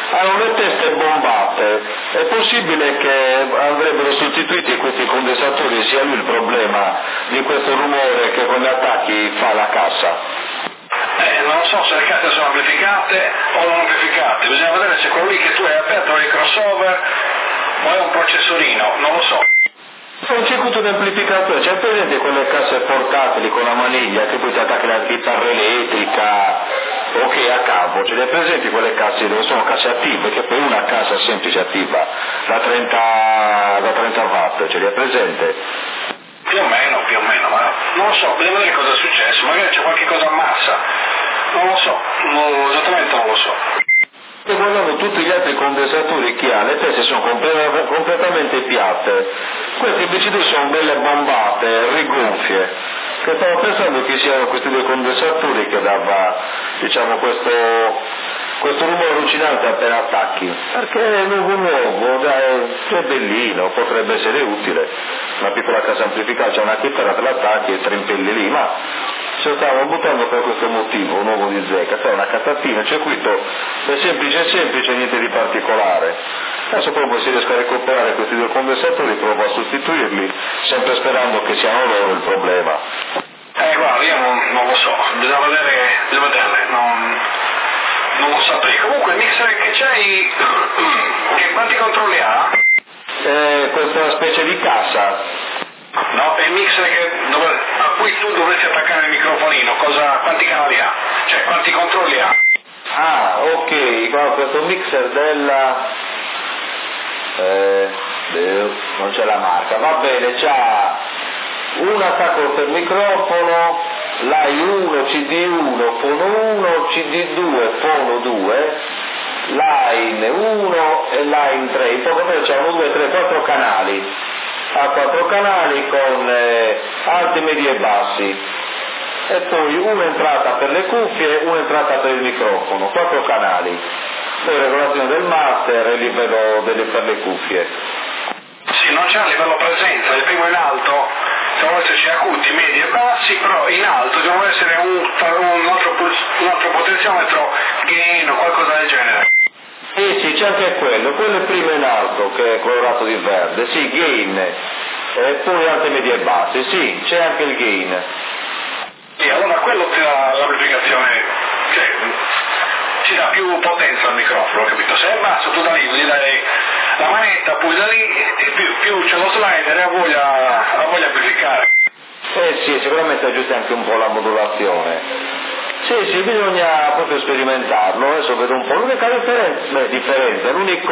hanno le teste bombate, è possibile che andrebbero sostituiti questi condensatori, sia lui il problema di questo rumore che con gli attacchi fa la cassa? Non so se le casse sono amplificate o non amplificate, bisogna vedere se quello lì che tu hai aperto è il crossover o è un processorino, non lo so. È un circuito di amplificatore, c'è presente quelle casse portatili con la maniglia che poi ti attacchi la chitarra elettrica, ok, a cavo, ce le hai presenti quelle casse dove sono casse attive, che poi una cassa semplice attiva da 30 watt, ce le hai presente? Più o meno, ma non lo so, bisogna vedere cosa è successo, magari c'è qualche cosa a massa, non lo so, esattamente non lo so. E guardando tutti gli altri condensatori che ha, le teste sono completamente piatte, queste invece sono belle bombate, rigonfie, che stavo pensando che siano questi due condensatori che dava, diciamo, questo rumore allucinante appena attacchi, perché è nuovo, dai, è bellino, potrebbe essere utile, una piccola cassa amplificata, c'è una chitarra, te l'attacchi e trimpelli lì, ma ce lo stavamo buttando per questo motivo, un uovo di zecca, cioè una catattina, il circuito è semplice, niente di particolare. Adesso proprio se riesco a recuperare questi due condensatori provo a sostituirli, sempre sperando che siano loro il problema. Guarda, io non lo so, bisogna vedere, non lo saprei. Comunque il mixer che c'hai, quanti controlli ha? Questa specie di cassa. No, è il mixer a cui tu dovresti attaccare il microfonino, quanti canali ha? Cioè quanti controlli ha? Ah, ok, questo mixer della... non c'è la marca, va bene, c'ha un attacco per microfono, Line 1, CD1, fono 1, CD2, fono 2, Line 1 e Line 3, in poco meno c'è 1, 2, 3, 4 canali, ha 4 canali con alti, medi e bassi, e poi un'entrata per le cuffie, un'entrata per il microfono, 4 canali, poi regolazione del master e livello per le cuffie. Sì, non c'è a livello presenza, il primo in alto devono esserci acuti, medi e bassi, però in alto devono essere un altro potenziometro gain o qualcosa del genere. Sì, c'è anche quello è il primo in alto che è colorato di verde, sì, gain, e poi alti, medi e bassi, sì, c'è anche il gain. Sì, allora quello ti dà l'amplificazione, cioè ci dà più potenza al microfono, capito? Se è basso tu da lì gli dai la manetta, poi da lì e più c'è lo slider e ha voglia amplificare. Sì, sicuramente aggiusti anche un po' la modulazione. Sì, bisogna proprio sperimentarlo, adesso vedo un po'. L'unica differenza,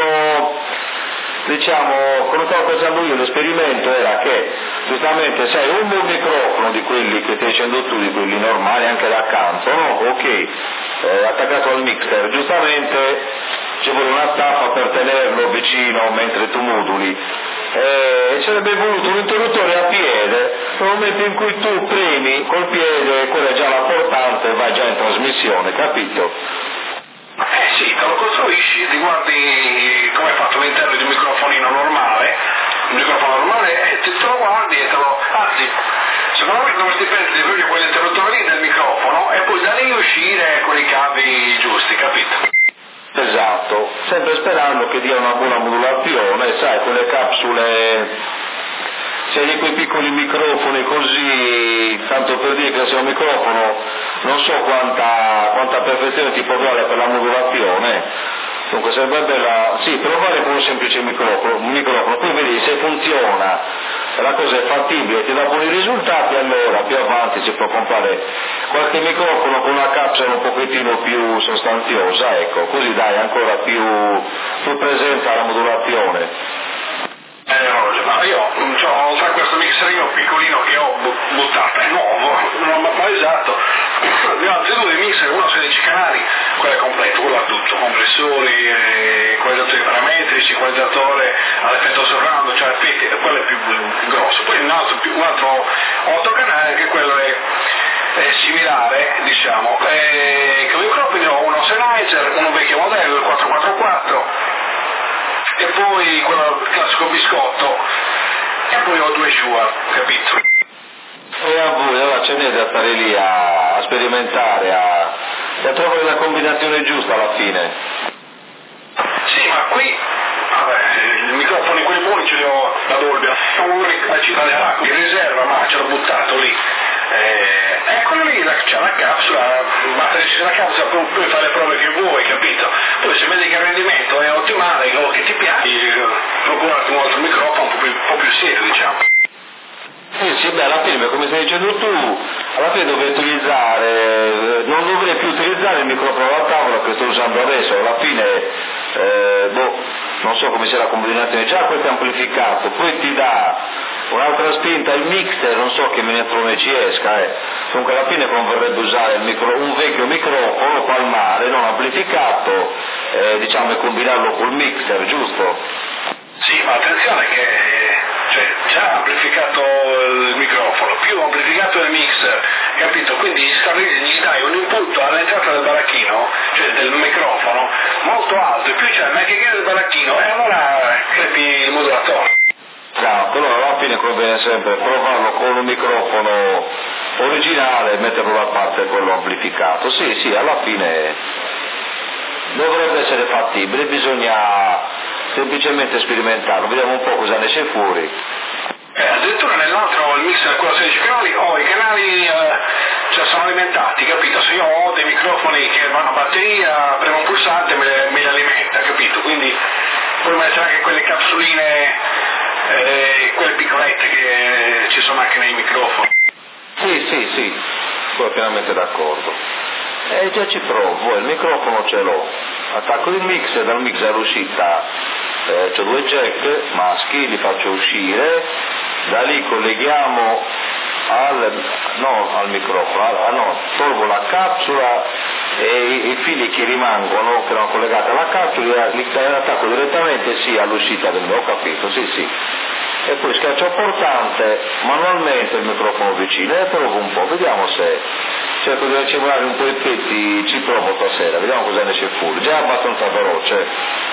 come stavo pensando io, l'esperimento era che giustamente se hai un buon microfono di quelli che stai dicendo tu, di quelli normali anche da accanto, no? Ok, attaccato al mixer, giustamente ci vuole una staffa per tenerlo vicino mentre tu moduli. Sarebbe voluto un interruttore a piede, nel momento in cui tu premi col piede, quella è già la portante e vai già in trasmissione, capito? Sì, te lo costruisci, ti guardi come è fatto all'interno di un microfonino normale, te lo guardi e anzi, secondo me dovresti prendere proprio quell'interruttore lì del microfono e poi da lì uscire con i cavi giusti, capito? Esatto, sempre sperando che dia una buona modulazione, sai, quelle capsule, se hai quei piccoli microfoni così, tanto per dire che sia un microfono, non so quanta perfezione ti può dare per la modulazione, dunque sarebbe bella, sì, provare con un semplice microfono, poi vedi se funziona, la cosa è fattibile, ti dà buoni risultati, allora più avanti si può comprare qualche microfono con una capsula un pochettino più sostanziosa, ecco, così dai ancora più presenza alla modulazione. Ma io oltre a questo mixerino piccolino che ho buttato, è nuovo, ma esatto, ne ho altri due mixer, uno 16 canali, quello è completo, quello ha tutto, compressori, equalizzatori parametrici, equalizzatore all'effetto surround, cioè effetti, quello è più grosso, poi un altro 8 canali, anche quello è similare, diciamo, con i microfoni ho uno Sennheiser, uno vecchio modello, il 444, e poi quello classico biscotto, e poi ho 2 Shure, capito? E a voi, allora c'è niente da stare lì a sperimentare, a trovare la combinazione giusta alla fine. farmacia dell'acqua in riserva, ma ce l'ho buttato lì. Quello lì c'è la capsula, basta che ci sia la capsula, puoi fare le prove che vuoi, capito? Poi se vedi che il rendimento è ottimale, o che ti piace, procurarti un altro microfono un po' più serio, diciamo. Sì, beh, alla fine, come stai dicendo tu, alla fine dovrei utilizzare, non dovrei più utilizzare il microfono da tavola che sto usando adesso, alla fine, non so come sia la combinazione, già questo è amplificato, poi ti dà un'altra spinta il mixer, non so che miniatura ci esca, comunque alla fine converrebbe usare un vecchio microfono palmare, non amplificato, diciamo, e combinarlo col mixer, giusto? Sì, ma attenzione che già amplificato il microfono, più amplificato il mixer, capito? Quindi gli dai un input all'entrata del baracchino, cioè del microfono, molto alto, e più c'è il MKG del baracchino, e allora crepi il modulatore. Esatto, allora alla fine conviene sempre provarlo con un microfono originale e metterlo da parte quello amplificato. Sì, alla fine dovrebbe essere fattibile, bisogna semplicemente sperimentarlo, vediamo un po' cosa ne esce fuori. Addirittura nell'altro, il mixer quello a 16 canali, i canali sono alimentati, capito? Se io ho dei microfoni che vanno a batteria, premo un pulsante me li alimenta, capito? Quindi puoi mettere anche quelle capsuline, quelle piccolette che ci sono anche nei microfoni. Sì, sono pienamente d'accordo. Già ci provo, il microfono ce l'ho, attacco il mixer, dal mixer all'uscita c'ho 2 jack maschi, li faccio uscire, da lì colleghiamo al microfono, tolgo la capsula e i fili che rimangono, che erano collegati alla capsula, li attacco direttamente all'uscita del mio, ho capito, sì. E poi schiaccio il portante, manualmente il microfono vicino e provo un po', vediamo se cerco di racimolare un po' i petti, ci provo stasera, vediamo cosa ne esce fuori, già è abbastanza veloce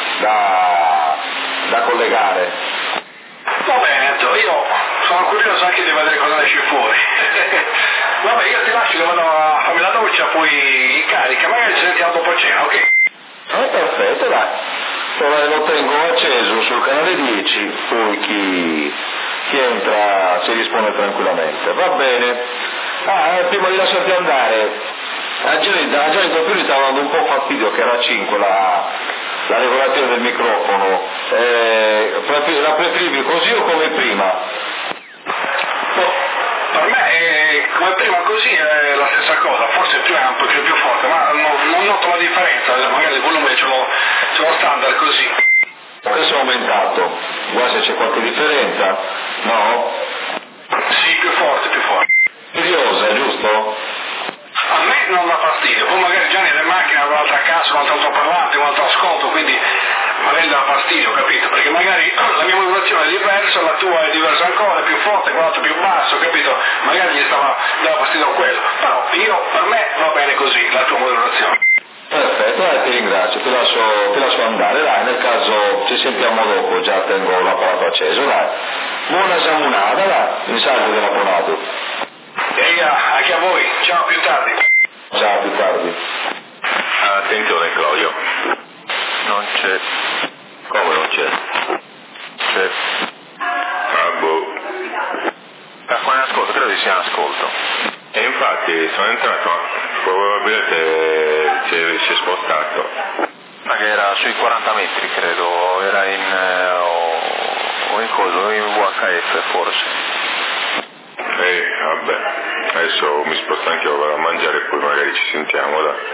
da collegare. Va bene, io sono curioso anche di vedere cosa ne esce fuori. Vabbè, io ti lascio che vado a farmi la doccia, poi in carica, magari ci sentiamo dopo cena, ok? Perfetto, dai. Ora lo tengo acceso sul canale 10, poi chi entra si rispone tranquillamente. Va bene. Prima di lasciarti andare, a Gianni Toppiuri stava dando un po' fastidio che era a 5 la regolazione del microfono. La preferivi così o come prima? Per me come prima così è la stessa cosa, forse più è un pochino più forte, ma non noto la differenza, magari il volume ce l'ho standard così. Adesso è aumentato, guarda se c'è qualche differenza, no? Sì, più forte. Curiosa, giusto? A me non dà fastidio, poi magari già nelle macchine ha un'altra cassa, un altro altoparlante, un altro ascolto, quindi magari dà fastidio, capito? Perché magari la mia modulazione è diversa, la tua è diversa ancora, è più forte, quell'altro più basso, capito? Magari dava fastidio a quello, però per me va bene così, la tua modulazione. Perfetto, ti ringrazio, ti lascio andare, dai, nel caso ci sentiamo dopo, già tengo l'apparato acceso, dai. Buona giornata, dai, messaggio dell'apparato. E anche a voi, ciao, più tardi. Ciao, più tardi. Attenzione Claudio. Non c'è. Come non c'è? C'è. Qua in ascolto, credo che sia in ascolto. E infatti sono entrato, probabilmente si è spostato. Ma che era sui 40 metri credo, era in coso, in VHF forse. Vabbè, adesso mi sposto anche io, vado a mangiare e poi magari ci sentiamo, dai.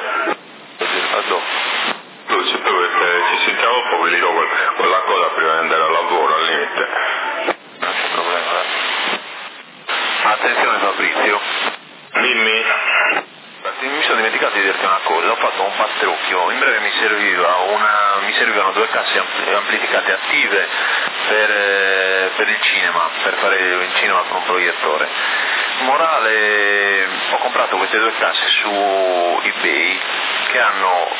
Ci sentiamo un po', vi dirò quella cosa prima di andare al lavoro, al limite. Non c'è problema, dai. Attenzione Fabrizio. Dimmi. Mi sono dimenticato di dirti una cosa, ho fatto un pastrocchio, in breve mi servivano 2 casse amplificate attive per il cinema, per fare il cinema con un proiettore. Morale, ho comprato queste 2 casse su eBay che hanno,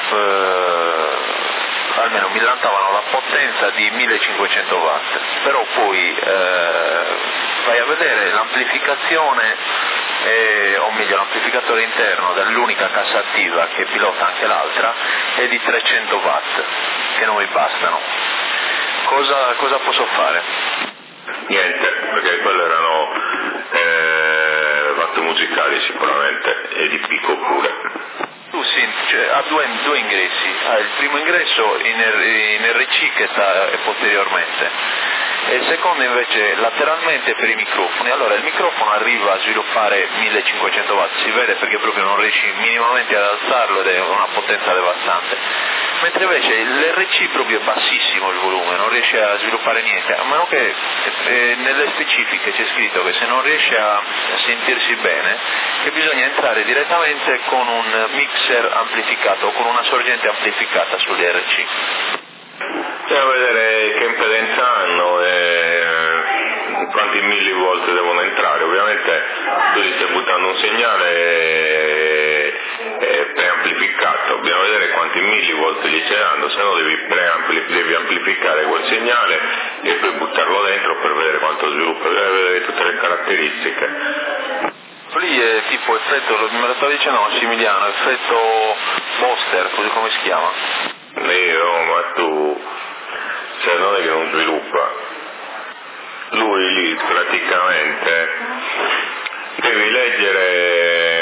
almeno mi lanciavano la potenza di 1500 watt, però poi vai a vedere l'amplificazione, o meglio l'amplificatore interno dell'unica cassa attiva che pilota anche l'altra è di 300 watt, che non mi bastano. Cosa posso fare? Niente, perché quello erano fatti musicali sicuramente e di picco pure. Tu sì, cioè, ha due ingressi, ha il primo ingresso in RC che sta posteriormente e il secondo invece lateralmente per i microfoni. Allora il microfono arriva a sviluppare 1500 watt, si vede perché proprio non riesci minimamente ad alzarlo ed è una potenza devastante, mentre invece l'RC proprio è bassissimo il volume, non riesce a sviluppare niente, a meno che nelle specifiche c'è scritto che se non riesce a sentirsi bene che bisogna entrare direttamente con un mixer amplificato o con una sorgente amplificata sull'RC. Bisogna vedere che impedenza hanno e quanti millivolt devono entrare. Ovviamente tu gli stai buttando un segnale preamplificato, bisogna vedere quanti millivolt gli stai dando, se no devi amplificare quel segnale e poi buttarlo dentro per vedere quanto sviluppa, bisogna vedere tutte le caratteristiche. Lì è tipo effetto, me lo stavo dicendo Massimiliano, effetto Foster, così come si chiama? Ma tu, cioè non è che non sviluppa, lui lì praticamente devi leggere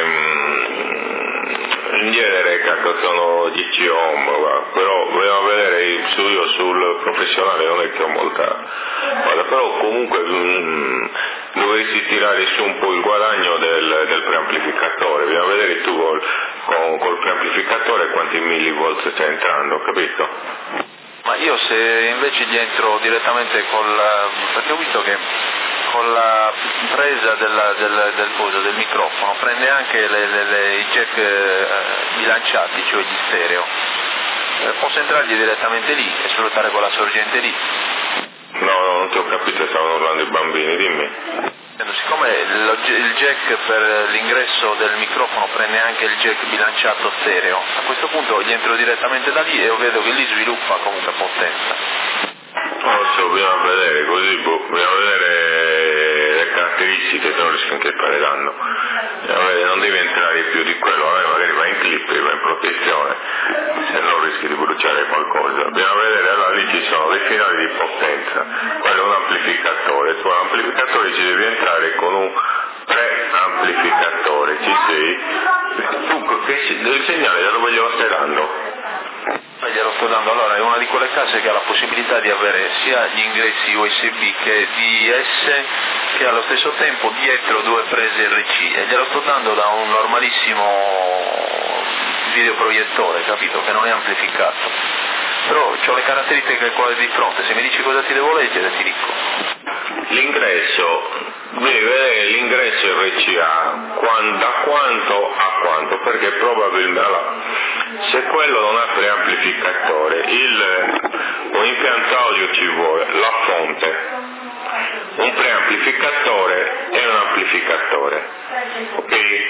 in genere sono 10 ohm, però vogliamo vedere io sul professionale non è che ho molta, però comunque dovresti tirare su un po' il guadagno del preamplificatore, bisogna vedere tu col preamplificatore quanti millivolt stai entrando, capito? Ma io se invece gli entro direttamente perché ho visto che con la presa del microfono prende anche i jack bilanciati, cioè gli stereo, posso entrargli direttamente lì e sfruttare quella sorgente lì? No, non ti ho capito, stavano urlando i bambini, dimmi. Siccome il jack per l'ingresso del microfono prende anche il jack bilanciato stereo, a questo punto gli entro direttamente da lì e io vedo che lì sviluppa comunque potenza. Non lo so, bisogna vedere, così bisogna vedere le caratteristiche che non riesco anche a fare danno. Non devi entrare più di quello, magari vai in clip, vai in protezione, se no rischi di bruciare qualcosa. Bisogna vedere, allora lì ci sono dei finali di potenza, quello è un amplificatore, tu all'amplificatore ci devi entrare con un preamplificatore, ci sei? Tu il segnale da dove glielo stai dando? Glielo sto dando, allora è una di quelle case che ha la possibilità di avere sia gli ingressi USB che DS che allo stesso tempo dietro due prese RC e glielo sto dando da un normalissimo videoproiettore, capito? Che non è amplificato, però ho le caratteristiche qua di fronte, se mi dici cosa ti devo leggere ti dico. L'ingresso, devi vedere l'ingresso RCA, da quanto a quanto, perché probabilmente, allora, se quello non ha preamplificatore, un impianto audio ci vuole, la fonte, un preamplificatore e un amplificatore, ok?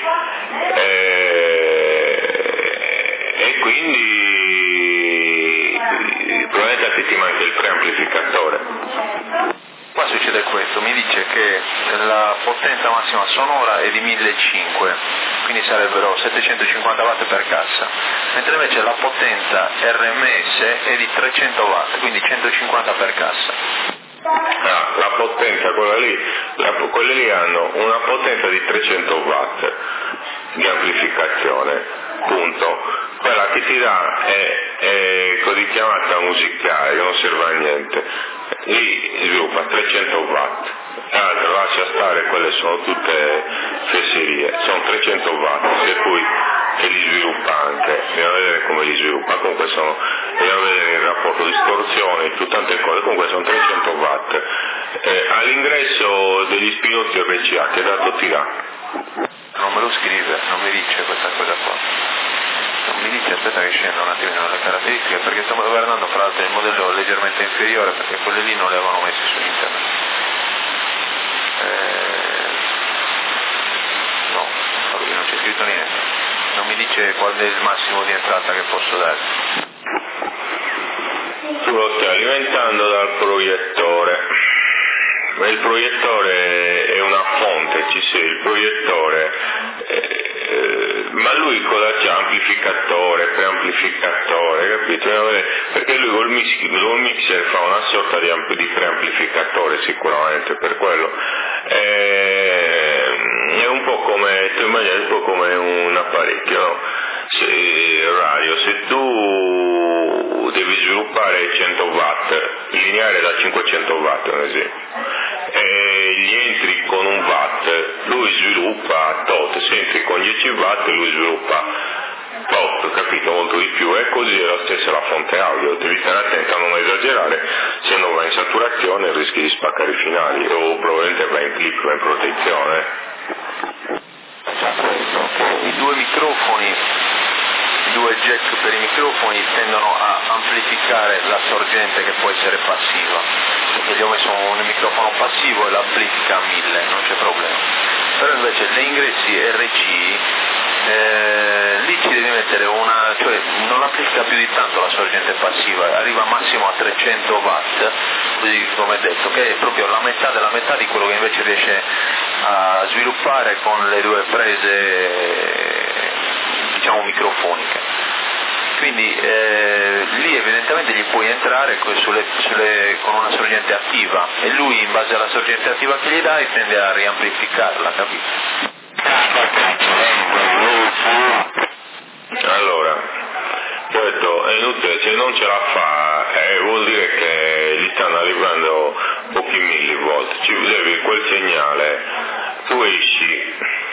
E quindi probabilmente ti manca il preamplificatore. Qua succede questo, mi dice che la potenza massima sonora è di 1500, quindi sarebbero 750 watt per cassa, mentre invece la potenza RMS è di 300 watt, quindi 150 per cassa. La potenza, quelle lì hanno una potenza di 300 watt di amplificazione, punto. Quella che ti dà è così chiamata musicale, non serve a niente, lì sviluppa 300 watt, l'altra lascia stare, quelle sono tutte fesserie, sono 300 watt, per cui che li sviluppa anche, bisogna vedere come li sviluppa, comunque bisogna vedere il rapporto di distorsione, tante cose, comunque sono 300 watt. All'ingresso degli spinotti RCA, che dato ti dà? Non me lo scrive, non mi dice questa cosa qua. Non mi dice, aspetta che scendo un attimino le caratteristiche, perché stiamo guardando fra l'altro il modello leggermente inferiore, perché quelle lì non le avevano messe su internet. No, non c'è scritto niente. Non mi dice qual è il massimo di entrata che posso dare. Tu lo stai alimentando dal proiettore. Ma il proiettore è una fonte, il proiettore Ma lui cosa c'ha? Amplificatore, preamplificatore, capito? Perché lui col mixer fa una sorta di preamplificatore sicuramente, per quello. È un po' come, tu immagini, un po' come un apparecchio, no? Radio, se tu devi sviluppare 100 watt, lineare da 500 watt ad esempio, e gli entri con 1 watt, lui sviluppa tot, se entri con 10 watt lui sviluppa tot, capito? Molto di più, e così è la stessa la fonte audio, devi stare attento a non esagerare, se non vai in saturazione rischi di spaccare i finali, o probabilmente vai in clip, vai in protezione. I due microfoni, i due jack per i microfoni tendono a amplificare la sorgente che può essere passiva, perché gli ho messo un microfono passivo e l'amplifica a 1000, non c'è problema. Però invece nei ingressi RC lì ci devi mettere cioè non amplifica più di tanto la sorgente passiva, arriva massimo a 300 watt, così come detto, che è proprio la metà della metà di quello che invece riesce a sviluppare con le due prese diciamo microfoniche. Quindi lì evidentemente gli puoi entrare con una sorgente attiva, e lui in base alla sorgente attiva che gli dai tende a riamplificarla, capito? Allora, ho detto, è inutile, se non ce la fa, vuol dire che gli stanno arrivando pochi millivolt, ci devi quel segnale, tu esci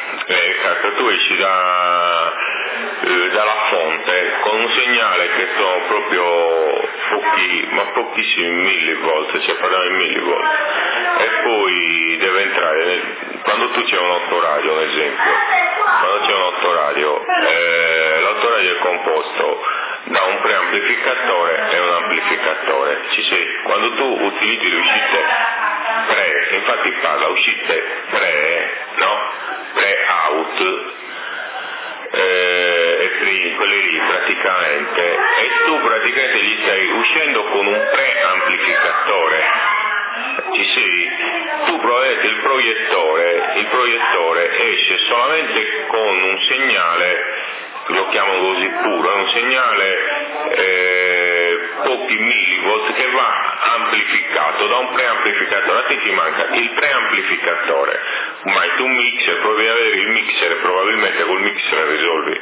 dalla fonte con un segnale che sono proprio pochissimi millivolt, cioè parliamo di millivolt, e poi deve entrare, quando tu c'è un autoradio, ad esempio, quando c'è un autoradio, l'autoradio è composto da un preamplificatore e un amplificatore, quando tu utilizzi le uscite pre, infatti parla uscite pre-out, e quelli lì praticamente, e tu praticamente gli stai uscendo con un preamplificatore, tu probabilmente il proiettore esce solamente con un segnale, lo chiamo così puro, è un segnale pochi millivolt che va amplificato da un preamplificatore. A te ti manca il preamplificatore, ma tu mixer, provi ad avere il mixer, probabilmente col mixer risolvi.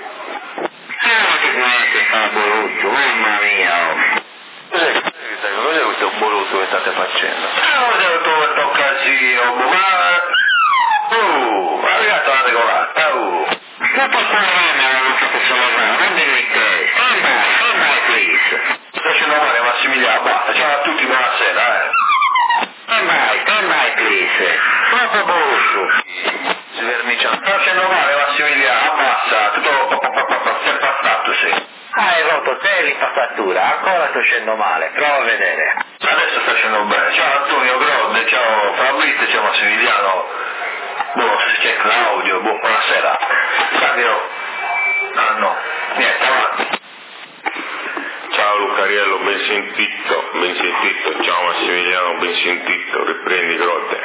Mamma mia! Cos'è questo bolutto che state facendo? Cos'è tutto questo casino? Ma arrivato la regolata, tutto strano, non so che sono non dimmi te. Stand by please. Sto facendo male Massimiliano, basta, ciao a tutti, buonasera, Stand by please. Troppo busso. Sverniciando. Sto facendo male Massimiliano, basta, tutto si è passato, sì. Hai rotto te l'impassatura, ancora sto scendo male, prova a vedere. Adesso sto scendo bene, ciao Antonio Grodde, ciao Fabrizio, ciao Massimiliano, c'è Claudio, buonasera. Fabio, no, niente, avanti. Ciao Lucariello, ben sentito, ciao Massimiliano, ben sentito, riprendi Grodde.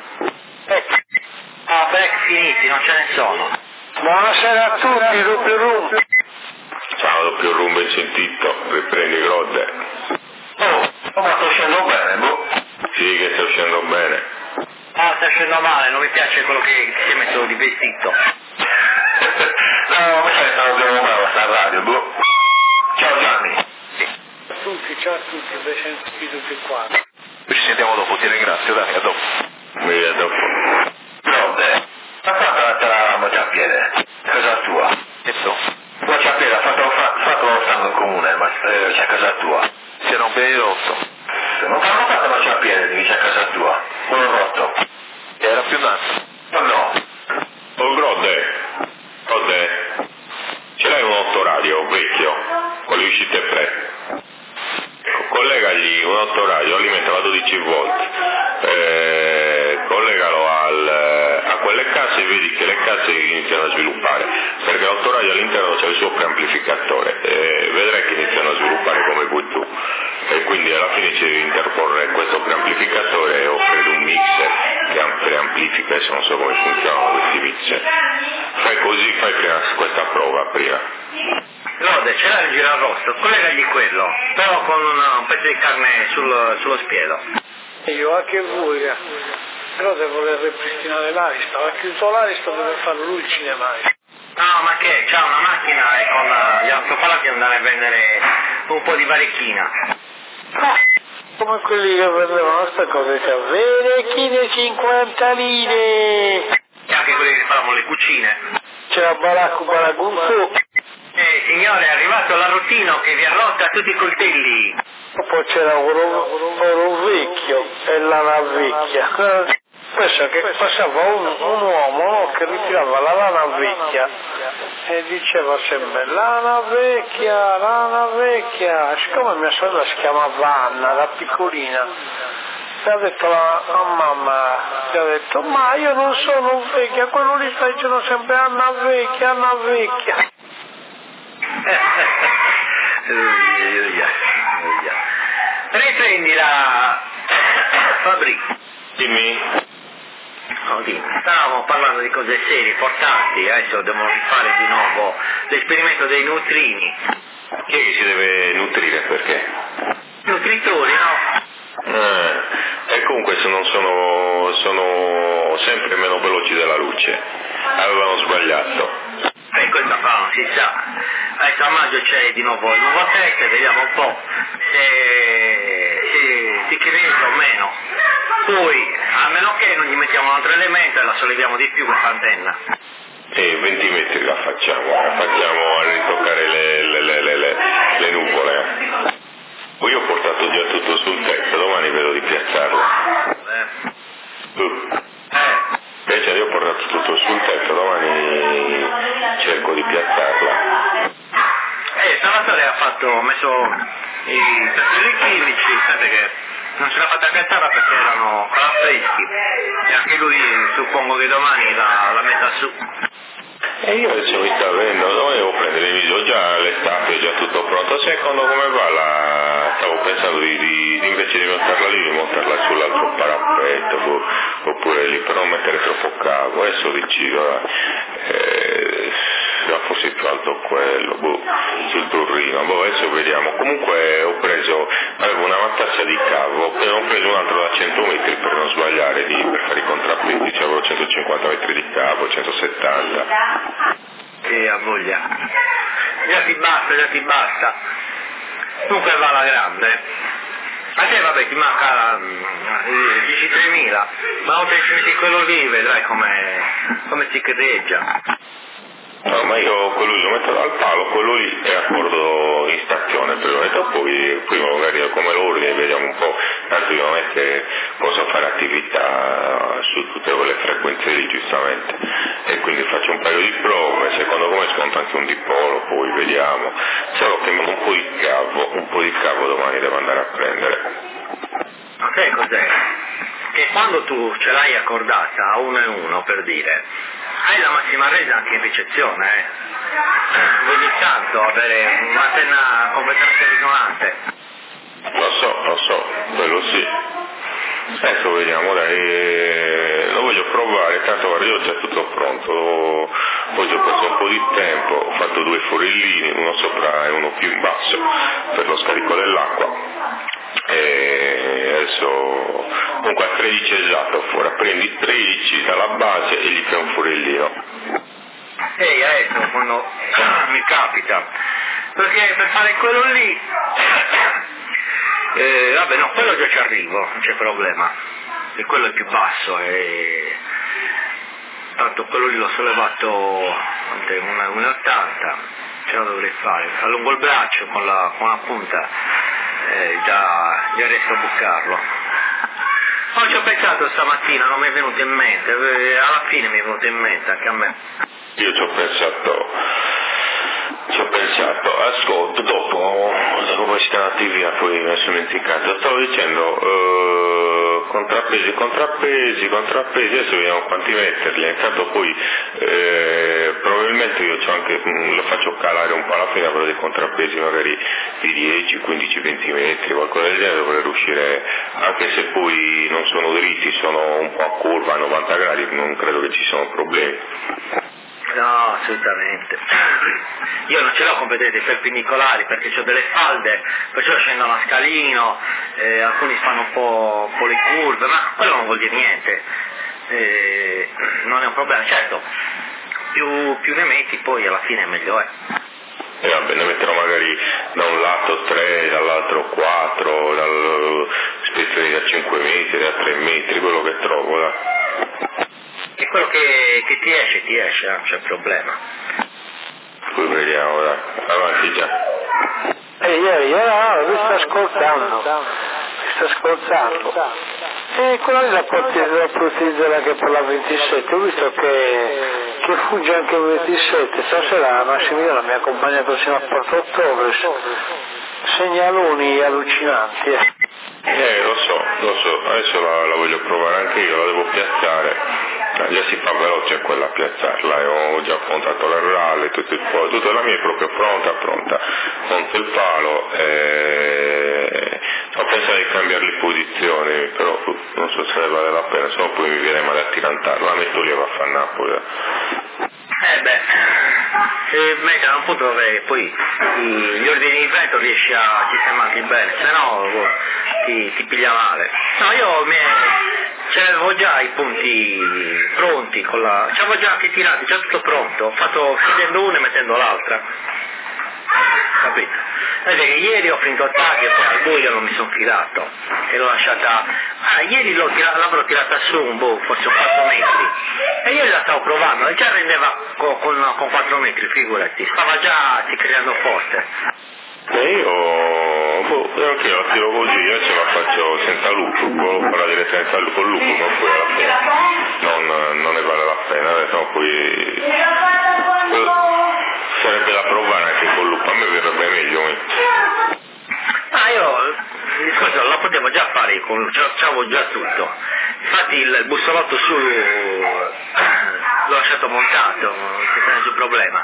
Break finiti, non ce ne sono. Buonasera a tutti, doppio rum. Ciao doppio rum, ben sentito, riprendi Grodde. Ma sto scendo bene, Sì, che sto scendo bene. Sto scendo male, non mi piace quello che si è messo di vestito. No, mi sa che non abbiamo mai questa radio, Ciao Gianni. Ciao a tutti, piacere tutti qua. Ci sentiamo dopo, ti ringrazio, dai, a dopo. A dopo. Grodde, ma fatta la mociappiede, casa tua. E so? Mociappiede ha fatto lo stanno in comune, ma c'è casa tua. Si era un pedotto. Non t'hanno fatto mociappiede, devi c'è casa tua. Non l'ho rotto. Era più nato. No. Oh Grodde, ce l'hai un autoradio vecchio, con le uscite pre? Collegagli un autoradio, alimenta a 12 volt, collegalo a quelle casse e vedi che le casse iniziano a sviluppare, perché l'autoradio all'interno c'è il suo preamplificatore, vedrai che iniziano a sviluppare come vuoi tu, e quindi alla fine ci devi interporre questo preamplificatore e offrire un mixer che preamplifica, adesso non so come funzionano questi mixer. Fai così, fai prima questa prova prima. Lode, ce l'ha il girarrosto, collegagli quello, però con un pezzo di carne sullo spiedo. Io anche voi, però se vuole ripristinare l'Arista, ha chiuso l'Arista deve farlo lui il cinema. No, ma che? C'ha una macchina e con gli altoparlati andare a vendere un po' di varichina. Come quelli che vendevano queste cose, cioè, varichine 50 lire! E anche quelli che fanno le cucine. C'era Baracunfu. Signore, è arrivato l'arrotino che vi arrotta tutti i coltelli. Poi c'era un vecchio e lana vecchia. Pensa che passava un uomo, no, che ritirava la lana vecchia e diceva sempre lana vecchia. Siccome mia sorella si chiamava Anna, da piccolina, mi ha detto a mamma, mi ha detto ma io non sono vecchia, quello lì sta dicendo sempre Anna vecchia. Riprendila, Fabri. Dimmi. Stavamo parlando di cose serie, importanti, adesso dobbiamo rifare di nuovo l'esperimento dei neutrini. Chi è che si deve nutrire perché? Nutritori, no? E comunque sono sempre meno veloci della luce. Avevano sbagliato. Questo qua non si sa. Adesso a maggio c'è di nuovo il nuovo test, vediamo un po' se si cresce o meno. Poi, a meno che non gli mettiamo un altro elemento e la solleviamo di più questa antenna. 20 metri la facciamo a ritoccare le nuvole. Poi io ho portato già tutto sul tetto, domani vedo di piazzarlo. Invece io ho portato tutto sul tetto, domani cerco di piazzarla. Salvatore ha messo i petroli chimici, sapete che non ce l'ha fatta piazzare perché erano freschi e anche lui suppongo che domani la metta su. E io adesso mi sta avendo, dovevo prendere il video, già l'estate è già tutto pronto, secondo come va stavo pensando invece di montarla lì, di montarla sull'altro parapetto, oppure lì, per non mettere troppo cavo, adesso decido, forse più alto quello, sul burrino, adesso vediamo. Comunque avevo una matassa di cavo e ho preso un altro da 100 metri per non sbagliare, per fare i contrappesi, avevo 150 metri di cavo, 170. Che ha voglia. Già ti basta. Comunque va alla grande. A te vabbè ti manca dici 3.000, ma oltre ci metti quello lì vedrai come si credeggia. No, ma io quello lì lo metto dal palo, quello lì è accordo in stazione prima, poi prima magari come lo ordini vediamo un po', tanto io non è che posso fare attività su tutte quelle frequenze lì giustamente, e quindi faccio un paio di prove, secondo come sconto anche un dipolo, poi vediamo, solo che un po' di cavo domani devo andare a prendere. Ma sai cos'è? Che quando tu ce l'hai accordata a 1 e 1 per dire, hai la massima resa anche in ricezione, Ogni tanto avere un'antenna completamente risonante. Lo so, quello sì. Adesso vediamo, dai, lo voglio provare, tanto guarda, io ho già tutto pronto, oggi ho perso un po' di tempo, ho fatto 2 forellini, uno sopra e uno più in basso, per lo scarico dell'acqua, e adesso comunque a 13 esatto, fuori prendi 13 dalla base e gli fai un forellino. Adesso quando mi capita, perché per fare quello lì, vabbè no, quello già ci arrivo, non c'è problema, e quello è più basso, e tanto quello lì l'ho sollevato 1,80, ce la dovrei fare, allungo il braccio con la punta, già riesco a bucarlo. Oggi ho pensato stamattina, non mi è venuto in mente, alla fine mi è venuto in mente anche a me. Io ci ho pensato, ascolta, dopo poi siete andati via, poi mi sono dimenticato, stavo dicendo contrappesi, adesso vediamo quanti metterli, intanto poi probabilmente io c'ho anche, lo faccio calare un po' alla fine, quello dei contrappesi magari di 10, 15, 20 metri, qualcosa del genere dovrei riuscire, anche se poi non sono dritti, sono un po' a curva a 90 gradi, non credo che ci siano problemi. No, assolutamente. Io non ce l'ho competenze perpendicolari perché ho delle falde, perciò scendo a scalino, alcuni fanno un po' le curve, ma quello non vuol dire niente, non è un problema, certo, più ne metti poi alla fine meglio è. E vabbè, ne metterò magari da un lato 3, dall'altro 4, spezzoni da 5 metri, da 3 metri, quello che trovo, là. E quello che ti esce, non c'è problema. Poi vediamo, dai, avanti già. Io mi sto ascoltando. E quella lì la portizzera che per la 27, ho visto che fugge anche il 27, stasera Massimiliano mi ha accompagnato fino a Porto Ottobre, segnaloni allucinanti. Lo so, adesso la voglio provare anche io, la devo piazzare. Già si fa veloce quella a piazzarla, ho già montato la rurale, tutta la mia è proprio pronta, monto il palo, ho pensato di cambiare le posizioni, però non so se ne vale la pena, sennò poi mi viene male a tirantare, la metto lì e va a fare Napoli. Meglio un punto dove poi gli ordini di vento riesci a sistemarli bene, se no ti piglia male. No, io c'avevo già i punti pronti, c'avevo già anche tirati, già tutto pronto, ho fatto chiudendo una e mettendo l'altra, capito? Vede che ieri ho finito tardi e poi al buio non mi sono fidato e l'ho lasciata, ieri l'avrò tirata su forse 4 metri e ieri la stavo provando e già rendeva con 4 metri, figurati, stava già creando forte. Anche io la tiro così, io ce la faccio senza lupo, volevo farla direttamente con il lupo, ma poi alla fine non ne vale la pena, adesso poi sarebbe da provare anche con il lupo, a me verrebbe meglio. Io il discorso la potevo già fare, c'avevo già tutto, infatti il bussolotto su l'ho lasciato montato, non c'è nessun problema.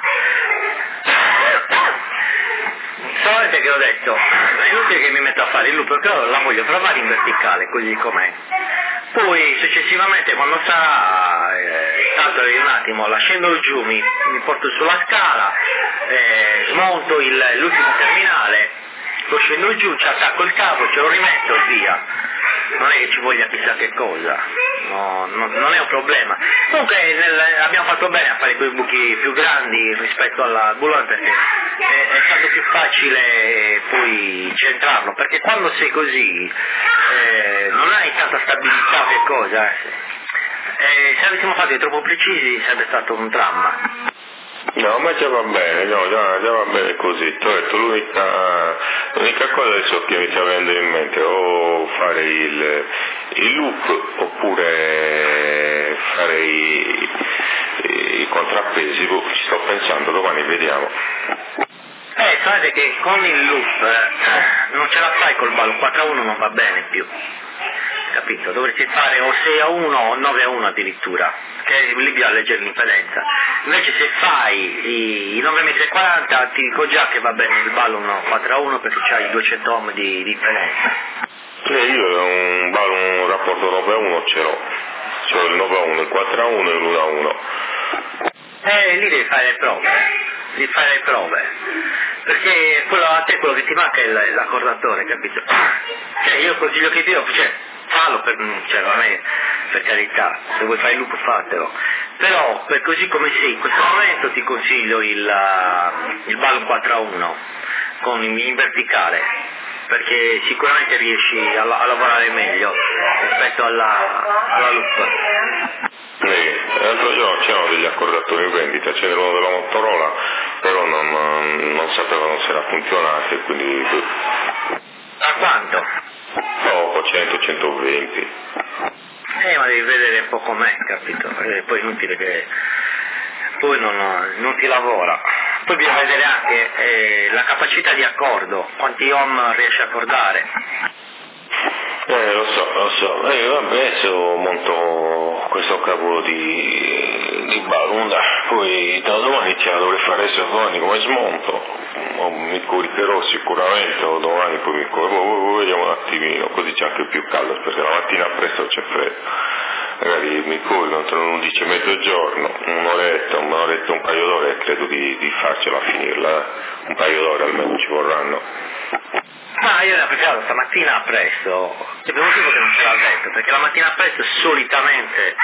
Solamente che ho detto, è inutile che mi metto a fare il loop perché la voglio provare in verticale, così com'è. Poi successivamente quando sarà, tanto un attimo, lasciandolo giù mi porto sulla scala, smonto l'ultimo terminale, lo scendo giù, ci attacco il cavo, ce lo rimetto e via. Non è che ci voglia chissà che cosa, no, non è un problema. Comunque abbiamo fatto bene a fare quei buchi più grandi rispetto al bullone perché è stato più facile poi centrarlo, perché quando sei così non hai tanta stabilità che cosa. Se avessimo fatto troppo precisi sarebbe stato un dramma. No, ma già va bene, già va bene così. L'unica cosa adesso che mi sta venendo in mente o fare il loop oppure fare i contrappesi, ci sto pensando, domani vediamo. Sapete che con il loop non ce la fai col ballo, 4-1 non va bene più, capito? Dovresti fare o 6-1 o 9-1 addirittura, che lì bisogna leggere l'impedenza. Invece se fai i 9,40 m ti dico già che va bene il ballo 4-1 perché c'hai 200 ohm di impedenza. Io un rapporto 9-1 ce l'ho, c'ho il 9-1, il 4-1 e l'1-1. Lì devi fare le prove, perché a te quello che ti manca è l'accordatore, capito? Io il consiglio che ti do, fallo per carità, se vuoi fare il loop fatelo, però per così come sei in questo momento ti consiglio il ballo 4-1 in verticale, perché sicuramente riesci a lavorare meglio rispetto alla loop. L'altro giorno c'erano degli accordatori in vendita, ce n'era uno della Motorola, però non sapevano se era funzionante, quindi... A quanto? Poco, 100-120. Ma devi vedere un po' com'è, capito? Poi è inutile che poi non ti lavora. Poi bisogna vedere anche la capacità di accordo, quanti ohm riesci a accordare. Lo so, vabbè, adesso monto questo cavolo di di Barunda, poi da domani dovrei fare se domani come smonto, mi coricherò sicuramente, o domani poi vediamo un attimino, così c'è anche più caldo, perché la mattina presto c'è freddo. Magari mi corico entro le 11 mezzogiorno, un'oretta, un paio d'ore, credo di farcela a finirla, un paio d'ore almeno ci vorranno. Ma io ho preparato stamattina presto, per il motivo che non c'era il vento, perché la mattina presto solitamente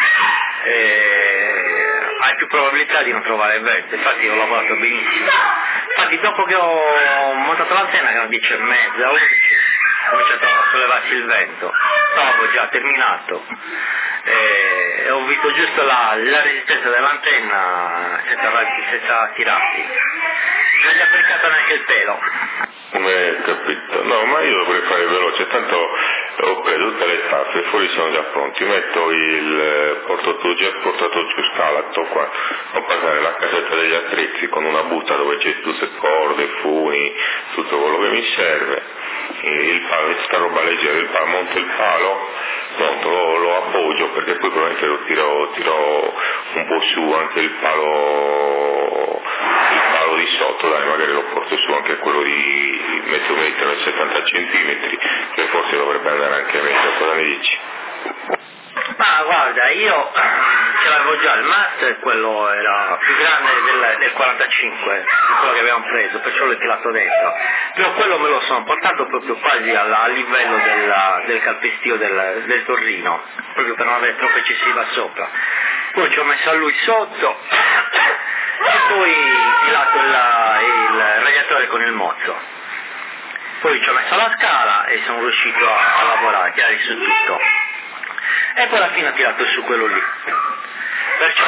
hai più probabilità di non trovare il vento, infatti ho lavorato benissimo. Infatti dopo che ho montato l'antenna, che erano 10:30, 11, ho cominciato a sollevarsi il vento, stavo già terminato, e ho visto giusto la resistenza dell'antenna senza tirarsi, non gli ha beccato neanche il pelo. Capito, no, ma io dovrei fare veloce, tanto ho preso tutte le staffe, fuori sono già pronti, metto portato giù scalato qua, ho passare la casetta degli attrezzi con una busta dove c'è tutte corde, funi, tutto quello che mi serve, il palo, questa roba leggera, monto il palo, pronto, lo appoggio, perché poi probabilmente lo tiro un po' su anche il palo di sotto, dai, magari lo porto su anche quello di mezzo metro e 70 centimetri, che forse dovrebbe andare anche meglio, cosa ne dici? Ma guarda, io ce l'avevo già il master, quello era più grande del 45, di quello che abbiamo preso, perciò l'ho tirato dentro, però quello me lo sono portato proprio quasi a livello del calpestio del Torrino, proprio per non avere troppo eccessiva sopra. Poi ci ho messo a lui sotto e poi tirato il radiatore con il mozzo. Poi ci ho messo la scala e sono riuscito a lavorare, a tirare su tutto. E poi alla fine ho tirato su quello lì. Perciò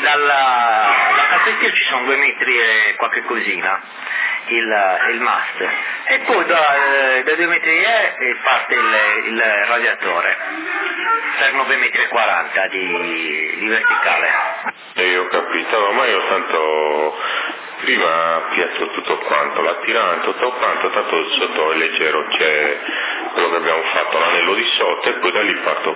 da calpestio ci sono 2 metri e qualche cosina, il mast. E poi da 2 metri parte il radiatore, per 9 metri e 40 di verticale. Ho capito, ma io tanto prima piazzo tutto quanto, l'attirante, tutto quanto, tanto sotto è leggero, c'è quello che abbiamo fatto, l'anello di sotto, e poi da lì parto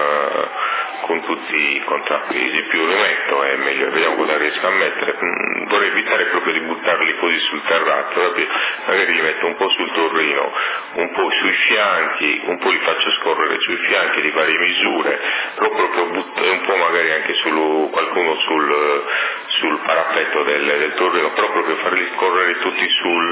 con tutti i contrappesi, più li metto e meglio, vediamo cosa riesco a mettere. Vorrei evitare proprio di buttarli così sul terrazzo, magari li metto un po' sul Torrino, un po' sui fianchi, un po' li faccio scorrere sui fianchi di varie misure, però proprio un po' magari anche qualcuno sul parapetto del Torrino, però proprio farli scorrere tutti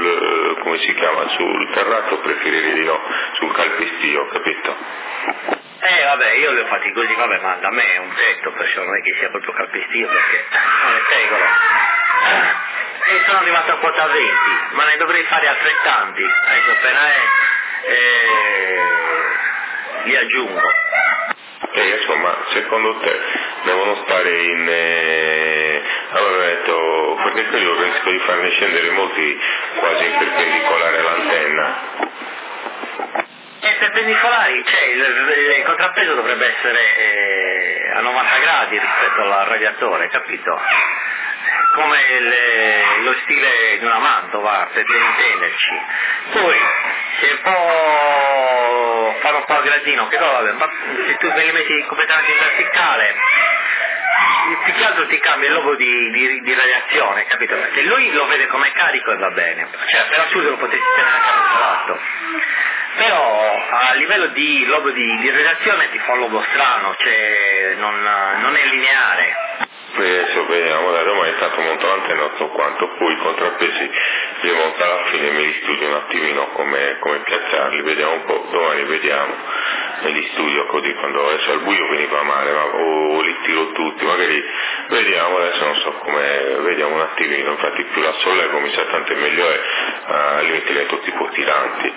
sul terrazzo preferirei di no, sul calpestio, capito? Vabbè, io li ho fatti così, vabbè, ma da me è un tetto, perciò non è che sia proprio calpestio, perché non è tegolo. E sono arrivato a quota 20, ma ne dovrei fare altrettanti, ecco, appena li aggiungo. Insomma, secondo te devono stare allora ho detto, perché poi io penso di farne scendere molti quasi in perpendicolare all'antenna. Perpendicolari, cioè il contrappeso dovrebbe essere a 90 gradi rispetto al radiatore, capito? Come lo stile di una mantova, per intenderci. Poi se può fare un po' a gradino, che vabbè, ma se tu me li metti completamente in verticale, più che altro ti cambia il lobo di radiazione, capito? Perché lui lo vede come carico e va bene, cioè per assurdo lo potresti tenere anche allo, però a livello di lobo di radiazione ti fa un lobo strano, cioè non è lineare. Adesso vediamo, da domani intanto monto l'antenna tutto quanto, poi i contrappesi li monto alla fine e me li studio un attimino come piazzarli, vediamo un po', domani vediamo, me li studio così, quando adesso al buio veniva male, o li tiro tutti, magari vediamo, adesso non so come, vediamo un attimino, infatti più la sollevo mi sa tanto meglio è, al limite li metto tipo tiranti.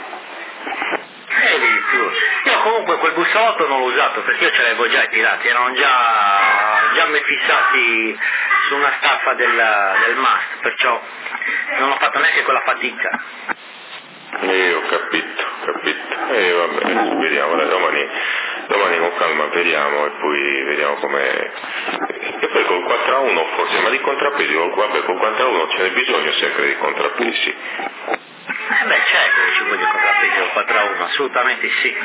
Io comunque quel bussolotto non l'ho usato perché io ce l'avevo già tirati, erano già fissati su una staffa del mast, perciò non ho fatto neanche quella fatica. Ho capito. Vabbè, vediamo, domani con calma vediamo e poi vediamo com'è. E poi col 4-1 forse, ma di contrappesi, col 4-1 ce n'è bisogno sempre di contrappesi. Certo che ci voglio contrappesi col 4-1, assolutamente sì.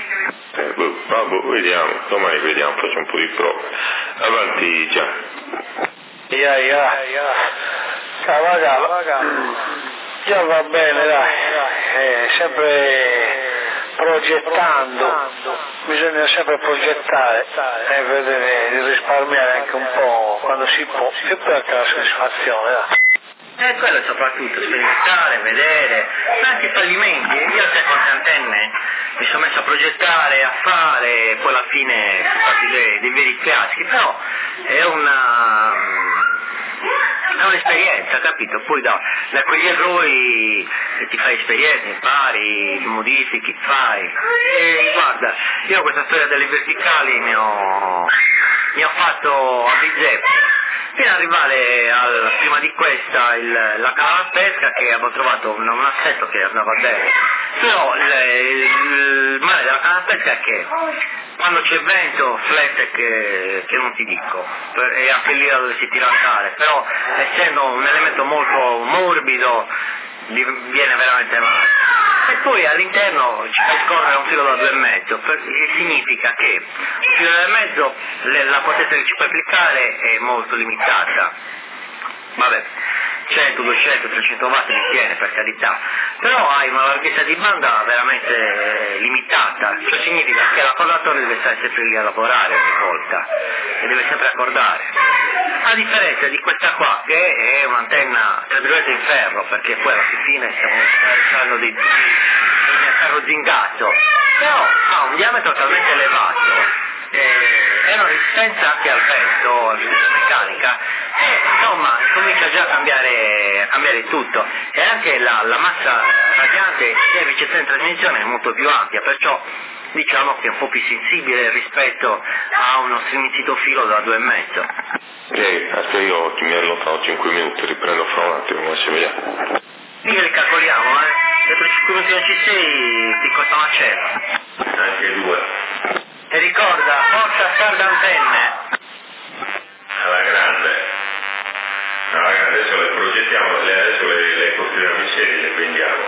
Vediamo, domani vediamo, faccio un po' di prove. Avanti già. Già va bene, dai, sempre progettando, bisogna sempre progettare e vedere di risparmiare anche un po' quando si può, e poi anche la soddisfazione, dai. E quello soprattutto, sperimentare, vedere, anche i fallimenti. Io a te con le antenne mi sono messo a progettare, a fare, poi alla fine sono stati dei veri fiaschi, però è un'esperienza, capito? Poi da quegli errori ti fai esperienza, impari, modifichi, fai. E guarda, io questa storia delle verticali ne ho fatto a bizzeffe. Fino ad arrivare prima di questa la canna pesca, che abbiamo trovato un assetto che andava bene, però il male della canna pesca è che quando c'è vento flette che non ti dico, e anche lì la dovresti tirare, però essendo un elemento molto morbido viene veramente male. E poi all'interno ci fai scorrere un filo da 2,5, che significa che un filo da 2,5 la potenza che ci puoi applicare è molto limitata. Vabbè, 100, 200, 300 watt li tiene, per carità, però hai una larghezza di banda veramente limitata, cioè significa che l'accordatore deve stare sempre lì a lavorare ogni volta e deve sempre accordare, a differenza di questa qua che è un'antenna tra virgolette in ferro, perché poi alla fine stiamo usando dei ferro zingato, però ha un diametro talmente elevato e una resistenza anche al vento, meccanica, e insomma comincia già a cambiare tutto, e anche la massa radiante e efficienza in trasmissione è molto più ampia, perciò diciamo che è un po' più sensibile rispetto a uno striminzito filo da 2,5. Aspetta, io mi allontano 5 minuti, riprendo fra un attimo, ma ci vediamo. Mica li calcoliamo, se per 5 minuti non ci sei ti costa una cena. Anche 2. E ricorda, forza sarda antenne. Alla grande. Adesso le progettiamo, adesso le costruiamo insieme e le vendiamo.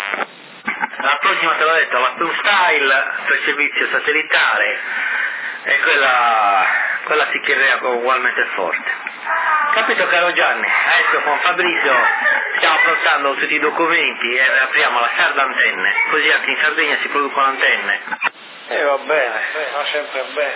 La prossima te l'ho detto, la Toon Style per servizio satellitare, e quella si chiederà ugualmente forte. Capito, caro Gianni? Adesso con Fabrizio stiamo affrontando tutti i documenti e apriamo la sarda antenne, così anche in Sardegna si producono antenne. Va bene, va sempre bene.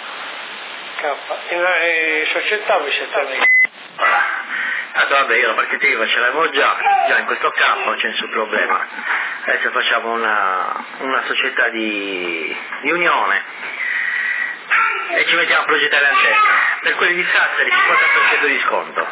In società vi siete amici. Vabbè, io la partita IVA ce l'avevo già in questo campo, non c'è nessun problema. Adesso facciamo una società di unione e ci mettiamo a progettare antenne. Per quelli di Sassari 50% di sconto.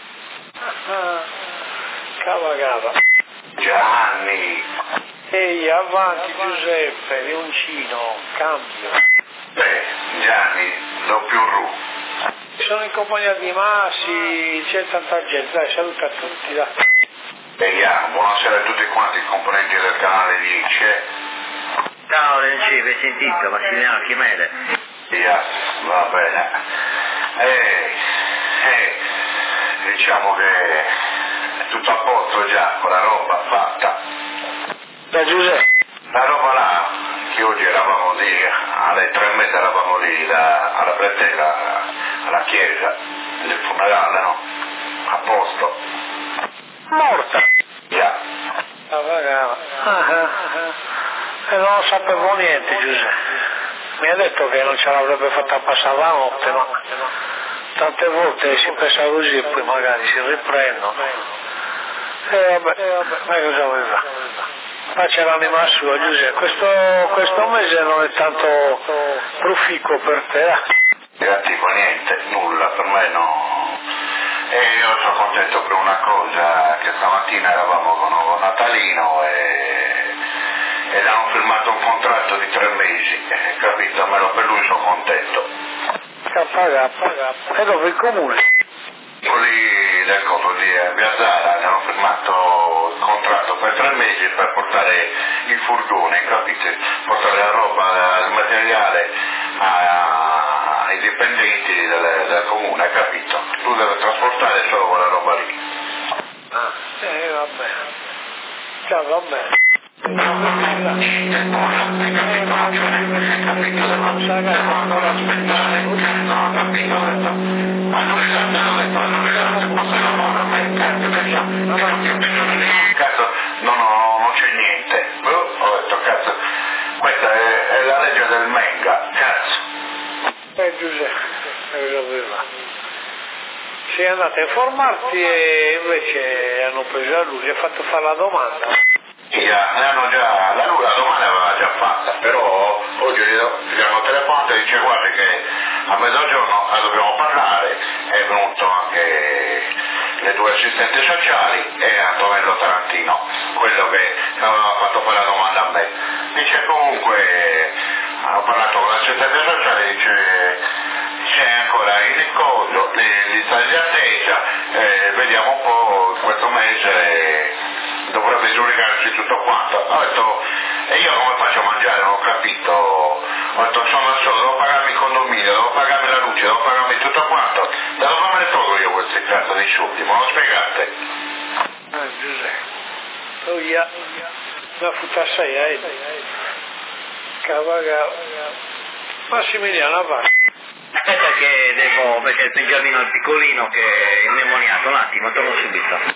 Cava. Gianni! Ehi, avanti Giuseppe, Leoncino, cambio. Gianni, doppio Ru. Sono in compagnia di Massi, c'è tanta gente, dai, saluta a tutti, dai. Vediamo, buonasera a tutti quanti i componenti del canale 10. Ciao Renzi, vi hai sentito? Massimiliano Chimede. Va bene. Diciamo che è tutto a posto già, con la roba fatta. Da Giuseppe. La roba là, che oggi eravamo lì, alle 3:30 eravamo lì alla pretela, alla chiesa del funerale, no? A posto. Morta. Già. E non sapevo niente, Giuseppe. Mi ha detto che non ce l'avrebbe fatta passare la notte, ma tante volte si pensa così e poi magari si riprendono. E vabbè, ma cosa vuoi fare? Pace l'anima sua, Giuseppe. Questo mese non è tanto proficuo per te. Negativo, niente, nulla, per me no. E io sono contento per una cosa, che stamattina eravamo con Natalino ed hanno firmato un contratto di 3 mesi, capito? Almeno per lui sono contento. E dove il comune? Quelli del coso di Biasara hanno firmato il contratto per 3 mesi per portare il furgone, capito? Portare la roba, il materiale ai dipendenti del comune, capito? Tu devi trasportare solo quella roba lì. Vabbè. Già, va bene. Cazzo, non c'è niente. Ho detto, cazzo, questa è la legge del Menga, cazzo. Giuseppe, lo sapeva. Sei andato a informarti e invece hanno preso la luce e ha fatto fare la domanda. Sì, la domanda l'aveva già fatta, però oggi gli hanno telefonato e dice guarda che a mezzogiorno dobbiamo parlare, è venuto anche le due assistenti sociali e Antonello Tarantino, quello che aveva fatto fare la domanda a me. Dice comunque, hanno parlato con l'assistente sociale, dice c'è ancora il riscontro, lista di attesa, vediamo un po' questo mese dovrebbe giudicarsi tutto quanto. Ho detto, e io come faccio a mangiare? Non ho capito. Ho detto, sono da solo, devo pagarmi il condominio, devo pagarmi la luce, devo pagarmi tutto quanto. Da dove me ne trovo io questi cazzo di soldi? Me lo spiegate? Giuseppe, via, la futassaia, cavaga, Massimiliano, va. Aspetta che devo, perché il Bengiamino è piccolino che è immemoniato, un attimo, torno subito.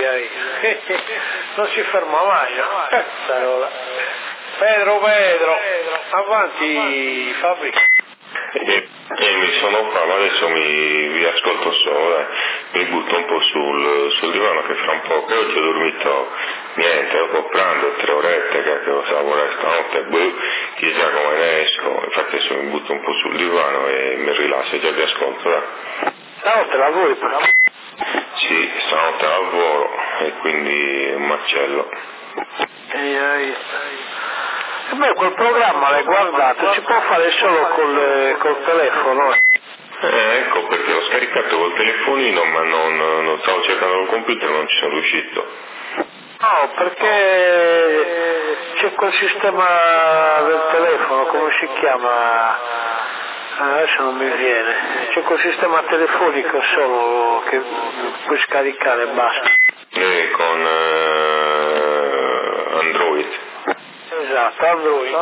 Non si ferma mai, no? Pedro, avanti Fabri. Mi sono qua, ma adesso vi ascolto solo, mi butto un po' sul divano che fra un po', che oggi ho dormito niente, dopo pranzo 3 orette, che cosa lavorare stanotte, chissà come ne esco, infatti adesso mi butto un po' sul divano e mi rilasso e già vi ascolto. Stanotte lavori però? Sì, stanotte lavoro e quindi un macello. E beh, quel programma l'hai guardato, si può fare solo col telefono. Ecco perché l'ho scaricato col telefonino ma non stavo cercando col computer e non ci sono riuscito. No, perché c'è quel sistema del telefono, come si chiama? Adesso non mi viene. C'è quel sistema telefonico solo che puoi scaricare e basta. Con Android. Esatto, Android.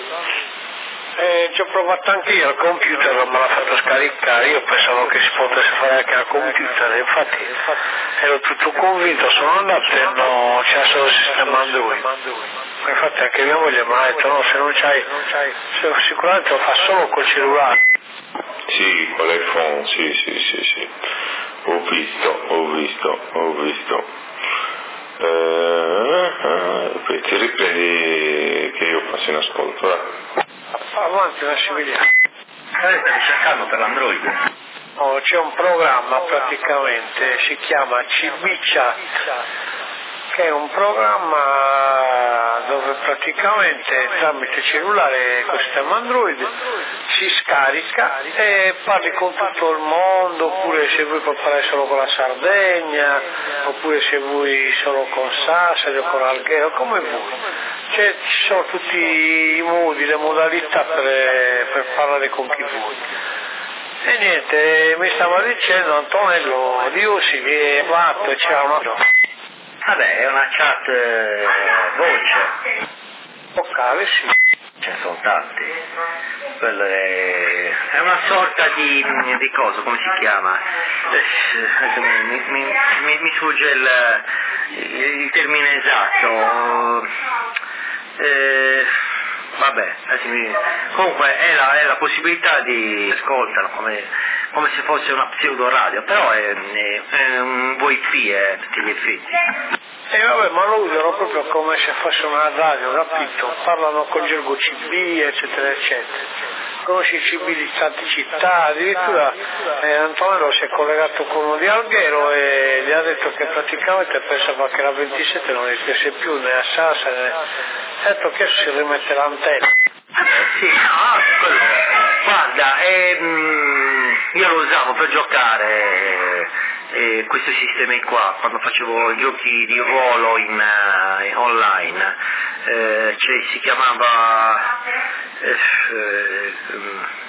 Ci ho provato anche io al computer, non me l'ha fatto scaricare, io pensavo che si potesse fare anche al computer, infatti ero tutto convinto, sono andato e no, c'è solo il sistema Android. Infatti anche mia moglie mi ha detto no, se non c'hai, sicuramente lo fa solo col cellulare. Sì, con l'iPhone, sì. Ho visto. Ti riprendi che io passo in ascolto, Avanti Massimiliano. Stai cercando per l'Android? Oh, c'è un programma praticamente, si chiama CB-Chat, che è un programma dove praticamente tramite cellulare con sistema Android si scarica e parli con tutto il mondo, oppure se vuoi puoi parlare solo con la Sardegna, oppure se vuoi solo con Sassari o con Alghero, come vuoi. Ci sono tutti i modi, le modalità per parlare con chi vuoi. E niente, mi stava dicendo Antonello Diossi che è fatto e c'era una... Vabbè, è una chat voce. Vocale, sì. Ce ne sono tanti. Quello è una sorta di cosa, come si chiama? Mi sfugge il termine esatto. Vabbè, comunque è la possibilità di ascoltare come se fosse una pseudo radio, però è un VoIP a tutti gli effetti. Vabbè, ma lo usano proprio come se fosse una radio, capito? Parlano con gergo CB, eccetera, eccetera. Conosci il CB di tante città, addirittura Antonello si è collegato con uno di Alghero e gli ha detto che praticamente pensava che la 27 non esistesse più né a Sassari né... Ha detto che adesso si rimette l'antenna. Sì, guarda, io lo usavo per giocare questi sistemi qua, quando facevo giochi di ruolo online, cioè si chiamava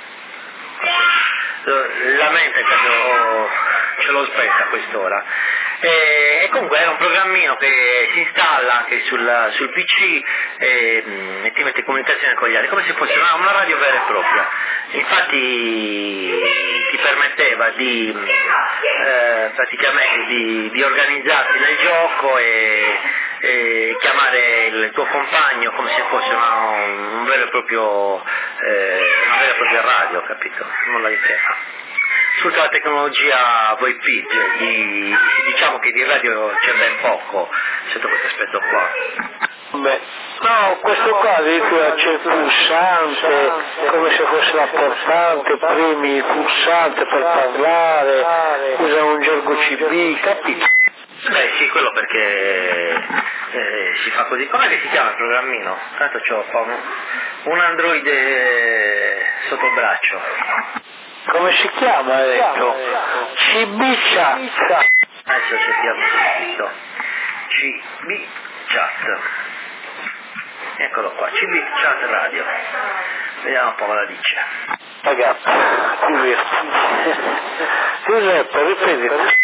la mente, ce l'ho spessa a quest'ora. E comunque è un programmino che si installa anche sul PC e ti mette in comunicazione con gli altri, come se fosse una radio vera e propria. Infatti ti permetteva praticamente di organizzarti nel gioco e chiamare il tuo compagno come se fosse un vero e proprio, una vera e propria radio, capito? Nulla di che. Sfrutta la tecnologia VoIP, diciamo che di radio c'è ben poco sotto questo aspetto qua. Beh, no, questo qua addirittura c'è il pulsante, come se fosse la portante, premi il pulsante per parlare, usa un gergo CB, capito? Beh sì, quello perché si fa così. Com'è che si chiama il programmino? Tanto c'ho qua un Android sotto braccio. Come si chiama, hai detto? CB Chat. Adesso cerchiamo subito. CB Chat. Eccolo qua, CB Chat Radio. Vediamo un po' cosa dice. Ragazzi, divertiti. Giuseppe, ripeti.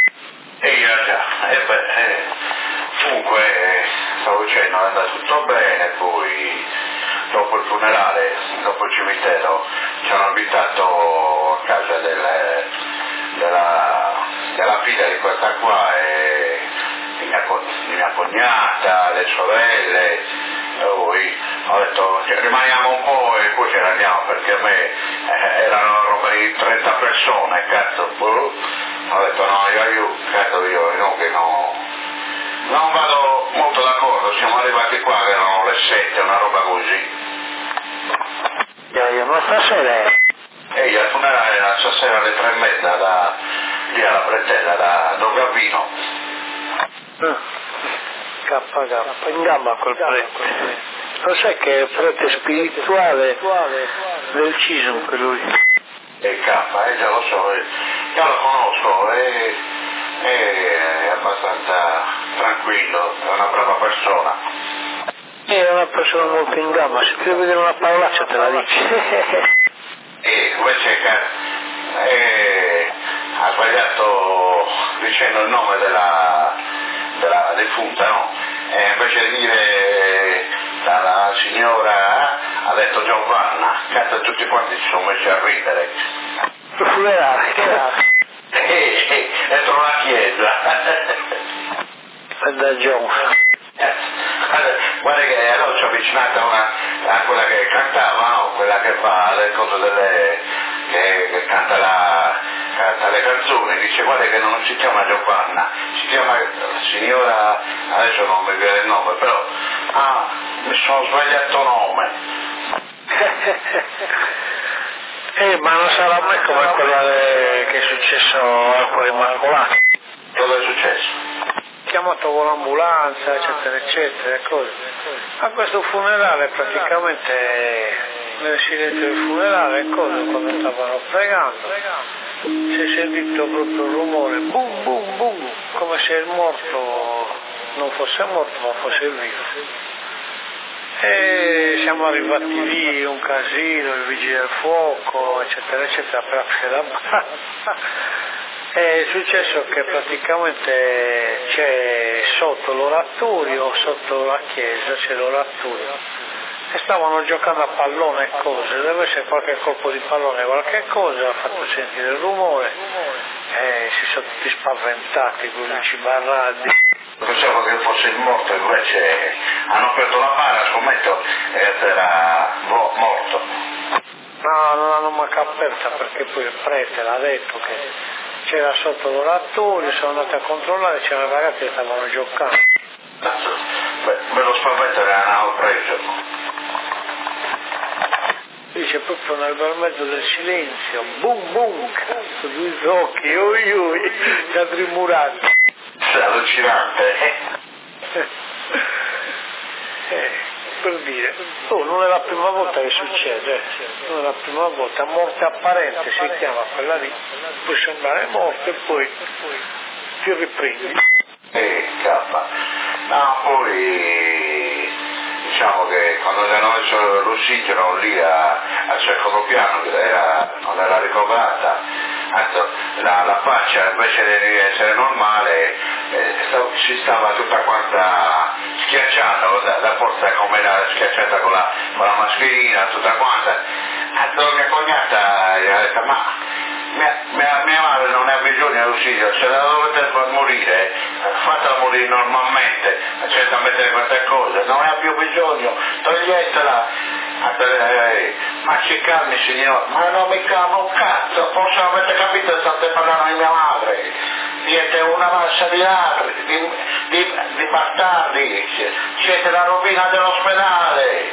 Comunque stavo dicendo è andato tutto bene, poi dopo il funerale, dopo il cimitero ci hanno invitato a casa della figlia di questa qua e di mia cognata, le sorelle, e poi ho detto rimaniamo un po' e poi ce ne andiamo perché a me erano roba di 30 persone, cazzo, ho detto no, io non vado molto d'accordo, siamo arrivati qua che erano le 7, una roba così. Ma stasera E il funerale era stasera alle 3:30 lì alla Bretella, da Don Gavino. K, in gamba quel prete. Lo sai che è il prete spirituale del CISM che lui? E K, già lo so, già lo conosco, è abbastanza tranquillo, è una brava persona. È una persona molto in gamba, se ti devi vedere una parolaccia te la dici. E invece ha sbagliato dicendo il nome della defunta, no? E invece di dire la signora ha detto Giovanna, cazzo tutti quanti si sono messi a ridere. Il funerale, che era? Dentro una chiesa. Da Giovanna. Guarda che allora ci ho avvicinato a quella che cantava, no? Quella che fa le cose che canta le canzoni, dice guarda che non si chiama Giovanna, si chiama signora, adesso non mi viene il nome, però mi sono sbagliato nome. Ma non sarà mai come quella che è successo a quell'Immacolata. Cosa è successo? Chiamato con l'ambulanza, eccetera, eccetera, cose. A questo funerale praticamente nel silenzio del funerale, cose, quando stavano pregando, si è sentito proprio il rumore, boom, boom, boom, come se il morto non fosse morto ma fosse vivo. E siamo arrivati lì, un casino, il vigile del fuoco, eccetera, eccetera, per aprire la banda. È successo che praticamente c'è sotto l'oratorio, sotto la chiesa c'è l'oratorio e stavano giocando a pallone e cose, deve essere qualche colpo di pallone, qualche cosa, ha fatto sentire il rumore e si sono tutti spaventati, quelli cibarrati. Pensavo che fosse il morto, invece hanno aperto la bara, scommetto, ed era morto. No, non l'hanno mai aperta perché poi il prete l'ha detto che c'era sotto l'oratorio, sono andati a controllare, c'erano ragazzi che stavano giocando. Me lo spavento che hanno preso. Dice proprio nel bel mezzo del silenzio, boom boom, cazzo, due occhi, oi oi, gli altri murati. Sei allucinante. Per dire, non è la prima volta che succede, non è la prima volta, morte apparente si chiama quella lì, può sembrare morte e poi ti riprendi. No, poi diciamo che quando gli hanno messo l'ossigeno lì al secondo piano, non era ricoverata, la faccia invece di essere normale si stava tutta quanta schiacciata da forza, come era schiacciata con la mascherina, tutta quanta. Allora mia cognata gli ha detto: ma mia madre non ha bisogno di ausilio, se la dovete far morire, fatela morire normalmente, senza mettere queste cose, non ne ha più bisogno, toglietela. Ma ci calmi signor, ma non mi calmo un cazzo, forse non avete capito, state parlando di mia madre, siete una massa di ladri, di bastardi, siete la rovina dell'ospedale.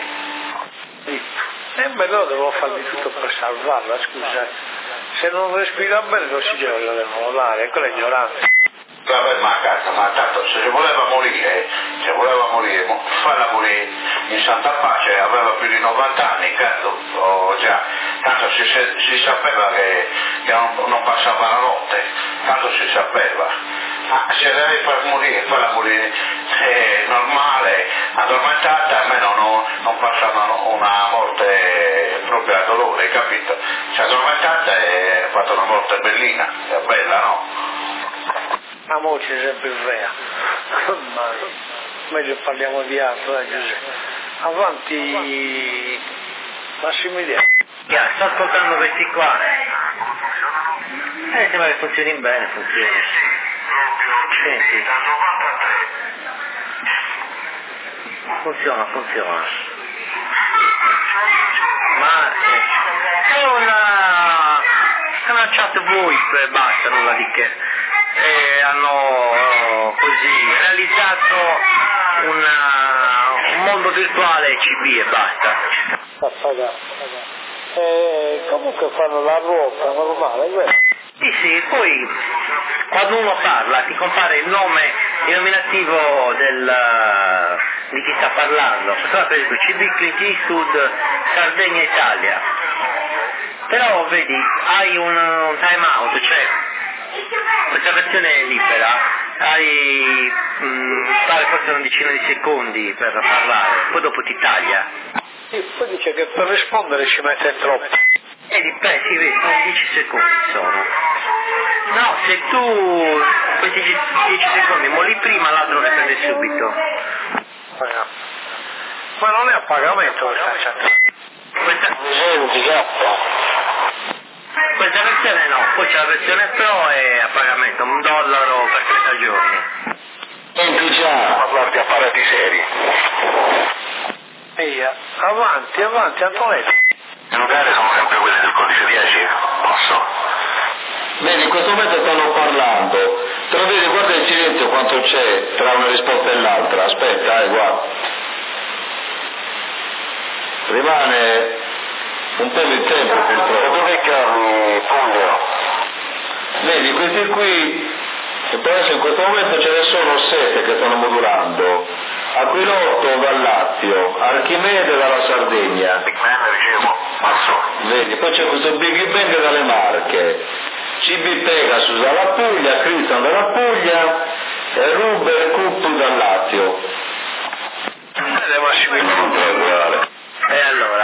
Però devo fare di tutto per salvarla, scusa, se non respira bene l'ossigeno lo devono dare, quello è ignorante. Vabbè, ma cazzo, ma tanto se voleva morire, farla morire in santa pace, aveva più di 90 anni, cazzo, già, tanto si sapeva che non passava la notte, tanto si sapeva. Ma se la devi far morire, farla morire normale, addormentata, almeno non passava una morte proprio a dolore, capito? Se addormentata è fatta una morte bellina, è bella, no? La voce è sempre vera, ma meglio parliamo di altro, Giuseppe. Avanti, Massimiliano. Sto ascoltando questi qua. Sembra che funzioni bene, funziona. Senti. Funziona. Ma è una chat VoIP, basta, nulla di che. Hanno così realizzato un mondo virtuale CB e basta. Comunque fanno la ruota normale, vero? Sì, poi quando uno parla ti compare il nome, il nominativo di chi sta parlando. Per esempio CB Clint Eastwood, Sardegna Italia. Però vedi, hai un time out, cioè questa versione è libera, hai forse una decina di secondi per parlare, poi dopo ti taglia. Sì, poi dice che per rispondere ci mette troppo. Dipende, sì, vedi, sono 10 secondi sono. No, se tu questi 10 secondi molli prima, l'altro ne prende subito. Ma non è a pagamento questa chat. Questa versione no, poi c'è la versione Pro e a pagamento, $1 per 30 giorni. Senti già, parlare di apparati seri. Avanti, Antonello. Le locali sono sempre quelle del codice 10, posso? Vedi, in questo momento stanno parlando, però vedi, guarda il silenzio quanto c'è tra una risposta e l'altra, aspetta, guarda. Rimane un po' di tempo purtroppo. Dove chiami Puglia? Vedi, questi qui, adesso in questo momento ce ne sono 7 che stanno modulando. Aquilotto dal Lazio, Archimede dalla Sardegna. Big Man, dicevo, passo. Vedi, poi c'è questo Big Bang dalle Marche, CB Pegasus dalla Puglia, Christian dalla Puglia e Ruber Cup dal Lazio. E allora?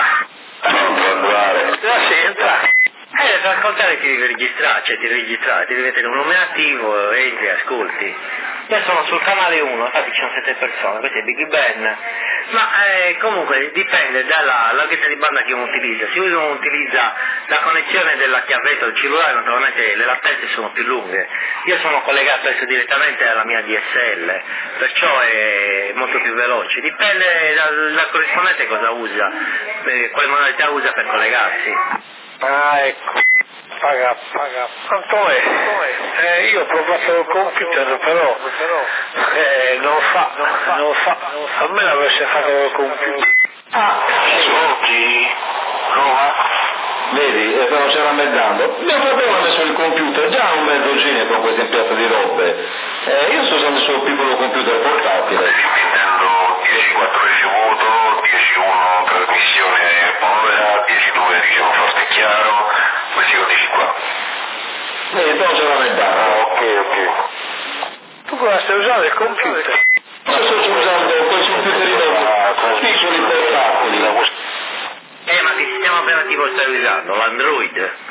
Entra. Per ascoltare ti devi registrare, ti devi mettere un nominativo, entri, ascolti. Io sono sul canale 1, infatti ci sono 7 persone, questo è Big Ben, ma comunque dipende dalla larghezza di banda che uno utilizza. Se uno utilizza la connessione della chiavetta del cellulare, naturalmente le latenze sono più lunghe. Io sono collegato adesso direttamente alla mia DSL, perciò è molto più veloce. Dipende dal corrispondente cosa usa, quale modalità usa per collegarsi. Ah, ecco. Paga. Antonello, io ho provato il computer, però non fa. A me l'avesse fatto il computer. Svolti, Roma. Vedi, stanno ce rammentando. Mio fratello ha messo il computer, già un mezzo gine con queste impiatte di robe. Io sto usando il suo piccolo computer portatile. Nintendo 10.14 vuoto, 10.1 trasmissione povera, 10.2 diciamo forte e chiaro, questi codici qua. Vedi, stanno ce rammentando. Ok. Tu cosa stai usando il computer? Io sto usando quel computerino piccoli portatili. Ma che sistema operativo stai usando? L'Android?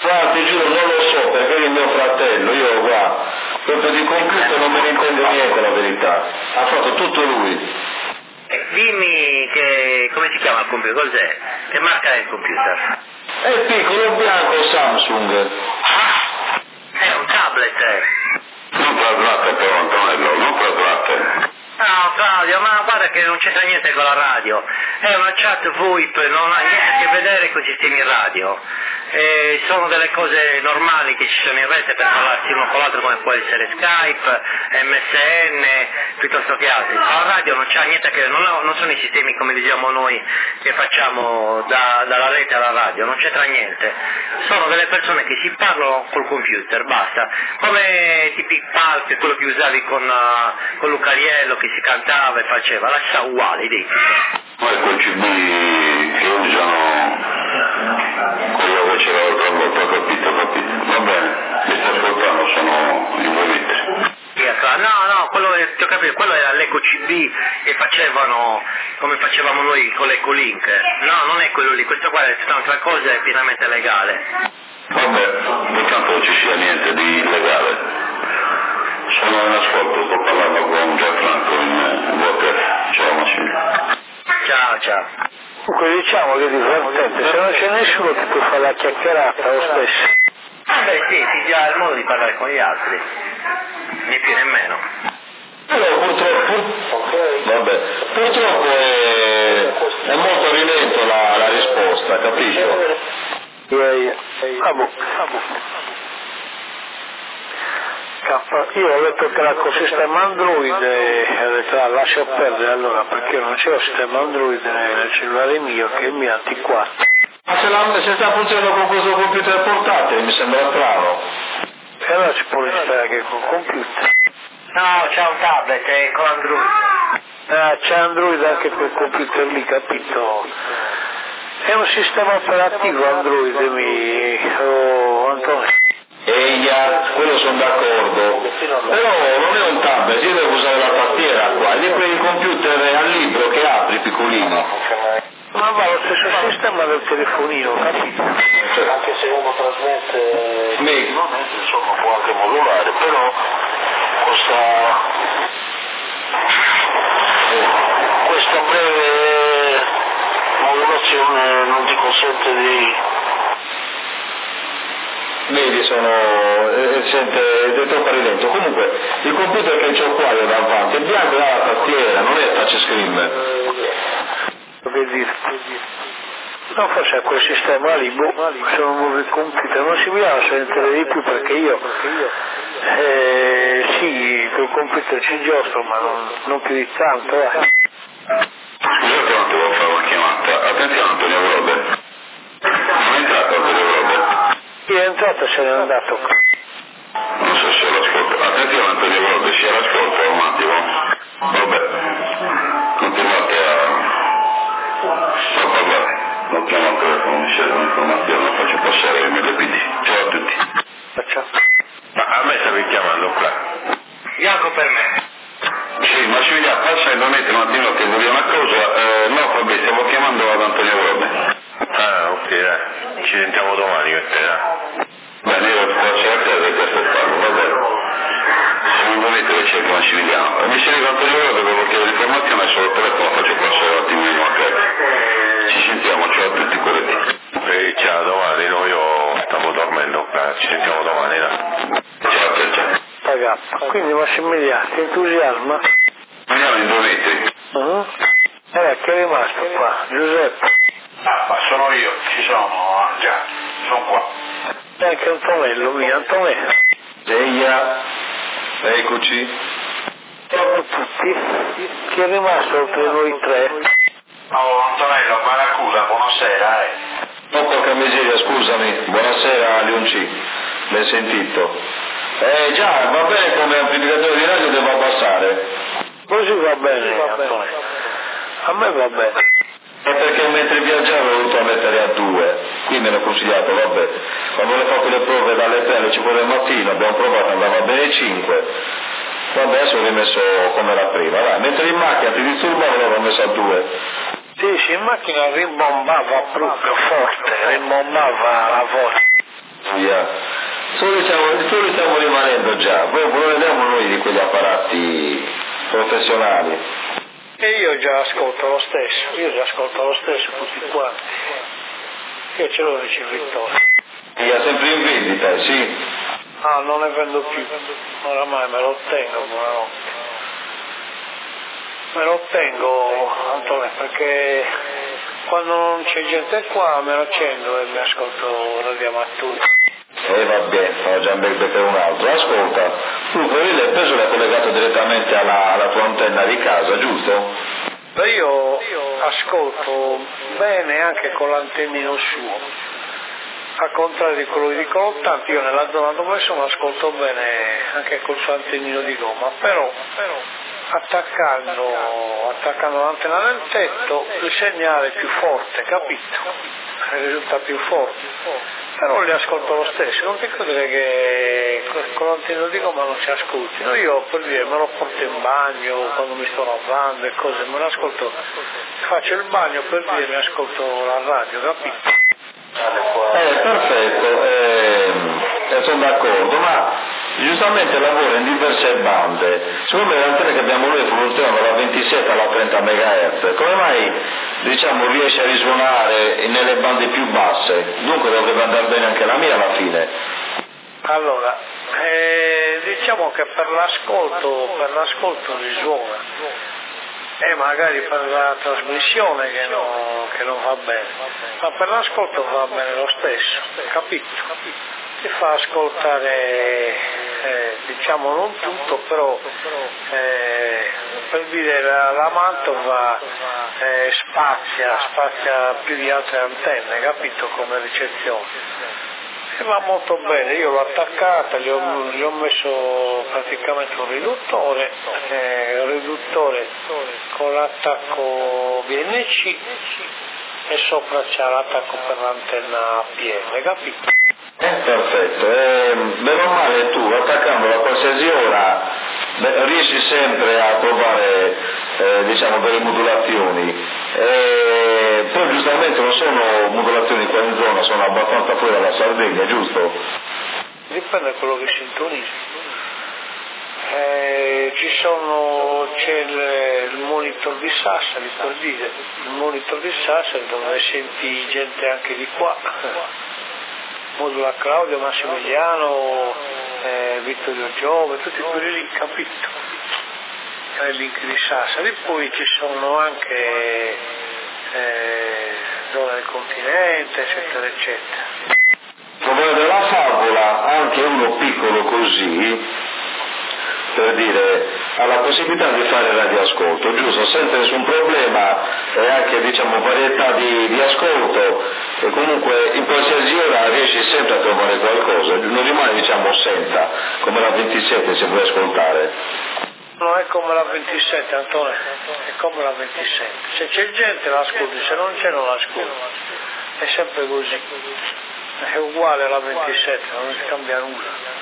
Guarda, ti giuro, non lo so, perché è il mio fratello, io guarda, proprio di computer non me ne intendo niente, la verità. Ha fatto tutto lui. Dimmi come si chiama il computer, cos'è? Che marca è il computer? È piccolo, bianco, Samsung. È un tablet. Non traslate però Antonello, non traslate. No Claudio, ma guarda che non c'entra niente con la radio, è una chat VoIP, non ha niente a che vedere con i sistemi radio, sono delle cose normali che ci sono in rete per parlarsi uno con l'altro, come può essere Skype, MSN, piuttosto che altri. La radio non c'ha niente a che vedere, non sono i sistemi come diciamo noi che facciamo dalla rete alla radio, non c'entra niente, sono delle persone che si parlano col computer, basta, come tipi Palk, quello che usavi con Lucariello, che si cantava e faceva, la sa uguale, identico. Ma è quel CB che usano quello che c'era l'altra volta, capito? Va bene, mi sto ascoltando, sono in movimento. No, quello era l'Eco CB che facevano come facevamo noi con l'Ecolink. No, non è quello lì, questo qua è tutta un'altra cosa, è pienamente legale. Vabbè, intanto non ci sia niente di illegale. Sono in ascolto, sto parlando con Gianfranco in WhatsApp. Ciao Massimiliano. Ciao. Comunque diciamo che è divertente, se non c'è nessuno ti puoi fare la chiacchierata lo stesso. Beh sì, ti dà il modo di parlare con gli altri, né più né meno. Però purtroppo è molto rilento la risposta, capisci? Io ho detto che era col sistema Android e ho detto lascia perdere allora, perché io non c'è il sistema Android nel cellulare mio che è il mio antiquato. Ma se sta funzionando con questo computer portatile mi sembra strano. E allora ci può stare anche col computer. No, c'è un tablet con Android. C'è Android anche quel computer lì, capito? È un sistema operativo Android Antonio. Quello sono d'accordo, però non è un tablet, io devo usare la tastiera qua, ed è quel computer al libro che apri piccolino. Ma va lo stesso sistema del telefonino, capito? Anche se uno trasmette insomma può anche modulare, però questa breve modulazione non ti consente di... Vedi, è troppo rilento. Comunque, il computer che ho qua io davanti è bianco e ha la tastiera, non è touchscreen. No, forse a quel sistema lì, sono nuovi computer, non si mi lascia sentire di più perché io sì, col computer ci giostro, ma non più di tanto, Scusate, non devo fare una chiamata. Attenzione Antonio Robert. Non è entrato Antonio Robert? Chi è entrato se n'è andato. Non so se l'ascolta. Attenzione Antonio Robert, si l'ascolta un attimo. Vabbè, continuate a parlare. Non chiamo al telefono, mi serve un'informazione, la faccio passare il MLPD. Ciao a tutti. Ciao. Ma a me stavi chiamando qua? Bianco per me. Sì, Massimiliano, passa e non un attimo che voglio una cosa. No, vabbè, stiamo chiamando ad Antonio Robert. Ah, ok, dai. Ci sentiamo domani con te, dai. Bene, io faccio a casa e ti aspettarlo, va bene. Se non volete lo cerco Massimiliano. Mi scrive Antonio Robert per qualche informazione, solo il telefono faccio passare un attimino a casa. Ci sentiamo, ciao a tutti quelli. Ciao, domani, no, io stavo dormendo qua, ci sentiamo domani, dai. Ciao. Ragazzi, quindi Massimiliano, ti entusiasma? Andiamo in 2 metri. Chi è rimasto qua? Giuseppe. Ma sono io, ci sono, già, sono qua. E anche Antonello, mio Antonello. Eccoci. Ciao a tutti. Chi è rimasto oltre noi 3? Oh, Antonello, Baracuda, buonasera, No, porca miseria, scusami. Buonasera Leonci. L'hai sentito? Già, va bene come amplificatore di radio, devo abbassare. Così va bene, Antonello. A me va bene. È perché mentre viaggiavo ho voluto mettere a 2, quindi mi hanno consigliato, vabbè, quando ho fatto le prove dalle 3 alle 5 del mattino abbiamo provato, andava bene 5, vabbè adesso ho rimesso come era prima, dai, mentre in macchina ti disturbavo l'ho messo a 2. Sì, in macchina rimbombava proprio forte, rimbombava la voce. via. Solo stiamo rimanendo già, poi vediamo noi di quegli apparati professionali. E io già ascolto lo stesso tutti quanti. Io ce l'ho ricevitore. È sempre in vendita, sì? Ah, non ne vendo più, oramai me lo tengo, buonanotte. Me lo tengo, Antonio, perché quando non c'è gente qua me lo accendo e mi ascolto Radio Amatori. Vabbè, ho già per un altro. Ascolta, tu quello l'hai preso e l'hai collegato direttamente alla tua antenna di casa, giusto? Io ascolto bene anche con l'antennino suo, al contrario di quello di Colottante. Io nella zona dove sono ascolto bene anche col suo antennino di gomma, però attaccando l'antenna nel tetto il segnale è più forte, capito? Risulta più forte. Però li ascolto lo stesso, non ti credere che con l'antennino di gomma non si ascoltino. Io per dire me lo porto in bagno quando mi sto lavando e cose, me lo ascolto, faccio il bagno per dire mi ascolto la radio, capito? Perfetto, sono d'accordo, ma giustamente lavora in diverse bande. Secondo me le antenne che abbiamo noi funzionano dalla 27 alla 30 MHz, come mai riesce a risuonare nelle bande più basse? Dunque dovrebbe andare bene anche la mia alla fine. Allora, diciamo che per l'ascolto risuona. Magari per la trasmissione che non va bene, ma per l'ascolto va bene lo stesso, capito? Ti fa ascoltare, diciamo non tutto, però per dire la Mantova spazia più di altre antenne, capito, come ricezione. E va molto bene, io l'ho attaccata, gli ho messo praticamente un riduttore con l'attacco BNC e sopra c'è l'attacco per l'antenna PM, capito? Perfetto, bene o male tu attaccandolo a qualsiasi ora riesci sempre a trovare delle modulazioni, poi giustamente non sono modulazioni qua in zona, sono abbastanza fuori dalla Sardegna, giusto? Dipende da quello che sintonizzi. C'è il monitor di Sassari, per dire, il monitor di Sassari dove senti gente anche di qua, modula Claudio, Massimiliano, Vittorio Giove, tutti quelli lì, capito? Il link di Sassari, poi ci sono anche zona del continente, eccetera, eccetera. Come della favola, anche uno piccolo così, per dire, ha la possibilità di fare radioascolto, giusto, senza nessun problema, e anche varietà di ascolto, e comunque in qualsiasi ora riesci sempre a trovare qualcosa, non rimane senza, come la 27 se vuoi ascoltare. Non è come la 27, Antonio, è come la 27. Se c'è gente l'ascolti, se non c'è non l'ascolti. È sempre così. È uguale alla 27, non si cambia nulla.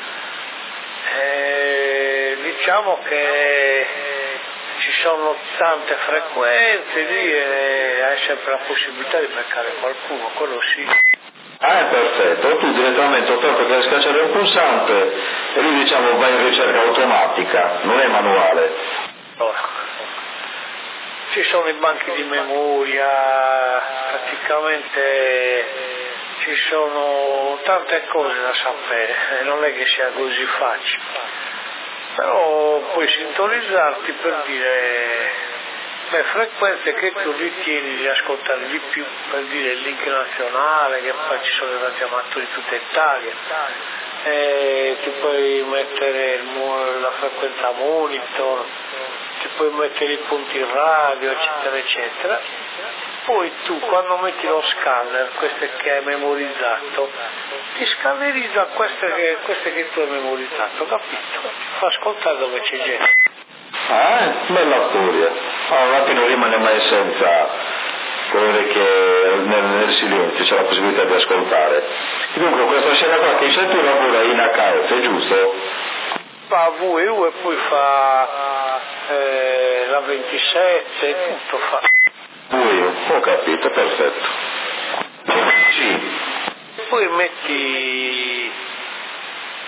Diciamo che ci sono tante frequenze lì e hai sempre la possibilità di beccare qualcuno, quello sì. Perfetto, tu direttamente ho fatto che schiacciare un pulsante e lui va in ricerca automatica, non è manuale. Allora, ci sono i banchi di memoria, praticamente ci sono tante cose da sapere, non è che sia così facile, però puoi sintonizzarti per dire frequenze che tu ritieni di ascoltare di più, per dire il link nazionale, che poi ci sono i radioamatori di tutta Italia, ti puoi mettere la frequenza monitor, ti puoi mettere i punti radio, eccetera, eccetera. Poi tu quando metti lo scanner, questo che hai memorizzato, ti scannerizza queste che tu hai memorizzato, capito? Fa ascoltare dove c'è gente. Bella storia. Alla fine non rimane mai senza quello che nel silenzio c'è la possibilità di ascoltare. Dunque questa scena qua che c'è tu lavora in HF, giusto? Fa VU e poi fa la 27, tutto fa. Ho capito, perfetto. Sì. Poi metti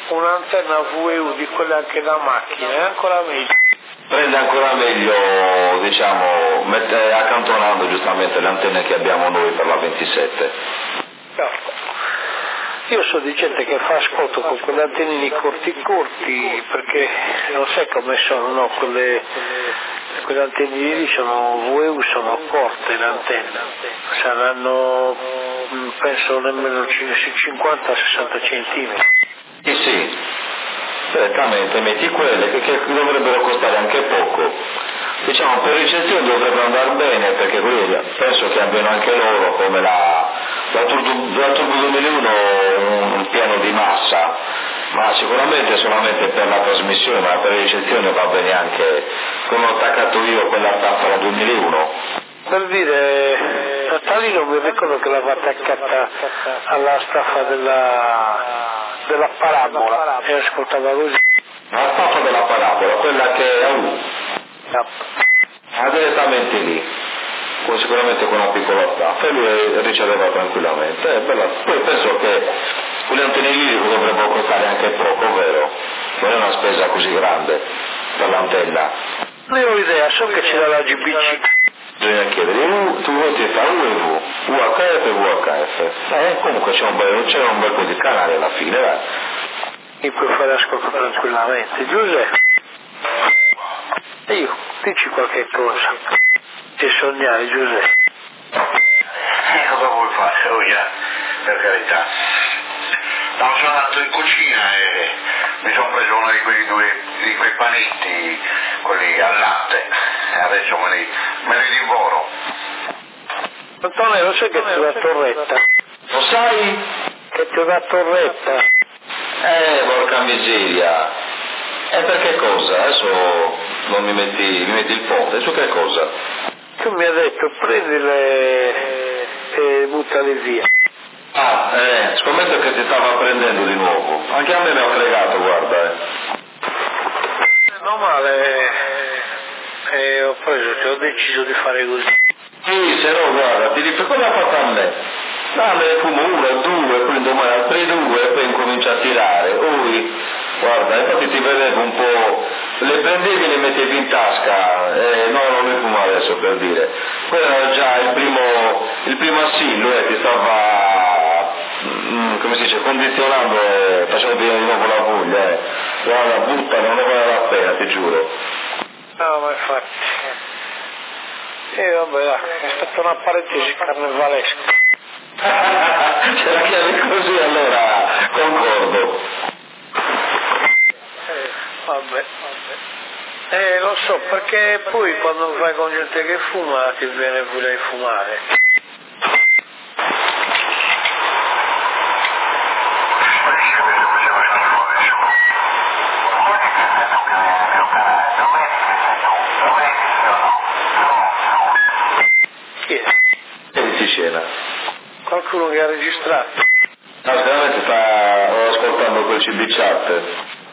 un'antenna VU di quelle anche da macchina, è ancora meglio. Prende ancora meglio, diciamo, accantonando giustamente le antenne che abbiamo noi per la 27. No. Io so di gente che fa ascolto con quelle antennini corti, perché non sai come sono, no? Quelle antennine lì sono VU, sono corte le antenne, saranno, penso nemmeno 50-60 centimetri. Sì, direttamente metti quelle che dovrebbero costare anche poco. Diciamo, per ricezione dovrebbero andare bene, perché quelli penso che abbiano anche loro, come la Turbo 2001, un piano di massa, ma sicuramente solamente per la trasmissione, ma per la ricezione va bene anche come ho attaccato io quella staffa la 2001. Per dire, Natalino mi ricordo che l'aveva attaccata alla staffa della parabola e ascoltava così. La staffa della parabola, quella che è a U. Direttamente lì, sicuramente con una piccola staffa, e lui riceveva tranquillamente. Poi penso che quelle antenne lì dovrebbero costare anche poco, vero? Non è una spesa così grande per l'antenna. Non ho idea, so che c'era la GBC. Bisogna chiedere, tu ti fa U e V, UHF e VHF. Comunque c'è un bel po' di canale alla fine, dai. Mi puoi fare ascolto tranquillamente. Giuseppe, io, dici qualche cosa. Ti sognai, Giuseppe. Cosa vuoi fare? Oh, per carità. Sono andato in cucina e mi sono preso uno di quei panetti, quelli al latte, e adesso me li divoro. Antonio, lo sai che ti ho dato retta? Lo sai? Che ti ho dato retta? Porca miseria. E per che cosa? Adesso non mi metti il ponte, su che cosa? Tu mi hai detto prendile e buttali via. Scommetto che ti stava prendendo di nuovo. Anche a me mi ha fregato, guarda. Non male, ho deciso di fare così. Sì, se no, guarda, ti dico cosa ha fatto a me? Ne fumo uno, due, poi domani altri due e poi incomincio a tirare. Guarda, infatti ti vedevo un po', le prendevi e le mettevi in tasca, no, non ne fumo adesso per dire. Poi era già il primo assillo ti stava, come si dice, condizionando e facendo venire di nuovo la voglia. Guarda, butta, non ne vale la pena, ti giuro. No, ma infatti. Vabbè, è stata una parentesi carnevalesca. Ce la chiami così, allora concordo. Vabbè. Lo so, perché poi quando vai con gente che fuma ti viene pure di fumare. Chi è? Di scena. Qualcuno che ha registrato. No, sicuramente sto ascoltando quel CB chat.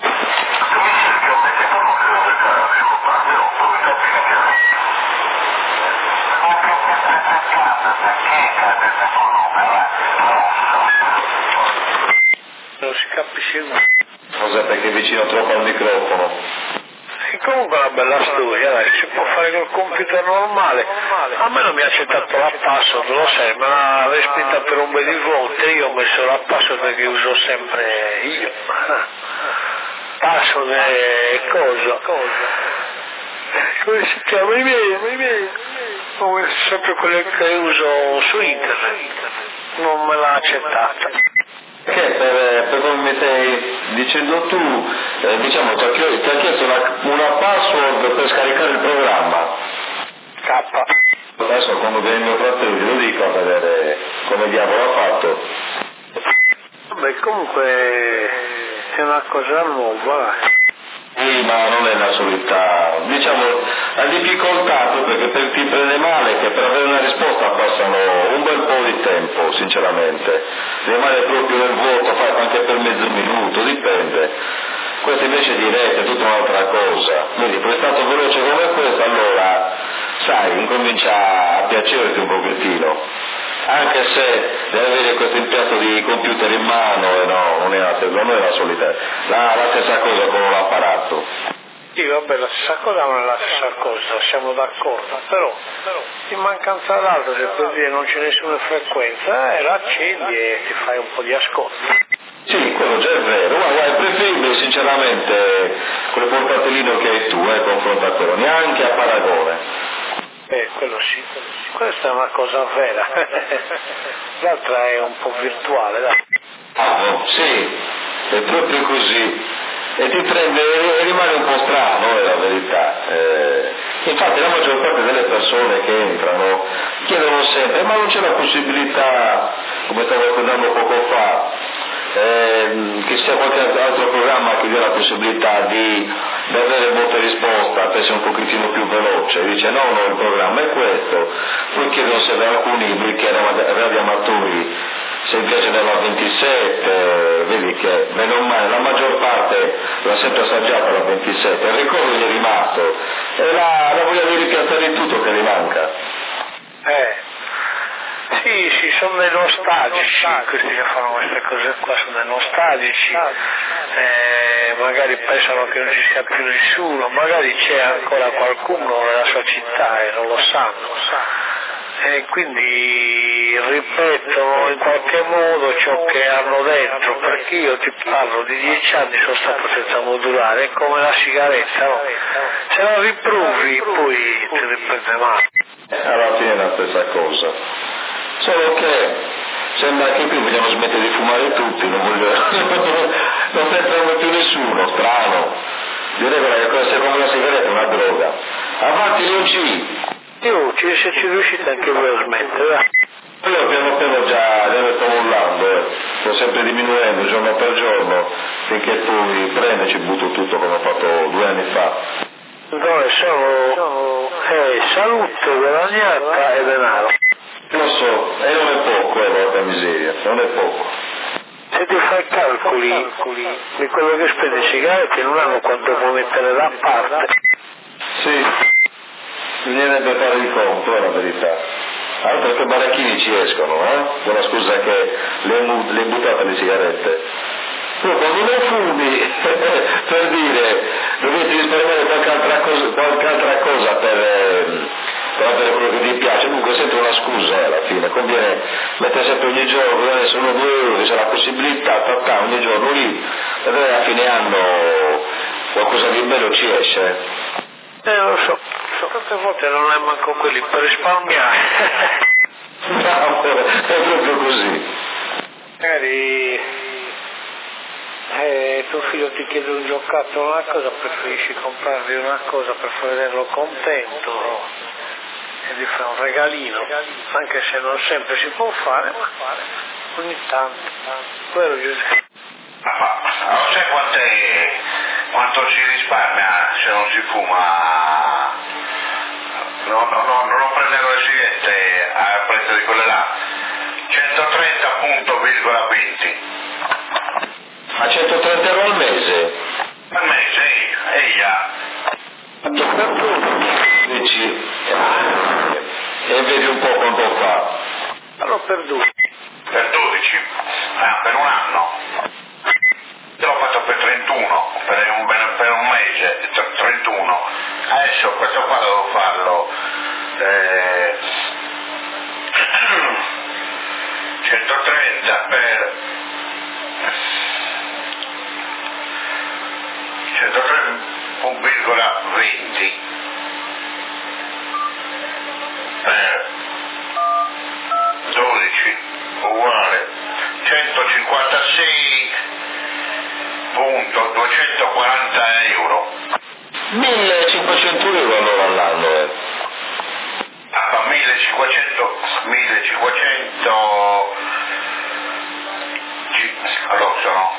Non si capisce nulla. Cosa, perché è vicino troppo al microfono? E comunque è una bella storia, dai, si può fare col computer normale. A me non mi ha accettato la password, lo sai, me l'ha respinta per un bel di volte, io ho messo la password che uso sempre io. Password e cosa? Come si chiama? Email. Ho messo sempre quelle che uso su internet. Non me l'ha accettata. Che per come mi stai dicendo tu, diciamo, ti ha chiesto una password per scaricare il programma. K. Adesso quando viene mio fratello glielo dico a vedere come diavolo ha fatto. Vabbè, comunque è una cosa nuova. Sì, ma non è la solita, diciamo, la difficoltà proprio che per chi prende male, che per avere una risposta passano un bel po' di tempo, sinceramente. Rimane proprio nel vuoto, fatto anche per mezzo minuto, dipende. Questo invece direte è tutta un'altra cosa. Quindi per stato veloce come questo, allora, sai, incomincia a piacerti un pochettino. Anche se deve avere questo impianto di computer in mano, no, non è una secondo me è la solita, la stessa cosa con l'apparato. Sì, vabbè, la stessa cosa non è la stessa cosa, siamo d'accordo, però in mancanza d'altro, se per dire non c'è nessuna frequenza, la accendi e ti fai un po' di ascolto. Sì, quello già è vero, ma è preferibile sinceramente quel portatellino che hai tu, confronto a quello, neanche a paragone. Quello sì, questa è una cosa vera, l'altra è un po' virtuale, dai. Ah, sì, è proprio così, e ti prende, e rimane un po' strano, è la verità. Infatti la maggior parte delle persone che entrano chiedono sempre, ma non c'è la possibilità, come stavo ricordando poco fa, che sia qualche altro programma che dia la possibilità di avere molte risposte per essere un pochettino più veloce. Dice no, il programma è questo. Poi chiedono se da alcuni libri radioamatori, se invece della 27, vedi che bene o male la maggior parte l'ha sempre assaggiata la 27, il ricordo gli è rimasto, e la voglia di ripiazzare tutto che gli manca. Sì, sono dei nostalgici, questi che fanno queste cose qua sono dei nostalgici, magari pensano che non ci sia più nessuno, magari c'è ancora qualcuno nella sua città e non lo sanno, e quindi ripetono in qualche modo ciò che hanno dentro, perché io ti parlo di 10 anni sono stato senza modulare, è come la sigaretta, no? Se la riprovi poi ti riprende male. Alla fine è la stessa cosa. Solo che sembra che qui vogliamo smettere di fumare tutti, non sentono più nessuno, strano. Direi che questa come la sigaretta è una droga. Avanti Luci! Se ci riuscite anche voi a smettere, Io piano piano già ne sto mollando, sto sempre diminuendo giorno per giorno, finché poi prendo e ci butto tutto come ho fatto 2 anni fa. Dove sono salute, guadagnata e denaro. Lo so, e non è poco, porca miseria, non è poco. Se ti fai calcoli di quello che spendi sigarette non hanno quanto può mettere da parte. Sì, bisognerebbe fare il conto, è la verità. Altro che baracchini ci escono, con la scusa che le buttate le sigarette. Tu quando ne fumi, per dire, dovresti risparmiare qualche altra cosa per avere quello che ti piace, comunque è sempre una scusa alla fine, conviene mettere sempre ogni giorno, adesso 1 o 2 euro, c'è la possibilità, ogni giorno lì, e vedere a fine anno qualcosa di bello ci esce. Lo so, tante volte non è manco quelli per risparmiare. No, è proprio così. Magari tuo figlio ti chiede un giocattolo, una cosa, preferisci comprargli una cosa per vederlo contento, no? E gli fai un regalino, anche se non sempre si può fare, ma ogni tanto. Quello Giuseppe. Ma non sai quanto si risparmia se non si fuma? Non prendendo le sigarette al prezzo di quelle là, 130,20. A 130 euro al mese? Al mese, Dici, e vedi un po' quanto fa. Allora per 2. Per 12, per un anno. Io l'ho fatto per 31, per un mese, 31. Adesso questo qua devo farlo 130 per 103,20 per 12 uguale 156,240 euro. 1500 euro allora all'anno, 1500 allora sono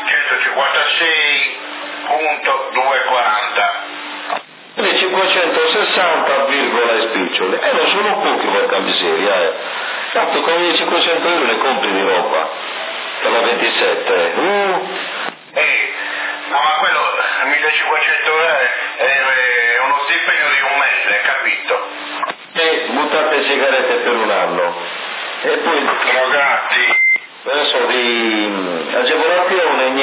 156,240. Quindi 560, e spiccioli, e non sono pochi, porca miseria, Tanto con i 500 euro ne compri di roba, per la 27, no, ma quello 1500 euro è uno stipendio di un mese, capito? E buttate sigarette per un anno, e poi sono gatti. adesso di agevolazione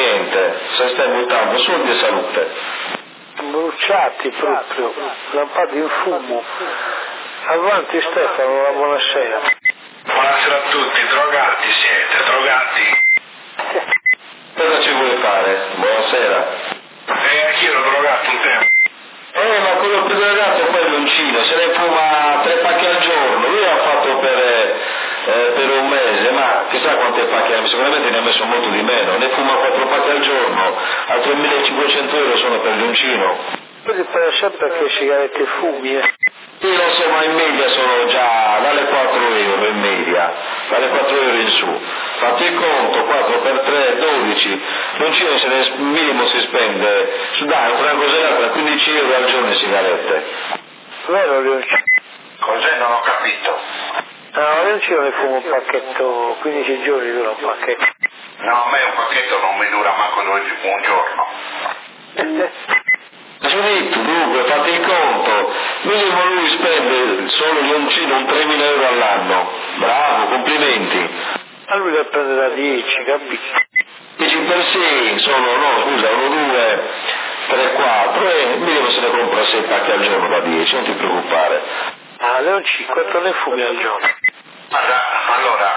salute, se stai buttando soldi e salute. Bruciati proprio, lampati in fumo. Avanti Stefano, una buonasera. Buonasera a tutti, drogati siete, drogati? Cosa ci vuoi fare? Buonasera. Anch'io ero drogato un tempo. Ma quello più drogato è poi l'uncino, se ne fuma 3 pacchi al giorno, lui ha fatto per un mese, ma chissà quante pacche, sicuramente ne ha messo molto di meno, ne fuma 4 pacchi al giorno, altri 1.500 euro sono per l'uncino. Quindi per sempre che sigarette fumi, Io non so, ma in media sono già dalle 4 euro in media, dalle 4 euro in su. Fate il conto, 4 per 3, 12, l'uncino se ne minimo si spende, dai, tra una cosa e l'altra, 15 euro al giorno in sigarette. vero Leoncino? Cos'è? Non ho capito. No, Leoncino ne fumo un pacchetto, 15 giorni dura un pacchetto. No, a me un pacchetto non mi dura manco un giorno. Giudetto, dunque, fate il conto, minimo lui spende solo l'uncino un 3.000 euro all'anno, bravo, complimenti. A lui deve prendere da 10, capito? 10 per 6 sono, no scusa, 1, 2, 3, 4 e minimo se ne compra 6 pacchi al giorno da 10, non ti preoccupare. Ah, Leoncino, quanto ne fumi al giorno? Guarda, allora,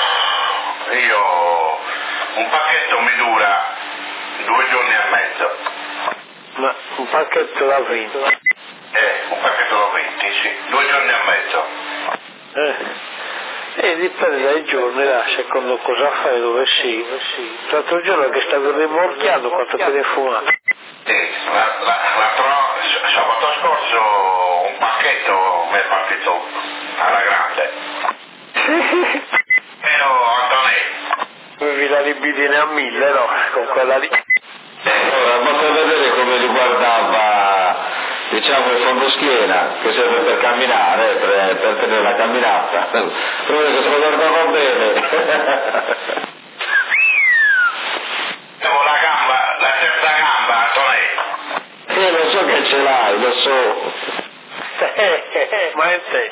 io un pacchetto mi dura 2 giorni e mezzo. Ma un pacchetto da 20. Un pacchetto da 20, sì, 2 giorni e mezzo. Dipende dai giorni, là, secondo cosa fai, dove sei. L'altro giorno che stavi rimorchiando, quanto te ne fumato? Sabato scorso un pacchetto mi è partito alla grande. Però Antonello. Avevi la libidine a 1000, no? Con quella lì. Ora, basta vedere come li guardava, diciamo, il fondoschiena, che serve per camminare, per tenere la camminata. Però che se lo guardava bene. Avevo la terza gamba, Antonello. Lo so che ce l'hai, lo so. Ma è te.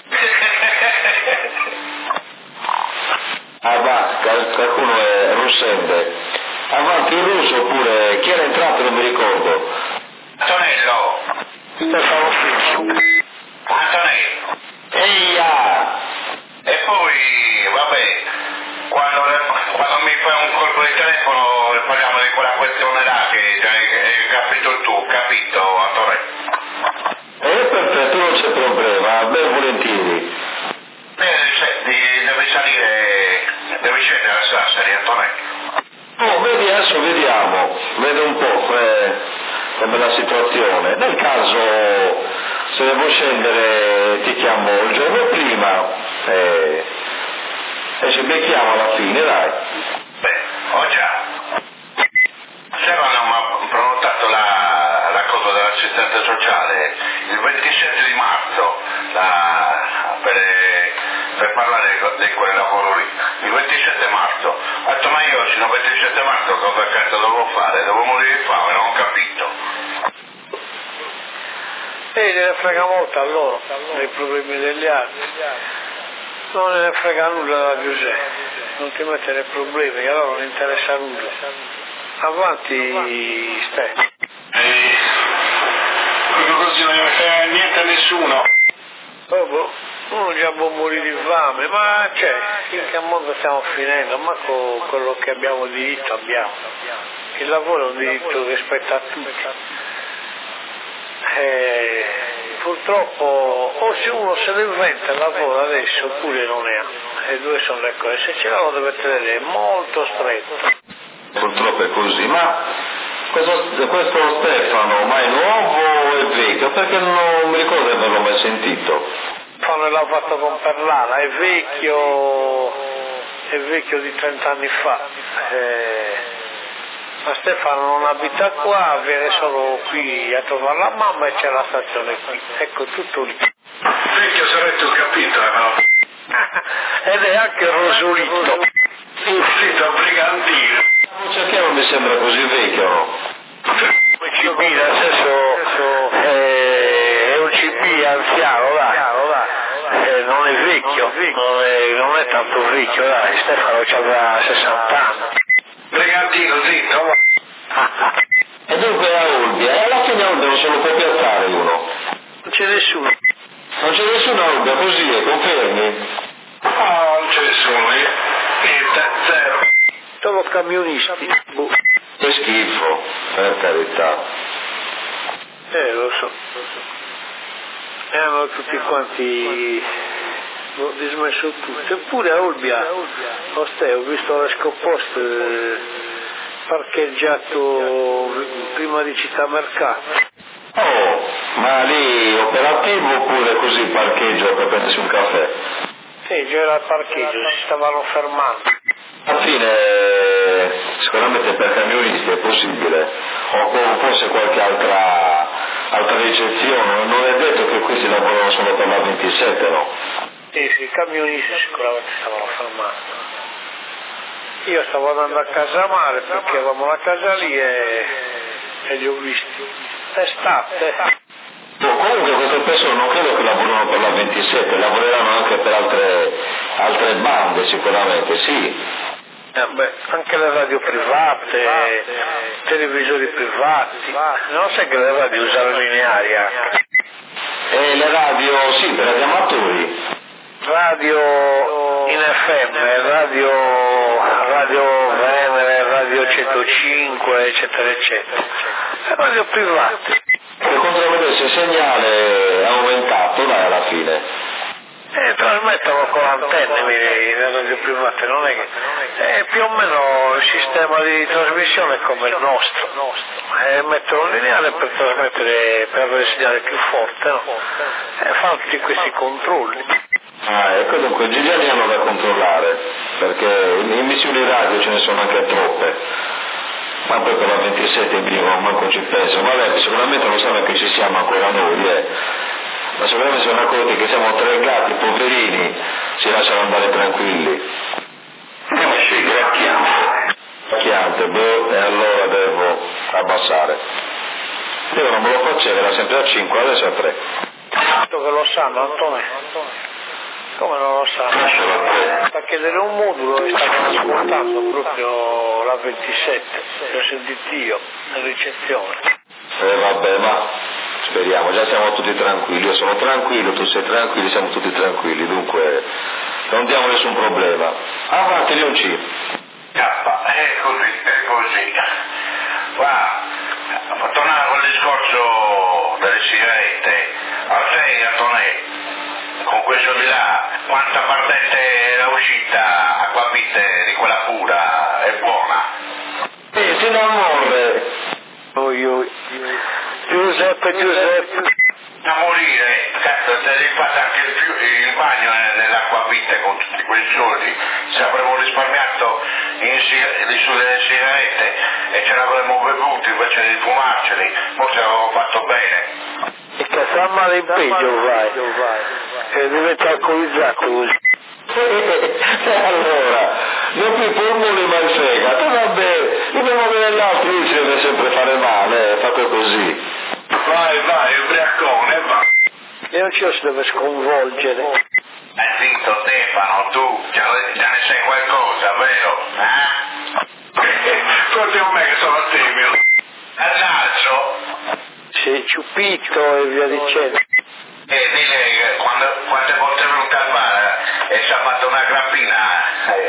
Ah va, qualcuno è russente. Avanti in russo oppure chi era entrato non mi ricordo. Antonello. Stefano Fischio. Antonello. Eia! E poi, vabbè, quando mi fai un colpo di telefono parliamo di quella questione là che hai capito tu, capito, Antonello? Perfetto, non c'è problema, ben volentieri. Devi scendere a Sassari, Antonello. Oh, vedi, adesso vediamo, vedo un po' come la situazione. Nel caso, se devo scendere, ti chiamo il giorno prima e ci becchiamo alla fine, dai. Beh, ho già. Stefano mi ha prenotato la cosa dell'assistente sociale il 27 di marzo per parlare di quel lavoro lì. Il 27 marzo. Ha detto, ma io fino al 27 marzo cosa cazzo devo fare? Devo morire di fame, non ho capito. Ne frega molto a loro, dei problemi degli altri. Non ne frega nulla da Giuseppe, non ti mette nei problemi, a loro non interessa nulla. Avanti, Stefano. Così non mi frega niente a nessuno. Uno già può morire di fame, ma in che mondo stiamo finendo? Ma con quello che abbiamo diritto abbiamo. Il lavoro è un diritto rispetto a tutti. Purtroppo o se uno se lo inventa il lavoro adesso oppure non ne ha. Le due sono le cose. Se ce l'ha lo deve tenere molto stretto. Purtroppo è così, ma questo Stefano, ma è nuovo o è vecchio? Perché non mi ricordo di averlo mai sentito. Stefano l'ha fatto con Perlana, è vecchio di 30 anni fa. Ma Stefano non abita qua, viene solo qui a trovare la mamma e c'è la stazione qui. Ecco, tutto lì. Vecchio sarebbe capito, no? Ed è anche rosolito. Uscito a brigantino. Cerchiamo, mi sembra così vecchio, no? CB, nel senso, è un CB anziano, dai. Non è vecchio, non è tanto vecchio, dai. Stefano c'aveva 60 anni. Brigantino, zitto. E dunque a Olbia, e alla fine a Olbia non se lo può piazzare uno. Non c'è nessuno. Non c'è nessuno a Olbia, così, confermi? No, non c'è nessuno, niente, zero. Solo camionisti. Boh. Che schifo, per carità. Lo so. Hanno tutti quanti dismesso tutto. Eppure a Olbia, ho visto la scomposta parcheggiato prima di Città Mercato. Oh, ma lì operativo oppure così parcheggio per prendersi un caffè? Sì, già era il parcheggio, si stavano fermando. Alla fine, sicuramente per camionisti è possibile, o forse qualche altra ricezione, non è detto che questi lavorano solo per la 27, no? Sì, i camionisti sicuramente stavano fermando. Io stavo andando a Casamare perché avevamo la casa lì e li ho visti. Estate. Comunque queste persone non credo che lavorino per la 27, lavoreranno anche per altre bande sicuramente, sì. Anche le radio private, televisori privati, non sai che le radio usano lineari anche. E le radio, sì, per gli amatori. Radio in FM, radio Venere, radio 105, eccetera, eccetera. Radio private. Per controllare se il segnale è aumentato, dai, alla fine. Trasmettono con antenne le radio private, non è che più o meno il sistema di trasmissione è come il nostro, mettono un lineare per trasmettere, per avere il segnale più forte, no? E fanno tutti questi controlli. Ecco, dunque Giuliani hanno da controllare, perché emissioni radio ce ne sono anche troppe, ma poi per la 27 manco ci penso, vabbè, sicuramente non sanno che ci siamo ancora noi, ma sicuramente sono accorti che siamo tre gatti poverini, ci lasciano andare tranquilli. Sì, Chiante, e allora devo abbassare. Io non me lo facevo, era sempre a 5, adesso a 3. Che lo sanno, Antonio? Come non lo sanno? Perché era un modulo e stavano ascoltando proprio la 27, l'ho sentito io, in ricezione. Vabbè, ma speriamo, già siamo tutti tranquilli, io sono tranquillo, tu sei tranquillo, siamo tutti tranquilli, dunque non diamo nessun problema. Avanti, Leonci. È così. Guarda, tornare col discorso delle sigarette, a te, Antonello, con questo di là, quanta partente era uscita acquavite di quella pura, è buona? Ti innamore. Giuseppe. Da morire, cazzo, se devi fare anche il bagno nell'acquavite con tutti quei soldi, se avremmo risparmiato sulle sigarette e ce l'avremmo bevuti invece di fumarceli, forse avevamo fatto bene. E che fa male in peggio vai, e diventa alcolizzato così. Allora, dopo i polmoni ma il fegato, vabbè, dobbiamo avere l'altro, lui ci deve sempre fare male, fate così. Vai, ubriacone, va. E non ci si deve sconvolgere. Zitto Stefano, tu già ne sai qualcosa, vero? Forse è me che sono timido. Annalzo? Sei ciupito e via dicendo. Dile quante volte è venuta al bar e ci ha fatto una grappina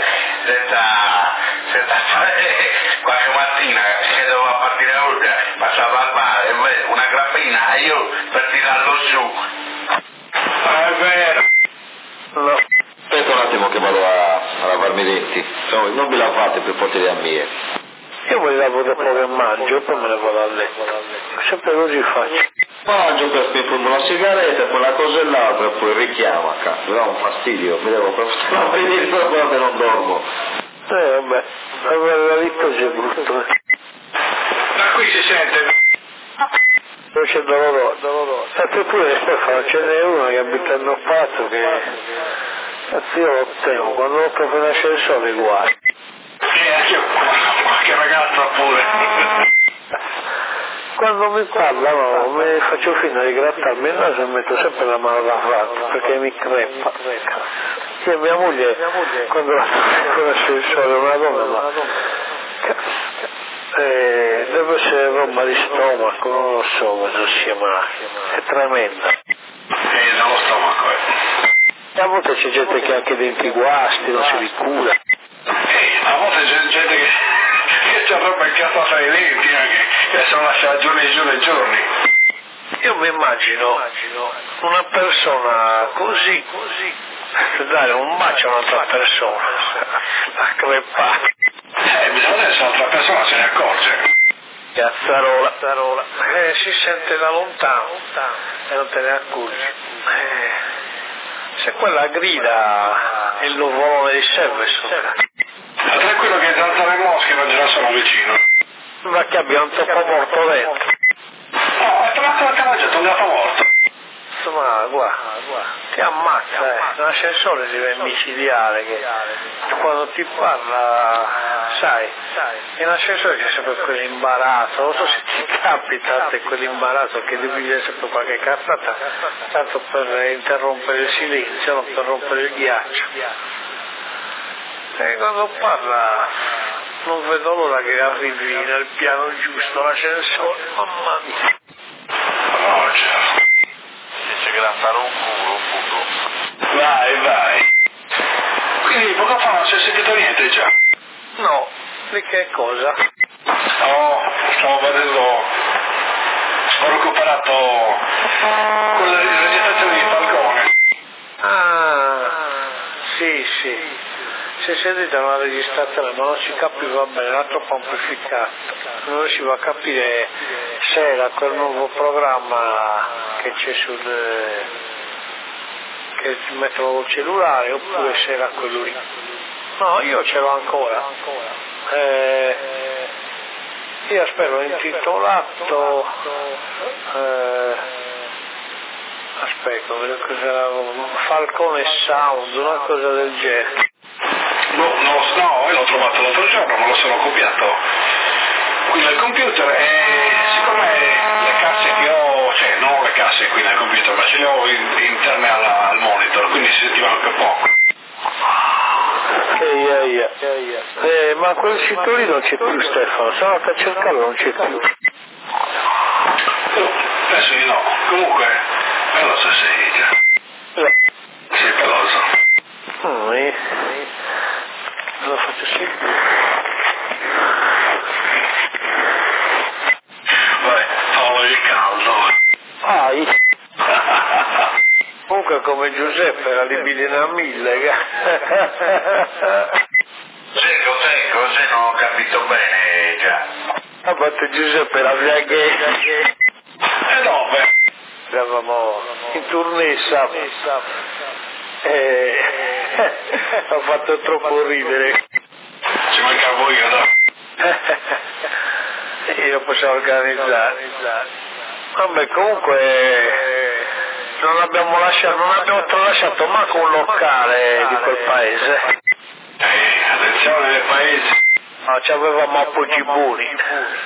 senza fare qualche mattina che doveva partire a Olbia, passava al bar e una grappina e io per tirarlo su. È vero. No. Aspetta un attimo che vado a lavarmi i denti, non vi lavate per poter a mie. Io me li lavo dopo che mangio e poi me ne vado a letto. Sempre così faccio. Mangio per mi fumo una sigaretta, poi una cosa e l'altra, e poi richiama, cazzo, mi dà un fastidio, mi devo proprio venire proprio che non dormo. Vabbè, la vita così è brutto. Da qui si sente. Non c'è dolore. Sapete pure Stefano, ce n'è uno che abita in Noppato che... Cazzo io lo temo, quando lo proprio nasce il sole guai. Anche qualche ragazza pure. Quando mi parlano mi faccio finta di grattarmi il naso e metto sempre la mano da parte perché mi crepa. Io mia moglie quando nasce il sole è una donna, ma deve essere roba di stomaco, non lo so cosa sia, ma è tremenda. Dallo stomaco, E a volte c'è gente che ha anche denti guasti, non si ricura. A volte c'è gente che c'ha roba incastrata ai denti anche, che se lo lascia giorni e giorni e giorni. Io mi immagino una persona così, dare un bacio a un'altra persona, a crepare. Bisogna essere un'altra persona se ne accorge. Cazzarola. Si sente da lontano e non te ne accorgi. Se quella grida il nuvolone di Severson. Tranquillo che tra le mosche non ce ne sono vicino. Sembra che abbia un topo morto dentro. No, è tornato al canaggetto, è andato morto. Insomma, guarda, ti ammazza, l'ascensore diventa micidiale, che quando ti parla, sai, in ascensore c'è sempre quell'imbarazzo, non so se ti capita quell'imbarazzo che devi dire sempre qualche cazzata, tanto per interrompere il silenzio, non per rompere il ghiaccio. E quando parla non vedo l'ora che arrivi nel piano giusto l'ascensore, mamma mia. Roger. Dice che la farò un culo. Vai. Quindi poco fa non si è sentito niente già? No, di che cosa? No, stavo vedendo, ho recuperato quella registrazione di Falcone. Ah, sì. Si è sentita una registrazione, ma non si capiva bene, era troppo amplificato. Non riusciva a capire se era quel nuovo programma che c'è che si mettono col cellulare oppure se era quello lì. No, io ce l'ho ancora. Io spero intitolato aspetta, cos'era, Falcone Sound, una cosa del genere. No, io l'ho trovato l'altro giorno, me lo sono copiato qui nel computer e siccome le casse che ho, cioè non le casse qui nel computer, ma ce le ho interne al monitor, quindi si sentiva anche poco. Ma quel sito lì non c'è più, Stefano, sono andato a cercarlo, non c'è più. Penso di no, comunque peloso sei già. Sei peloso. Lo faccio sentire. Vai, fallo il caldo. Comunque come Giuseppe la libidina a 1000. Cos'è non ho capito bene già. A parte Giuseppe la viaghe. Dove? Eravamo in tournée sabato. Ha fatto troppo ridere. Ci mancavo io, no? Io possiamo organizzare. Vabbè, comunque non abbiamo lasciato manco un locale di quel paese. Attenzione del paese. No, ci avevamo appoggi buoni.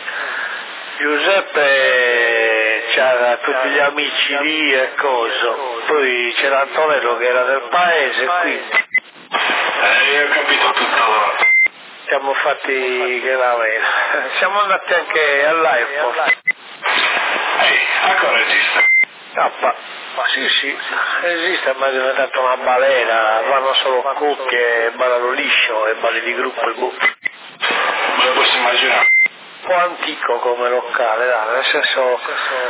Giuseppe c'era tutti gli amici lì e coso. Poi c'era Antonello che era del paese, quindi. Io ho capito tutto allora. Siamo fatti che la vera. Siamo andati anche all'airport. Ancora esiste. Ma sì, esiste, ma è diventata una balena, vanno solo coppie, ballano liscio e balli di gruppo e boh. Me lo posso immaginare. Un po' antico come locale, dai, nel senso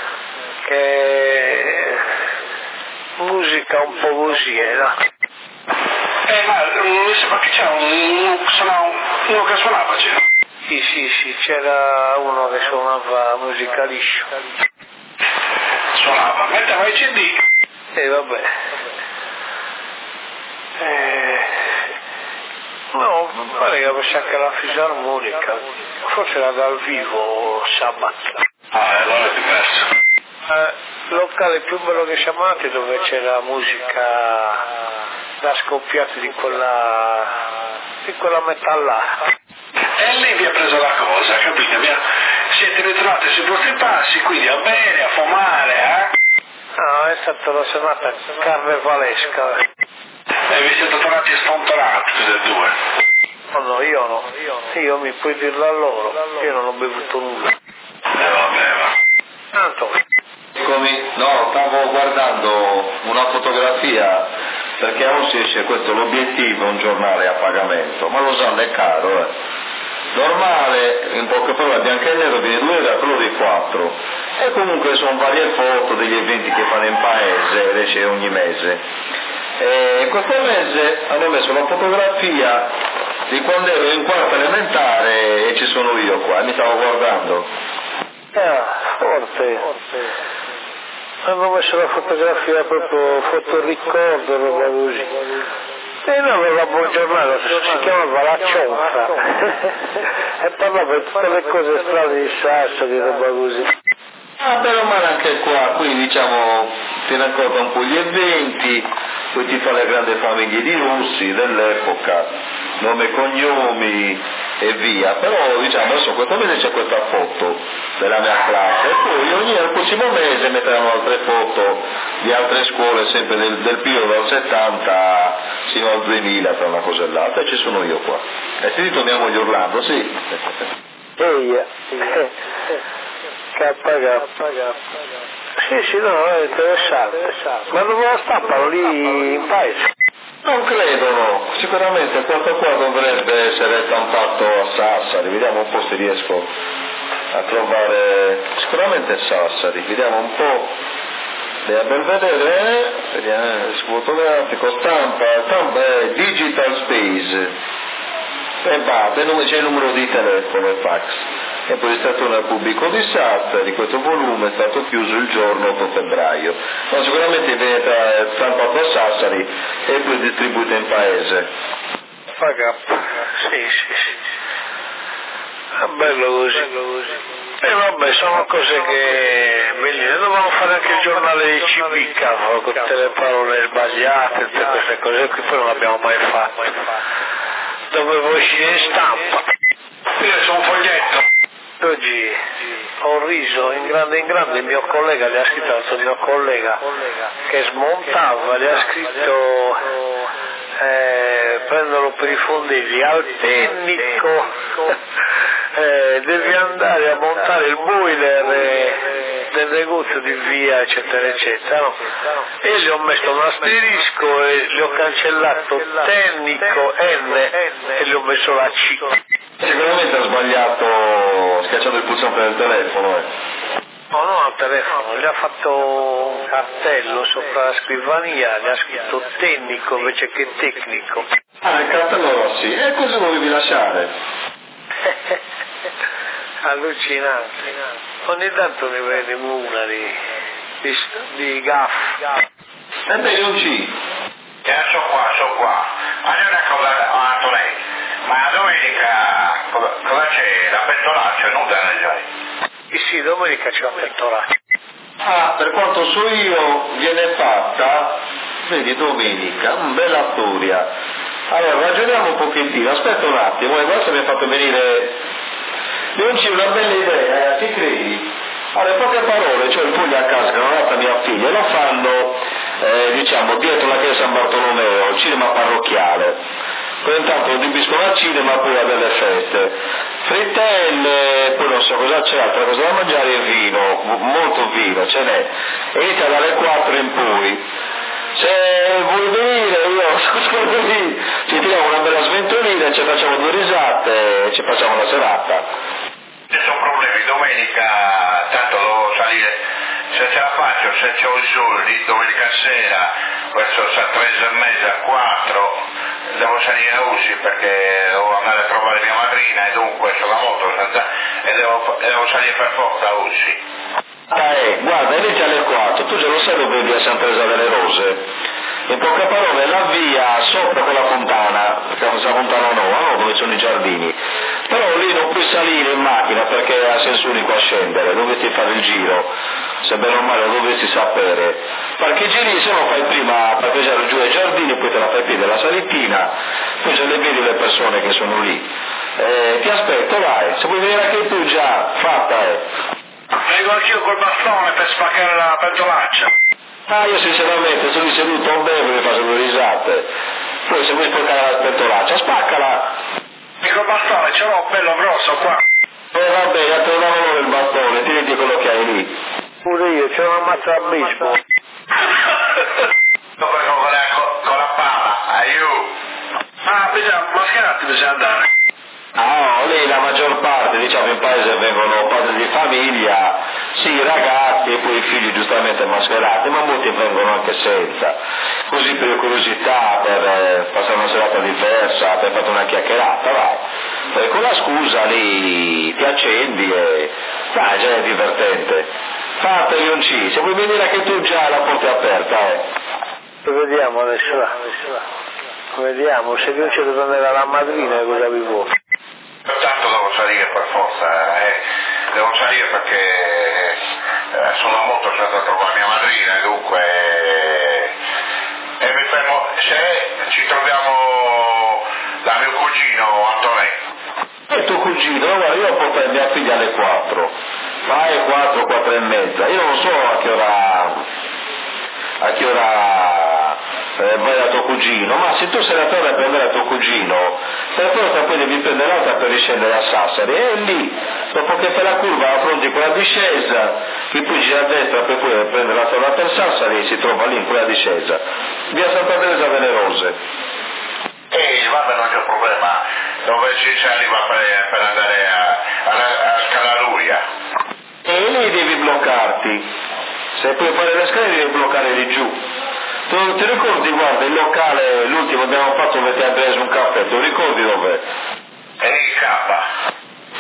che musica un po' così, dai. Ma mi sembra che c'era uno che suonava, c'era. Sì, c'era uno che suonava musica liscio. Suonava, metteva i CD. Vabbè. No, mi pare che fosse anche la fisarmonica, forse era dal vivo sabato. Allora è diverso. Il locale più bello che siamo andati dove c'era musica da scoppiati di quella metallata. E lì vi ha preso la cosa, capite? Siete ritrovati sui vostri passi, quindi a bere, a fumare, No, è stata la serata carnevalesca. E vi siete tornati sfontorati tutti e due. No, io no. Io mi puoi dirlo a loro. Io non ho bevuto nulla. No, stavo guardando una fotografia perché oggi esce questo l'obiettivo, un giornale a pagamento, ma lo sanno è caro, Normale, in poche parole, bianco e nero viene 2 euro, quello di 4. E comunque sono varie foto degli eventi che fanno in paese, ed esce ogni mese. E questo mese hanno messo la fotografia di quando ero in quarta elementare e ci sono io qua, mi stavo guardando. Forte. Hanno messo la fotografia proprio fotoricordo, roba così. E noi avevamo un giornale, si chiamava La Cionfa, e parlava di tutte le cose strane di Sassari, roba così. Bene o male anche qua, qui diciamo ti racconta un po' gli eventi, poi ti fa le grandi famiglie di russi dell'epoca, nome e cognomi e via, però diciamo adesso questo mese c'è questa foto della mia classe e poi al prossimo mese metteranno altre foto di altre scuole sempre del periodo dal 70 fino al 2000 tra una cosa e l'altra, e ci sono io qua. E se ritorniamo agli Orlando, sì. KK. Sì, no, è interessante. Ma dove la stampano lì in paese? Non credo, no. Sicuramente questo qua dovrebbe essere stampato a Sassari, vediamo un po' se riesco a trovare, sicuramente Sassari, vediamo un po', a ben vedere, vediamo, fotografico, stampa, Digital Space, e c'è il numero di telefono e fax. E poi è stato un pubblico di SAT di questo volume, è stato chiuso il giorno 8 febbraio. Ma sicuramente viene stampato a Sassari e poi distribuito in paese. Sì. È bello così. E vabbè, sono cose che bellissime. Dovevamo fare anche il giornale di CB, cavolo, con tutte le parole sbagliate, tutte queste cose qui, poi non l'abbiamo mai fatto. Dovevo uscire in stampa. Io sono un foglietto. Oggi ho riso in grande, il mio collega gli ha scritto, il mio collega che smontava, gli ha scritto prendono per i fondelli al tecnico, devi andare a montare il boiler del negozio di via eccetera eccetera, no? E gli ho messo un asterisco e gli ho cancellato tecnico N e gli ho messo la C. Sicuramente ha sbagliato, schiacciato il pulsante del telefono. No, al telefono, gli ha fatto un cartello sopra la scrivania, gli ha scritto tecnico invece che tecnico. Il cartello Rossi, e cosa dovevi lasciare? Allucinante. Ogni tanto ne vediamo una di gaff. E beh, non ci. So qua. Allora una cosa, Antonelli, ma domenica cosa c'è? La pentolaccia, non da ragione. Sì, domenica c'è la pentolaccia. Per quanto so io, viene fatta, vedi, domenica, bella storia. Allora, ragioniamo un pochettino, aspetta un attimo, questo mi ha fatto venire, non c'è una bella idea, ti credi? Allora, in poche parole, cioè il Puglia a casa, che non è mia figlia, lo fanno, diciamo, dietro la chiesa San Bartolomeo, il cinema parrocchiale. Poi intanto lo adibiscono al cinema, poi a delle feste, frittelle, poi non so cosa c'è, altra cosa da mangiare e vino, molto vino ce n'è, e inizia dalle 4 in poi. Se vuoi venire io ci tiriamo una bella sventolina, ci facciamo 2 risate e ci facciamo la serata. Ci sono problemi, domenica tanto devo salire, se ce la faccio, se ho i soldi, domenica sera, verso 3:30, 4, devo salire a Usci perché devo andare a trovare mia madrina e dunque sulla moto e devo salire per forza a Usci. Guarda, inizia alle 4, tu già lo sai dove è via Santa Teresa delle Rose? In poche parole, la via sopra quella fontana, perché questa fontana nuova, no, dove sono i giardini, però lì non puoi salire in macchina perché ha senso unico a scendere, dovresti fare il giro, se bene o male lo dovresti sapere, perché giri se no fai prima a parcheggiare giù ai giardini, poi te la fai più della salittina, poi se le vedi le persone che sono lì, ti aspetto, vai, se vuoi venire anche tu già, fatta Vengo anch'io col bastone per spaccare la pentolaccia. Io sinceramente sono seduto bene mi faccio 2 risate. Poi se vuoi spaccare la pentolaccia, spaccala! E col bastone ce l'ho bello grosso qua. Vabbè, a te davano il bastone, tieniti quello che hai lì. Pure io, c'è una mazza a baseball. Dopo con la palla, aiuto. Bisogna mascherati, bisogna andare. No, lì la maggior parte, diciamo, in paese vengono padri di famiglia, sì, ragazzi e poi i figli giustamente mascherati, ma molti vengono anche senza, così per curiosità, per passare una serata diversa, per fare una chiacchierata, vai. E con la scusa lì ti accendi e dai, già è divertente. Fateli un C, se vuoi venire anche tu già la porta è aperta, Vediamo adesso, vediamo, se non ci deve andare alla madrina cosa vi vuole. Tanto devo salire per forza, devo salire perché sono molto certo a trovare mia madrina, dunque e mi fermo, se ci troviamo da mio cugino Antonello. E tuo cugino, guarda, io porto mia figlia alle 4, fai 4, 4 e mezza, io non so a che ora vai da tuo cugino, ma se tu sei la torre a prendere tuo cugino, per forza poi devi prendere l'altra per riscendere a Sassari, e lì, dopo che fai la curva affronti quella discesa, che poi gira a destra per poi prendere la torre per Sassari, si trova lì in quella discesa, via Santa Teresa Venerose. Vabbè, non c'è problema, dove si arriva per andare a Scalaluria. E lì devi bloccarti, se puoi fare le scale devi bloccare lì giù. Ti ricordi, guarda, il locale, l'ultimo abbiamo fatto dove ti ha preso un caffè, ti ricordi dov'è? E il K.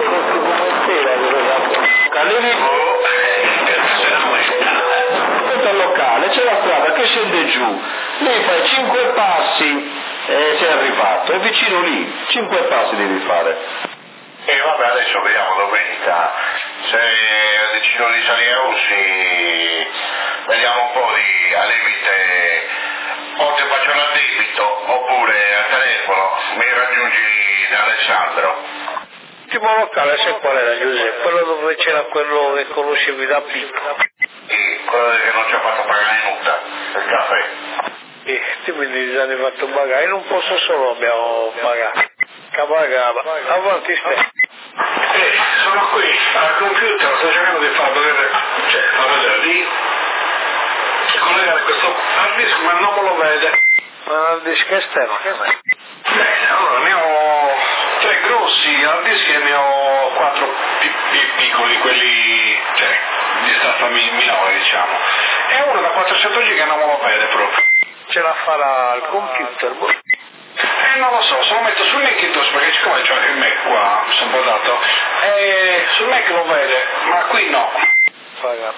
Questo è il locale, c'è la strada che scende giù, lì fai 5 passi e sei arrivato, è vicino lì, 5 passi devi fare. E vabbè, adesso vediamo domenica, se decido di salire a Ussi, vediamo un po' di al limite, o ti faccio l'addebito oppure al telefono mi raggiungi da Alessandro. L'ultimo locale, sai qual era, Giuseppe? Quello dove c'era quello che conoscevi da piccolo. Sì, quello che non ci ha fatto pagare nulla, il caffè. Tu mi dici che hanno fatto pagare, io non posso solo abbiamo pagato. Che pagava. Avanti stai. Sono qui al computer, sto cercando di far vedere, lì, collegare questo hard disk, ma non me lo vede. Ma il disco esterno? Allora, ne ho 3 grossi hard disk e ne ho 4 piccoli, quelli, di stazza minore, diciamo. E uno da 400 giga non me lo vede proprio. Ce la farà al computer? Non lo so, se lo metto sul Macintosh, perché siccome c'ho anche il Mac qua, mi sono portato, sul Mac lo vede, ma qui no. Paga.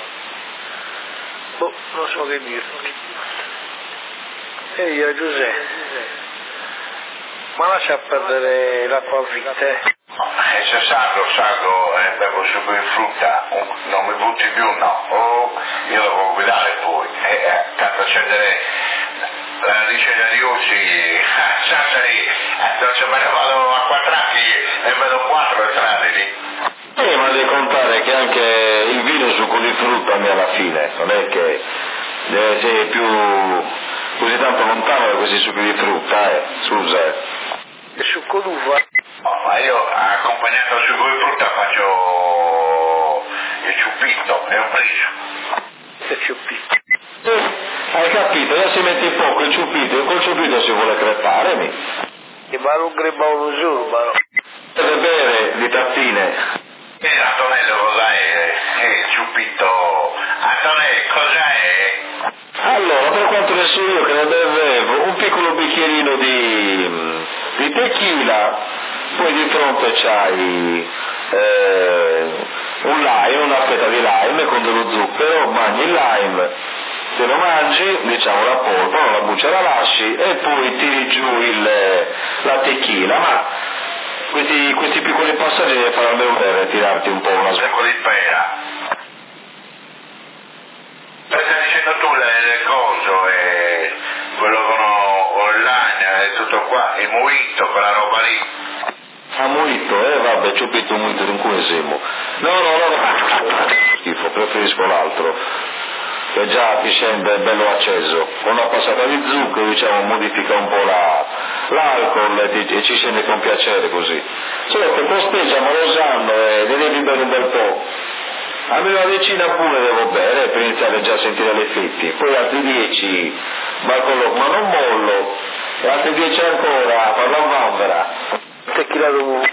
Non so che dire. Ehi, Giuseppe, ma lascia perdere l'acqua vite. Se salgo e bevo sugo in frutta, non mi butti più, no. Io devo guidare poi, tanto accendere la discesa di Ussi, Sassari, non se me ne vado a 4 anni e vedo 4 strade lì. Ma devi contare che anche il vino è succo di frutta alla fine, non è che sei più così tanto lontano da questi succhi di frutta, scusa. E succo d'uva? No, ma io accompagnato al succo di frutta faccio il ciuppito e un friso. E ciuppito. Hai capito? Adesso si mette poco il ciuppito e col ciuppito si vuole crepare, mi. E va un greba uno giorno, Deve bere di tazzine. Antonello, cos'è il ciuppito? Antonello, cos'è? Allora, per quanto ne so io che ne bevevo un piccolo bicchierino di tequila, poi di fronte c'hai un lime, una fetta di lime con dello zucchero, mangi il lime, te lo mangi, diciamo la polpa, non la buccia la lasci e poi tiri giù la tequila, ma questi piccoli passaggi devi fare almeno per tirarti un po' una Secco di pera. Stai dicendo tu le cose e quello con online e tutto qua, il mojito, quella roba lì. Mojito, vabbè, ci ho detto un mojito d'inquesimo. No, schifo, preferisco l'altro, che già ti scende bello acceso, con una passata di zucchero, diciamo, modifica un po' l'alcol e ci scende con piacere così. Certo, costeggiamo, lo sanno e ne devi bere un bel po'. almeno una decina pure devo bere per iniziare già a sentire gli effetti, poi altri 10 ma non mollo, e altri 10 ancora, parla vanvera. Tequila d'uomo.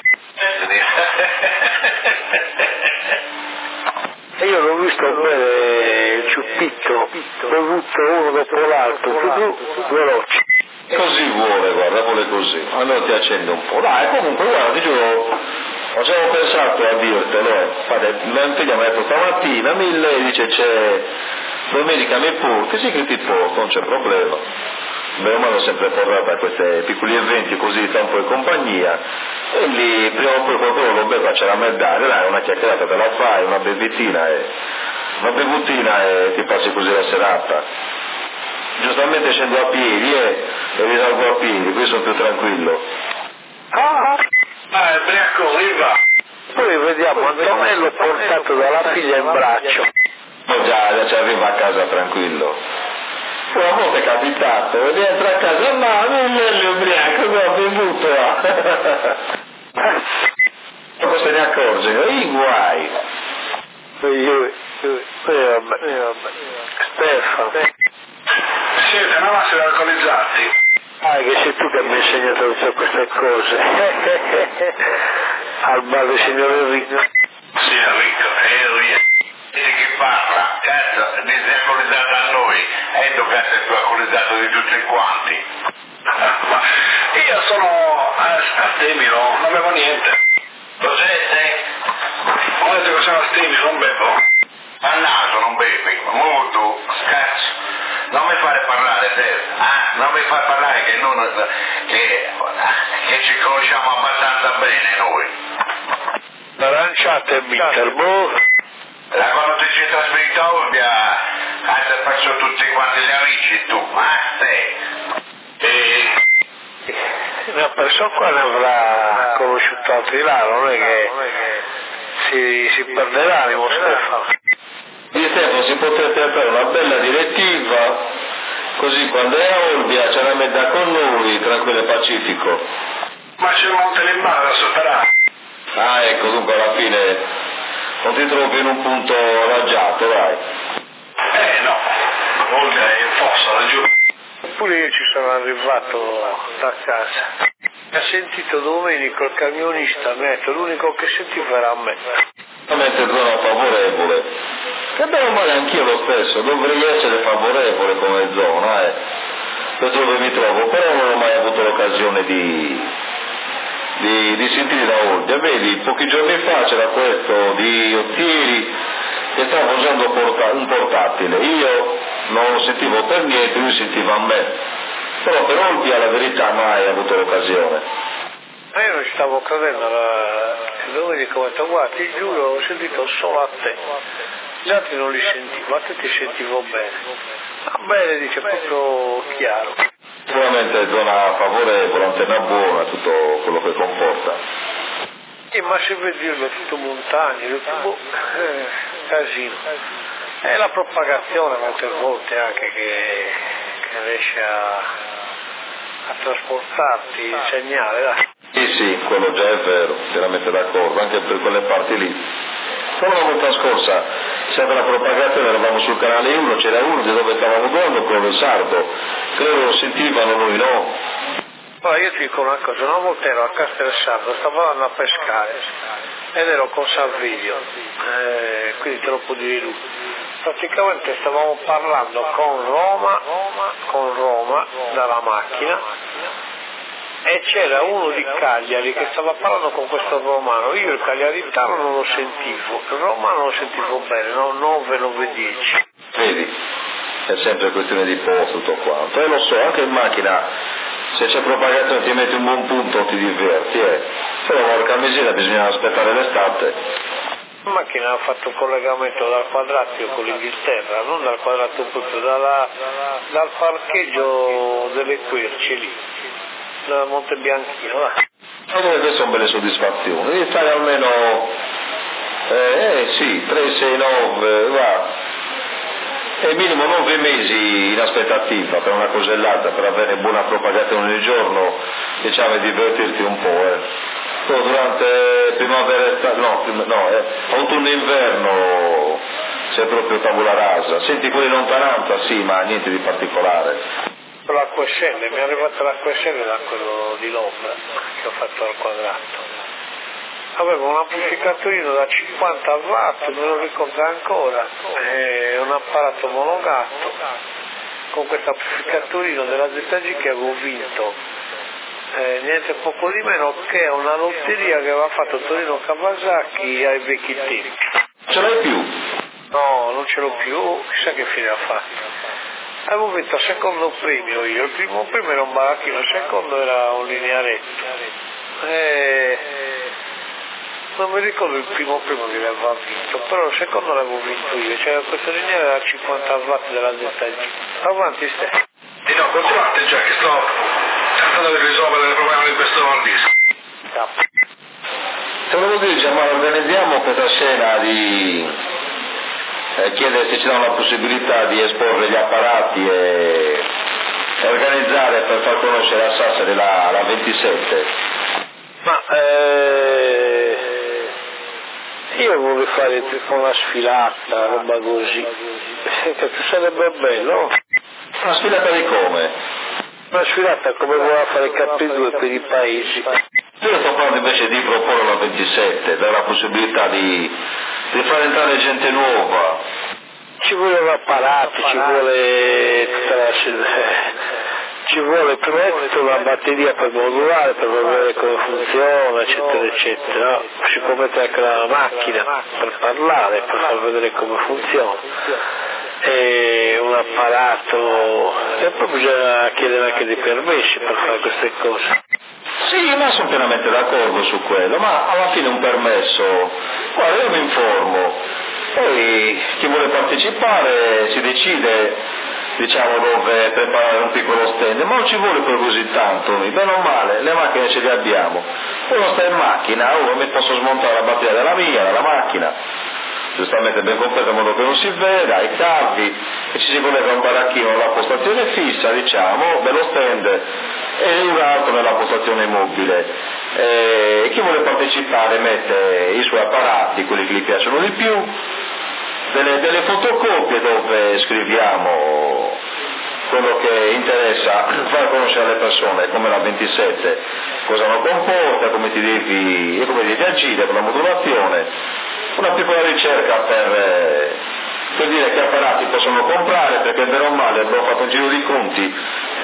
E io l'ho visto bere il ciuppito, bevuto uno dopo l'altro, veloce. Così vuole così, allora ti accende un po'. Dai, comunque guarda, ti giuro, avevo pensato a dirtelo, mia figlia mi ha detto stamattina, 1000, dice c'è domenica mi porti, sì che ti porto, non c'è problema. Beh, ma l'ho sempre portata a questi piccoli eventi così sta un po' in compagnia, e lì prima o poi qualcuno lo beve, c'è la medaglio, dai, una chiacchierata te la fai, una bevutina e ti passi così la serata. Giustamente scendo a piedi e risalgo a piedi, qui sono più tranquillo. Briacone, va. Poi vediamo Antonello portato dalla figlia in braccio. Già ci arriva a casa tranquillo. Poi a volte è capitato, rientra a casa, ma non è l'ubriaco, non ho bevuto. Dopo se ne accorge, i guai. Vabbè. Stefano. Siete una massa di alcolizzati? Che sei tu che mi hai insegnato tutte queste cose. Al bar del signor Enrico. Sì, Enrico, è lui. Che parla, cazzo, ne sei alcolizzato a noi, e tu cazzo sei più alcolizzato di tutti quanti. Ma io sono a Stemilo, non bevo niente. Cos'è te? Ho detto che sono a Stemilo, non bevo. Al naso non bevi, molto, cazzo. Non mi fare parlare, te. Non mi far parlare che ci conosciamo abbastanza bene noi. Aranciate e Mitterbo. Da quando ti sei trasferito a Olbia, hai perso tutti quanti gli amici tu, Una persona qua ne avrà conosciuto altri là, non è che si perde l'animo, Stefano. Di Stefano si potrebbe fare una bella direttiva, così quando è a Olbia ce la metta con noi, tranquillo e pacifico. Ma c'è il Monte Limbano da superare. Ecco, dunque alla fine non ti trovi in un punto adagiato, dai. No, Olga è in fossa laggiù. Eppure io ci sono arrivato da casa. Ha sentito Domenico, il camionista, mi ha detto l'unico che sentiva era me. Veramente zona favorevole. Che bene o male anch'io lo stesso, dovrei essere favorevole come zona, per dove mi trovo, però non ho mai avuto l'occasione di sentire da Olbia. Vedi, pochi giorni fa c'era questo di Ottieri che stava usando un portatile, io non lo sentivo per niente, lui sentiva me, però per Olbia la verità mai avuto l'occasione. Io non stavo credendo, Domenico mi ha detto guarda ti giuro ho sentito solo a te, gli altri non li sentivo, a te ti sentivo bene. Va bene, dice, proprio chiaro. Sicuramente zona favorevole, antenna buona, tutto quello che comporta. Ma se vedi è tutto montagne, tutto casino. È la propagazione molte volte anche che riesce a trasportarti il segnale, dai. Sì, quello già è vero, pienamente d'accordo, anche per quelle parti lì. Solo la volta scorsa, sempre la propagazione, eravamo sul canale 1, c'era uno di dove stavamo guardando, quello del sardo, credo lo sentivano noi, no? Allora io ti dico una cosa, una volta ero a Castelsardo, stavo andando a pescare ed ero con Salvidio, quindi te lo può dire lui. Praticamente stavamo parlando con Roma dalla macchina e c'era uno di Cagliari che stava parlando con questo romano, io il cagliaritano non lo sentivo, il romano lo sentivo bene, no? 9, 9, 10. Vedi, è sempre questione di posto tutto quanto, e lo so, anche in macchina se c'è propagazione ti metti un buon punto ti diverti, però porca miseria bisogna aspettare l'estate. La macchina ha fatto collegamento dal Quadratio con l'Inghilterra, non dal Quadratio proprio, dal parcheggio delle Querci lì, da Monte Bianchino. Allora queste sono belle soddisfazioni, devi stare almeno, sì, 3, 6, 9, va. E minimo 9 mesi in aspettativa per una cosellata, per avere buona propagazione ogni giorno, diciamo, e divertirti un po'. durante primavera, autunno-inverno c'è proprio tabula rasa. Senti, quelli in lontananza sì, ma niente di particolare. L'acqua scende, mi è arrivata l'acqua scende da quello di Londra che ho fatto al quadrato. Avevo un amplificatorino da 50 watt, me lo ricordo ancora, è un apparato monogatto con questo amplificatorino della ZG che avevo vinto, niente poco di meno che una lotteria che aveva fatto Torino Kawasaki ai vecchi tempi. Ce l'hai più? No, non ce l'ho più, chissà che fine ha fatto. Avevo vinto il secondo premio io, il primo premio era un baracchino, il secondo era un linearetto. Non mi ricordo il primo premio che aveva vinto, però il secondo l'avevo vinto io, c'era questo lineare da 50 watt della ZG. Avanti ste. No, continuate già che sto tentando di risolvere il problema di questo hard disk. Te volevo dire, Giacomo, organizziamo questa scena di chiedere se ci danno la possibilità di esporre gli apparati e organizzare per far conoscere a Sassari la 27. Ma io vorrei fare tipo una sfilata, roba così, che sarebbe bello. Una sfilata di come? Una sfilata come voleva fare KP2 per i paesi. Io sto parlando invece di proporre la 27, dare la possibilità di far entrare gente nuova. Ci vogliono apparati, ci vuole tutta la ci vuole prima di tutto una batteria per modulare, per vedere come funziona, eccetera, eccetera. No? Si può mettere anche la macchina per parlare, per far vedere come funziona. E un apparato, e poi bisogna chiedere anche dei permessi per fare queste cose. Sì, ma sono pienamente d'accordo su quello, ma alla fine un permesso, guarda, io mi informo, poi chi vuole partecipare si decide, diciamo, dove preparare un piccolo stand, ma non ci vuole poi così tanto, bene o male, le macchine ce le abbiamo, uno sta in macchina, mi posso smontare la batteria della mia, della macchina, giustamente ben completa in modo che non si veda, i cavi, e ci si collega un baracchino alla postazione fissa, diciamo, dello stand, e un altro nella postazione mobile. Chi vuole partecipare mette i suoi apparati, quelli che gli piacciono di più, delle fotocopie dove scriviamo quello che interessa far conoscere alle persone, come la 27, cosa non comporta, come devi agire per la modulazione, una piccola ricerca per dire che apparati possono comprare, perché bene o male abbiamo fatto un giro di conti,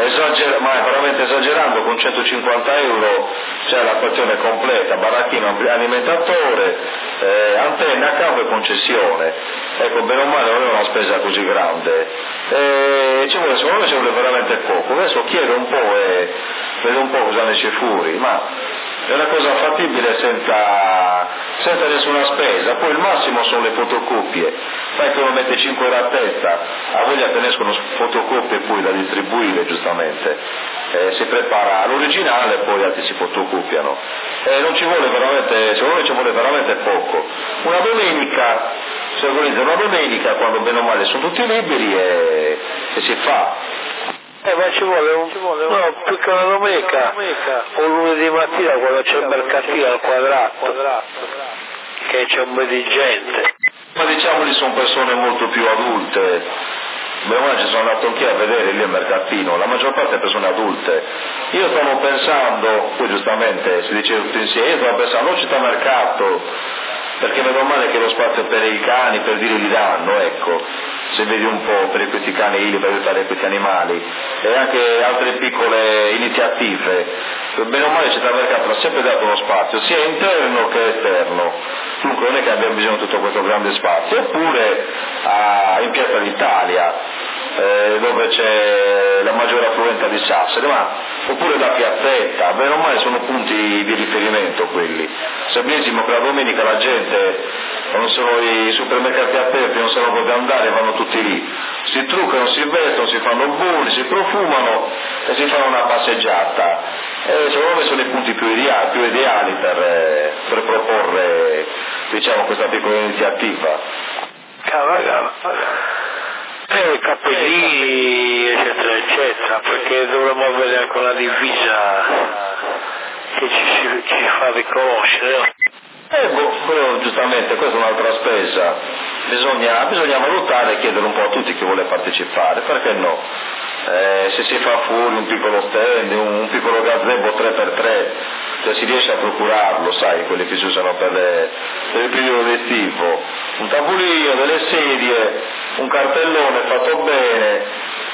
ma veramente esagerando, con 150 euro c'è la stazione completa, baracchino, alimentatore, antenna, cavo e concessione. Ecco, bene o male non è una spesa così grande. Secondo me ci vuole veramente poco. Adesso chiedo un po' e vedo un po' cosa ne esce fuori, ma è una cosa fattibile senza nessuna spesa. Poi il massimo sono le fotocopie, sai che uno mette 5 euro a testa, a voglia te ne escono fotocopie poi da distribuire, giustamente, si prepara l'originale e poi altri si fotocopiano, non ci vuole veramente, secondo me ci vuole veramente poco. Una domenica, si organizza una domenica quando bene o male sono tutti liberi e si fa. Ma ci vuole più che una domenica, o lunedì mattina quando c'è il mercatino al quadrato, che c'è un po' di gente. Ma diciamoli, sono persone molto più adulte, ci sono andato anch'io a vedere lì al mercatino, la maggior parte è persone adulte. Io stavo pensando, poi giustamente si dice tutti insieme, io stavo pensando non città mercato, perché vedo male che lo spazio per i cani, per dire, li danno, ecco, se vedi un po' per questi cani, per aiutare questi animali, e anche altre piccole iniziative, bene o male città mercato ha sempre dato uno spazio, sia interno che esterno, dunque non è che abbiamo bisogno di tutto questo grande spazio, oppure in Piazza d'Italia, dove c'è la maggiore affluenza di Sassari, oppure da Piazzetta, bene o male sono punti di riferimento quelli. Sapessimo che la domenica la gente, quando sono i supermercati aperti, non sanno dove andare, vanno tutti lì, si truccano, si vestono, si fanno bulli, si profumano e si fanno una passeggiata. Secondo me sono i punti più ideali per proporre, diciamo, questa piccola iniziativa. Cappellini, eccetera, eccetera, perché dovremmo avere anche una divisa che ci fa riconoscere. Giustamente, questa è un'altra spesa. Bisogna valutare e chiedere un po' a tutti chi vuole partecipare, perché no? Se si fa fuori un piccolo stand, un piccolo gazebo 3x3, se si riesce a procurarlo, sai, quelli che si usano per il periodo estivo, un tavolino, delle sedie, un cartellone fatto bene,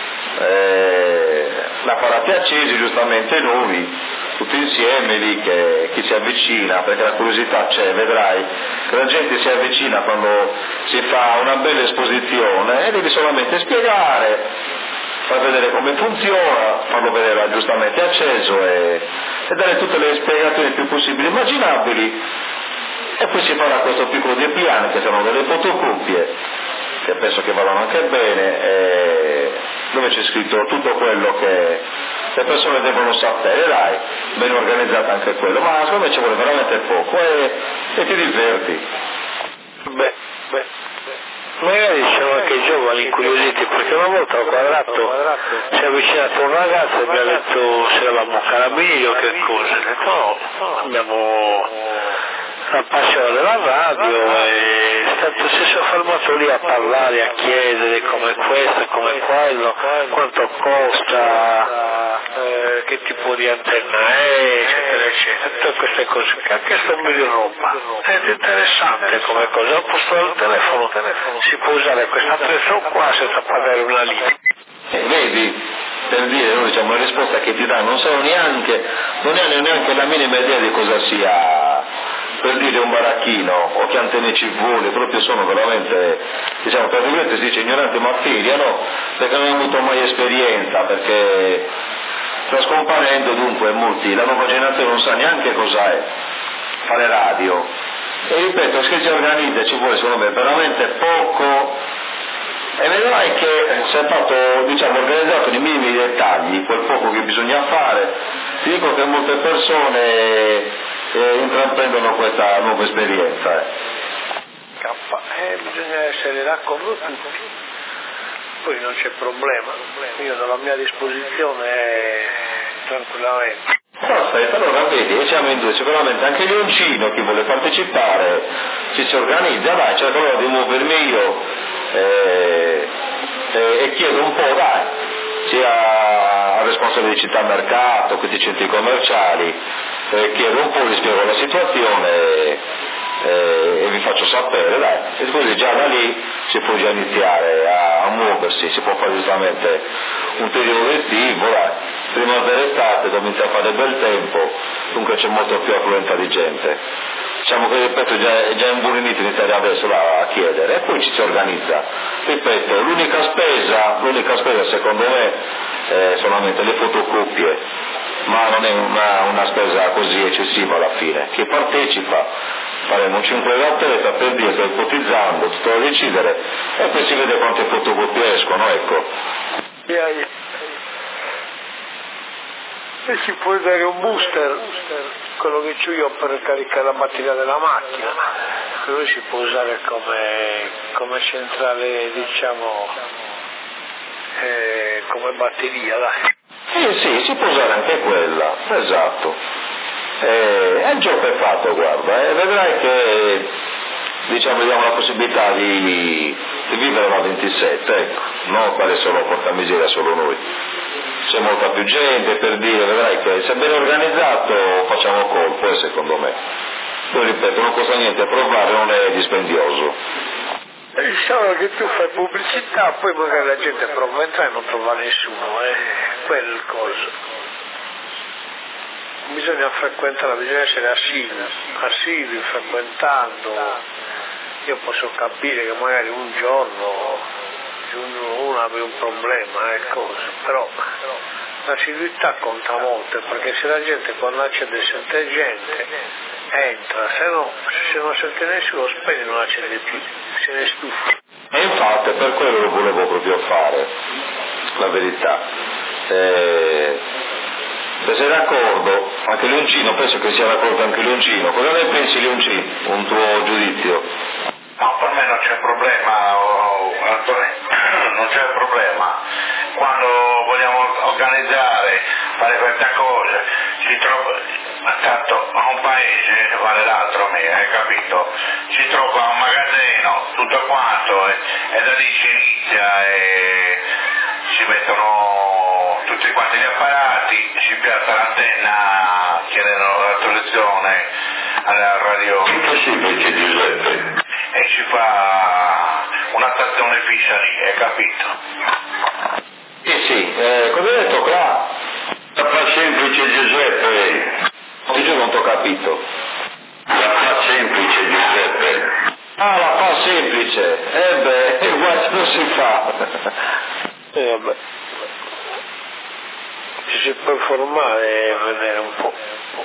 l'apparati accesi, giustamente noi, tutti insieme lì, che chi si avvicina, perché la curiosità c'è, vedrai che la gente si avvicina quando si fa una bella esposizione e devi solamente spiegare, far vedere come funziona, farlo vedere giustamente acceso e dare tutte le spiegazioni più possibili immaginabili, e poi si farà questo piccolo dépliant che saranno delle fotocopie che penso che vadano anche bene, dove c'è scritto tutto quello che le persone devono sapere, dai, ben organizzata anche quello, ma secondo me ci vuole veramente poco e ti diverti. Magari ci sono anche i giovani incuriositi, perché una volta al Quadrato si è avvicinato un ragazzo e mi ha detto se eravamo carabinieri o che cosa. Ho detto no, abbiamo la passione della radio e si è fermato lì a parlare, a chiedere come questo, come quello, quanto costa, che tipo di antenna è, eccetera eccetera, tutte queste cose che anche sto mi roba. È interessante come cosa, al posto del telefono si può usare questa attrezzo qua senza pagare una lira. Vedi, per dire, noi diciamo la risposta che ti dà, non hanno neanche la minima idea di cosa sia, per dire, un baracchino o che antenne ci vuole, proprio sono veramente, diciamo, per virgolette si dice ignoranti materia, no? Perché non hanno avuto mai esperienza, perché sta scomparendo, dunque molti, la nuova generazione non sa neanche cosa è fare radio, e ripeto, se si organizza ci vuole secondo me veramente poco, e vedrai che se è fatto, diciamo, organizzato nei minimi dettagli, quel poco che bisogna fare, ti dico che molte persone intraprendono questa nuova esperienza. Bisogna essere d'accordo tutti, poi non c'è problema, io dalla mia disposizione tranquillamente. Perfetto, allora vedi, siamo in due, sicuramente anche Leoncino, chi vuole partecipare, ci si organizza, dai, cerco allora di muovermi io e chiedo un po', dai, sia al responsabile di città mercato, questi centri commerciali, chiedo un po', vi spiego la situazione e vi faccio sapere, dai, e così già da lì si può già iniziare a muoversi, si può fare giustamente un periodo estivo, dai, prima dell'estate comincia a fare bel tempo, dunque c'è molto più affluenza di gente. Diciamo che, ripeto, è già imburinito iniziare adesso a chiedere e poi ci si organizza. Ripeto, l'unica spesa secondo me è solamente le fotocopie, ma non è una spesa così eccessiva alla fine. Chi partecipa, faremo 5 euro a testa per dire, sto ipotizzando, tutto da decidere, e poi si vede quante fotocopie escono, ecco. E si può dare un booster, quello che c'ho io per caricare la batteria della macchina, quello si può usare come centrale, diciamo, come batteria, dai. Sì, si può usare anche quella, esatto. Il gioco è fatto, guarda, vedrai che, diciamo, diamo la possibilità di vivere la 27, ecco, non fare solo porta miseria solo noi. C'è molta più gente, per dire, vedrai che se ben organizzato facciamo colpo, secondo me. Poi ripeto, non costa niente provare, non è dispendioso. Diciamo che tu fai pubblicità, poi magari la gente prova a entrare e non trova nessuno, quello è il coso. Bisogna frequentare, bisogna essere assidui, frequentando. Io posso capire che magari un giorno uno abbia un problema, però l'assiduità conta molto, perché se la gente quando accende sente gente entra, se non sente nessuno spegne non accende più, se ne stufa. E infatti per quello lo volevo proprio fare, la verità. Se sei d'accordo, anche Leoncino, penso che sia d'accordo anche Leoncino, cosa ne pensi Leoncino? Un tuo giudizio? No, per me non c'è problema, non c'è problema. Quando vogliamo organizzare, fare questa cosa, tanto un paese vale l'altro mio, hai capito? Si trova un magazzino, tutto quanto, e da lì si inizia e si mettono tutti quanti gli apparati, si piazza l'antenna, chiedono l'autorizzazione alla radio e si fa una stazione fissa lì, hai capito? Sì, cosa hai detto qua? La fa semplice Giuseppe. Oggi non t'ho capito. La fa semplice Giuseppe. Ah, la fa semplice. Guarda non si fa. Vabbè. Ci si può informare e vedere un po'.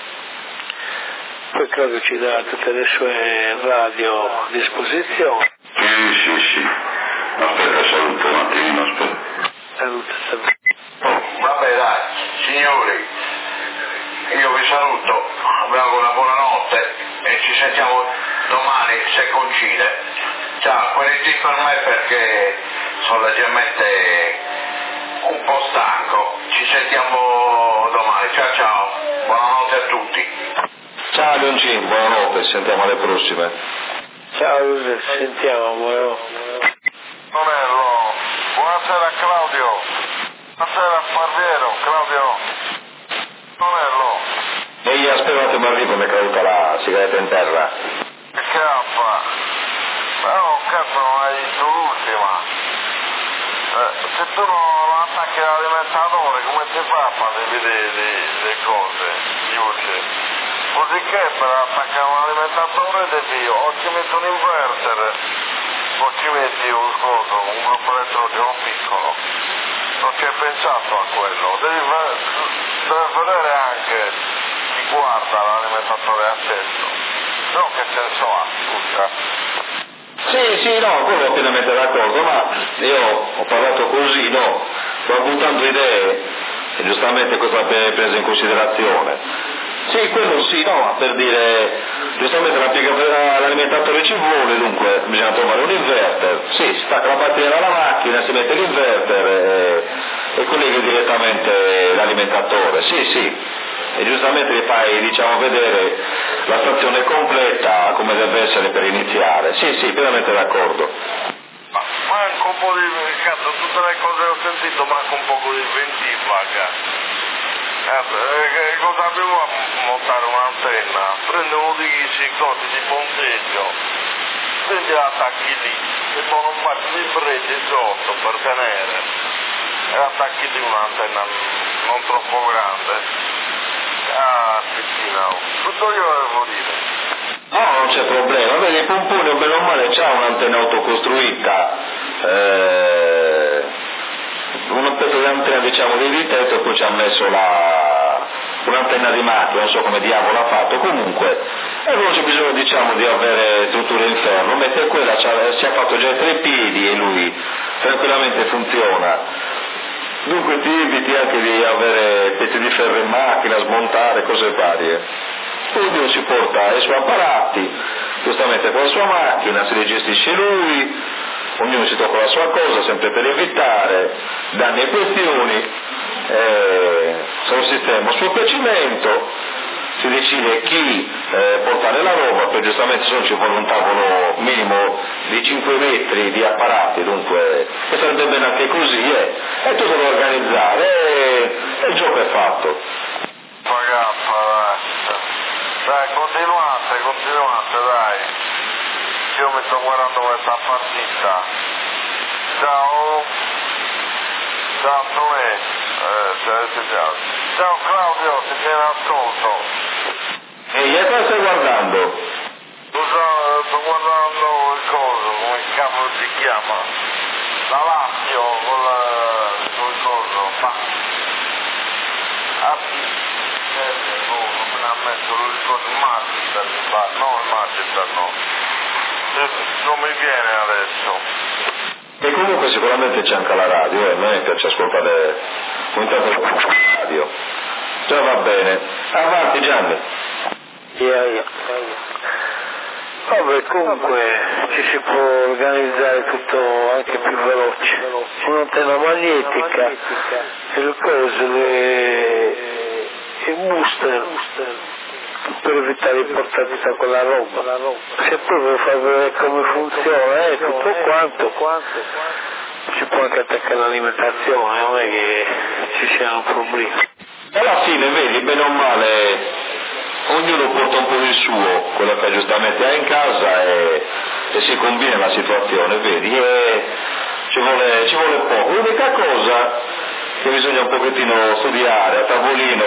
Poi Claudio ci dà tutte le sue radio a disposizione. Sì. Aspetta, saluto un attimino, aspetta. Salute. Vabbè dai, signori, io vi saluto, vi auguro una buona notte e ci sentiamo domani se coincide. Ciao, quelli per me perché sono leggermente un po' stanco. Ci sentiamo domani. Ciao, buonanotte a tutti. Ciao Leoncino, buonanotte, ci sentiamo alle prossime. Ciao Giuseppe, sentiamo, buonanotte. Tonello, buonasera Claudio. Buonasera Barbiero, Claudio. Tonello. Ehi, aspettate, ma arrivo, mi è caduta la sigaretta in terra. Che affa? No, cazzo, non hai visto l'ultima. Se tu non attacchi l'alimentatore, come ti fa a fare vedere le cose, Giuseppe? Cosicché per attaccare un alimentatore devi o ci metti un inverter o ci metti un coso, un gruppo elettrogeno piccolo. Non ci hai pensato a quello. Devi vedere anche chi guarda l'alimentatore acceso. No, che senso ha, scusa? Sì, no, quello è pienamente d'accordo, ma io ho parlato così, no, sto buttando idee e giustamente questo va preso in considerazione. Sì, quello sì, no, per dire, giustamente l'alimentatore ci vuole, dunque bisogna trovare un inverter, sì, si stacca la batteria dalla macchina, si mette l'inverter e collega direttamente l'alimentatore, sì, e giustamente gli fai, diciamo, vedere la stazione completa come deve essere per iniziare, sì, pienamente d'accordo. Manca un po' di, cazzo, tutte le cose che ho sentito, manca un po' di inventiva, cosa abbiamo a montare un'antenna? Prende uno di questi cosi di ponteggio, prendi l'attacchi lì, e poi non fatti di brezzi sotto per tenere, e attacchi lì un'antenna non troppo grande. Ah, Cristina, tutto io devo dire. No, non c'è problema, vedi, il Pompone bene o male c'ha un'antenna autocostruita, un pezzo di antenna, diciamo, di tetto, e poi ci ha messo un'antenna di macchina, non so come diavolo ha fatto, comunque, e non c'è bisogno, diciamo, di avere strutture in ferro, mette quella, si è fatto già i 3 piedi e lui tranquillamente funziona. Dunque ti eviti anche di avere pezzi di ferro in macchina, smontare, cose varie. Ognuno si porta i suoi apparati, giustamente con la sua macchina, si li gestisce lui, ognuno si tocca la sua cosa, sempre per evitare danni e questioni, se lo sistema a suo piacimento, si decide chi portare la roba, poi giustamente se non ci vuole un tavolo minimo di 5 metri di apparati, dunque e sarebbe bene anche così, è tutto da organizzare e il gioco è fatto. Dai, continuate, dai. Io mi sto guardando questa partita. Ciao Tonè. Ciao Claudio, ti tiene ascolto. E cosa stai guardando? Sto guardando il coso, come cavolo si chiama? La Lazio con il coso. Non me ne ha messo, lo ricordo, il Manchester mi fa. No, il Manchester no. Non mi viene adesso. E comunque sicuramente c'è anche la radio, a me piace ascoltare ogni tanto la radio. Già va bene. Avanti Gianni. Vabbè, comunque ci si può organizzare tutto anche più veloce. Un'antenna magnetica, il coso, il booster, per evitare di portare chissà quella roba. Se proprio fai vedere come funziona e tutto quanto, ci può anche attaccare l'alimentazione, non è che ci siano problemi. Alla fine, vedi, bene o male, ognuno porta un po' il suo, quello che giustamente ha in casa e si combina la situazione, vedi, e ci vuole poco. L'unica cosa che bisogna un pochettino studiare a tavolino,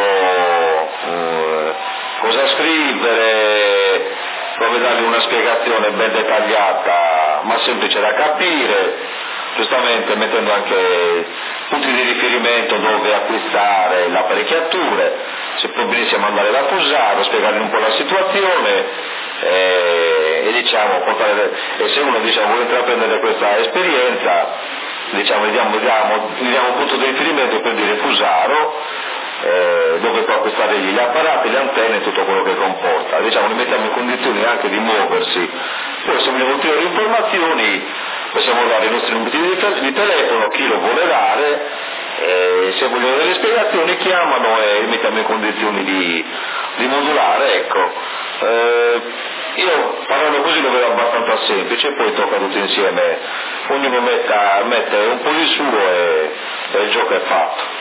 cosa scrivere, come dargli una spiegazione ben dettagliata ma semplice da capire, giustamente mettendo anche punti di riferimento dove acquistare le apparecchiature, se può benissimo andare da Fusaro, spiegargli un po' la situazione e diciamo e se uno vuole intraprendere questa esperienza, diciamo gli diamo un punto di riferimento per dire Fusaro, dove può acquistare gli apparati, le antenne e tutto quello che comporta, diciamo li mettiamo in condizioni anche di muoversi. Poi se vogliamo ulteriori informazioni possiamo dare i nostri numeri di telefono, chi lo vuole dare, se vogliono delle spiegazioni chiamano e li mettiamo in condizioni di modulare, ecco. Io parlando così lo vedo abbastanza semplice, poi tocca tutti insieme, ognuno mette un po' di suo e il gioco è fatto.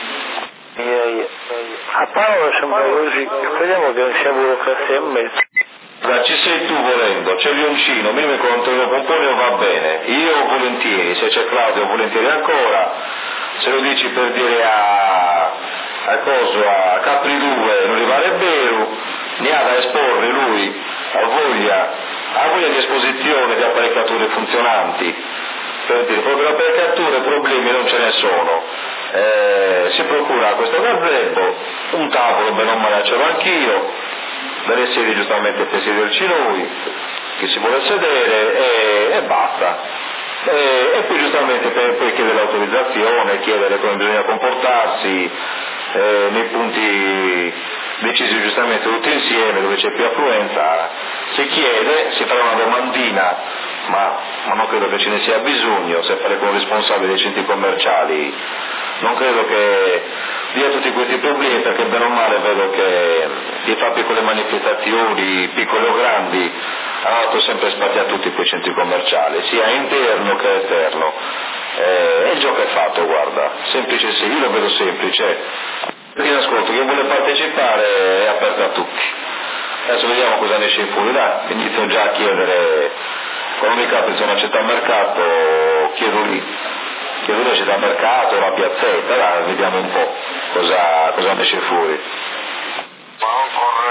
A Paolo sembra così, speriamo che non sia burocrazia in mezzo. Ci sei tu volendo, c'è Lioncino, minimo controllo Pomponio va bene, io volentieri, se c'è Claudio volentieri ancora, se lo dici per dire a Capri 2 non arrivare Beru, ne ha da esporre lui, ha voglia di esposizione di apparecchiature funzionanti, per dire, proprio l'apparecchiature problemi non ce ne sono, si procura questo gazebo, un tavolo bene o male ce l'ho anch'io, delle sedie giustamente per sederci noi, chi si vuole sedere e basta. E poi giustamente poi chiedere l'autorizzazione, chiedere come bisogna comportarsi nei punti decisi giustamente tutti insieme dove c'è più affluenza, si chiede, si farà una domandina, ma non credo che ce ne sia bisogno, se fare con il responsabile dei centri commerciali non credo che dia tutti questi problemi, perché bene o male vedo che chi fa piccole manifestazioni, piccole o grandi, ha dato sempre spazio a tutti quei centri commerciali, sia interno che esterno. E il gioco è fatto, guarda, semplice sì, io lo vedo semplice. Chi ascolto, chi vuole partecipare è aperto a tutti. Adesso vediamo cosa ne esce fuori là, inizio già a chiedere, quando mi capita una città mercato, chiedo lì c'è da mercato, la piazzetta, là, vediamo un po' cosa ne esce fuori. Ma non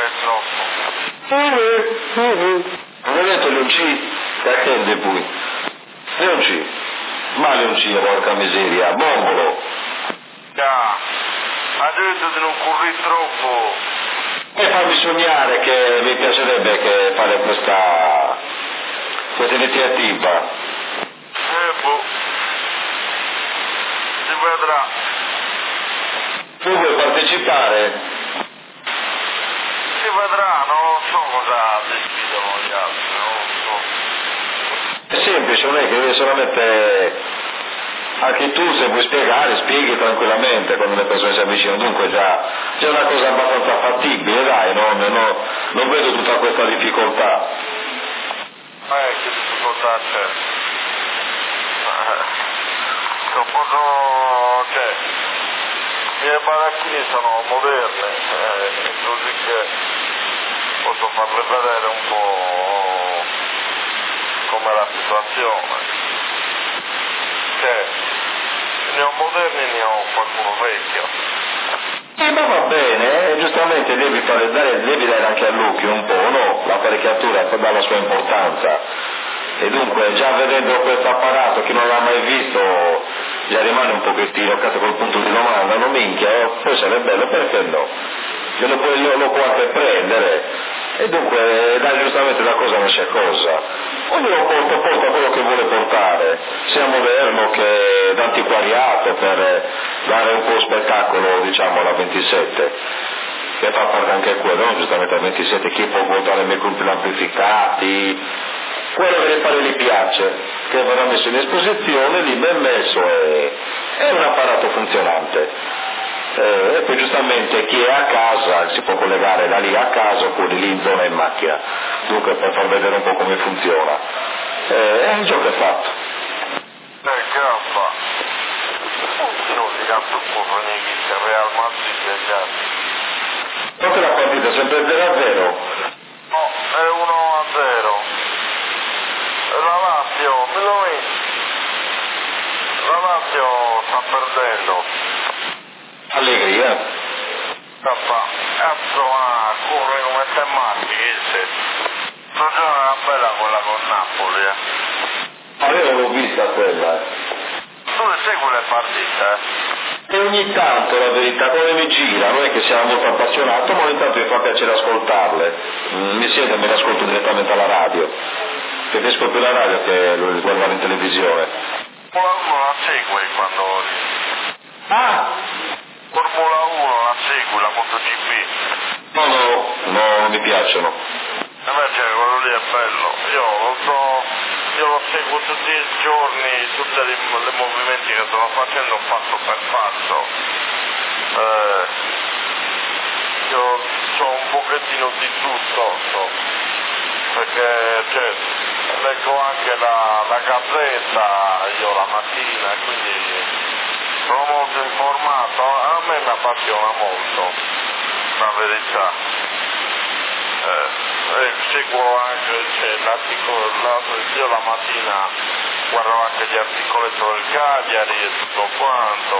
corre troppo. Non hai detto Leonci? Che poi? Leonci? Ma Leonci, porca miseria, bombolo! Ha detto di non correre troppo. E fammi sognare che mi piacerebbe che fare questa iniziativa. Si vedrà. Tu vuoi partecipare? Si vedrà, non so cosa decidono gli altri, non so. È semplice, non è che devi solamente, anche tu se vuoi spiegare, spieghi tranquillamente quando le persone si avvicinano, dunque già c'è una cosa abbastanza fattibile, dai, non vedo tutta questa difficoltà. Che difficoltà c'è? I miei baracchini sono moderne, così che posso farle vedere un po' com'è la situazione. Ne ho moderni, ne ho qualcuno vecchio. Ma va bene, giustamente devi dare anche all'occhio un po', no? L'apparecchiatura dà la sua importanza. E dunque già vedendo questo apparato, chi non l'ha mai visto già rimane un pochettino cazzo col punto di domanda, non minchia, poi sarebbe bello, perché no? Che lo può anche prendere, e dunque dai giustamente da cosa nasce cosa. Ognuno porta quello che vuole portare, sia moderno che d'antiquariato, per dare un po' spettacolo, diciamo, alla 27. Che fa parte anche quello, no? Giustamente al 27 chi può portare i microfoni amplificati, quello che le pare gli piace, che verrà messo in esposizione, lì ben messo, è un apparato funzionante. E poi giustamente chi è a casa si può collegare da lì a casa oppure lì in zona in macchina, dunque per far vedere un po' come funziona. Il gioco è fatto. Grappa, non ti cazzo può venire il Real Madrid e cazzo. Quanto la partita? Sempre 0-0? No, è 1-0. La Lazio, me lo vedi? La Lazio sta perdendo. Allegria. Cazzo, corre come te matti, non c'è una bella quella con Napoli, Io non l'ho vista quella. Tu le segui le partite? E ogni tanto, la verità, quando mi gira, non è che sia molto appassionato, ma ogni tanto mi fa piacere ascoltarle. Mi siedo e me le ascolto direttamente alla radio. Preferisco più la radio che lo guardare in televisione. Formula 1 la segui quando... Formula 1 la segui, la MotoGP? No, non mi piacciono. Invece quello lì è bello. Io lo seguo tutti i giorni, tutti i movimenti che sto facendo passo per passo. Io ho un pochettino di tutto, perché leggo anche la gazzetta io la mattina, quindi sono molto informato. A me mi appassiona molto, la verità. Seguo anche l'articolo, io la mattina guardo anche gli articoli del Cagliari e tutto quanto.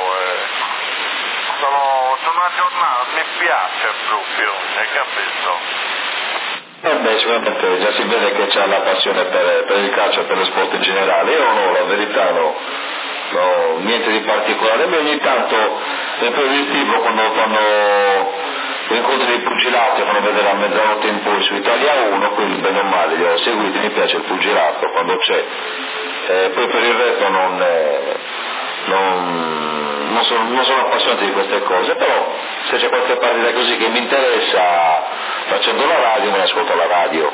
Sono una giornata, mi piace proprio, hai capito? Sicuramente già si vede che c'ha la passione per il calcio e per lo sport in generale. Io no, la verità no, niente di particolare. Ma ogni tanto nel periodo estivo quando fanno incontri dei pugilati fanno vedere a mezzanotte in poi su Italia 1, quindi bene o male li ho seguiti, mi piace il pugilato quando c'è. Poi per il resto non sono appassionato di queste cose, però se c'è qualche partita così che mi interessa, facendo la radio me ne ascolto la radio.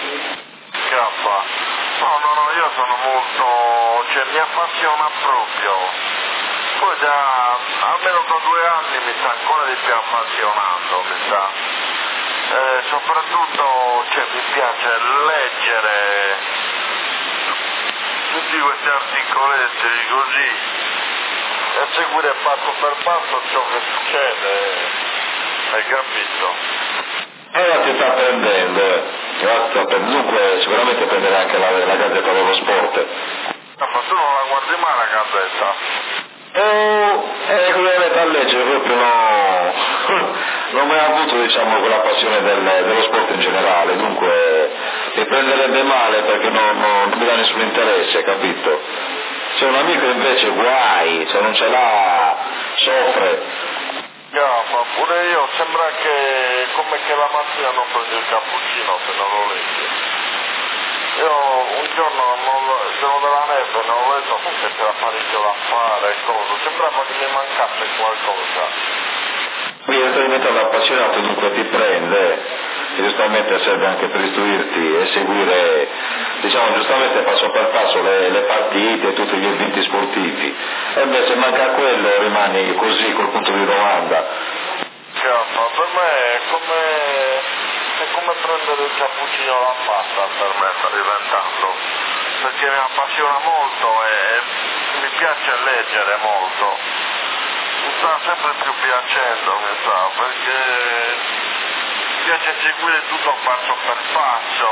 No, io sono molto, mi appassiona proprio. Poi già almeno da 2 anni mi sta ancora di più appassionando, mi sa. Soprattutto mi piace leggere tutti questi articoletti così e seguire passo per passo ciò che succede, hai capito? Ora ti sta prendendo, dunque sicuramente prenderà anche la Gazzetta dello Sport. Ma tu non la guardi mai la Gazzetta? Quello a leggere proprio non mi ha avuto quella passione dello sport in generale, dunque mi prenderebbe male perché non mi dà nessun interesse, capito? C'è un amico invece guai, se non ce l'ha soffre. Ma pure io, sembra che come che la mattina non prendo il cappuccino se non lo leggo. Io un giorno sono della neve, non ho letto perché c'era parecchio da fare e cose, sembrava che mi mancasse qualcosa. Qui sei diventato appassionato, dunque ti prende, e giustamente serve anche per istruirti e seguire, giustamente passo per passo le partite e tutti gli eventi sportivi. E invece manca quello, rimani così col punto di domanda. Per me è come prendere il cappuccino alla pasta, per me sta diventando, perché mi appassiona molto e mi piace leggere molto, mi sta sempre più piacendo, perché mi piace seguire tutto passo per passo,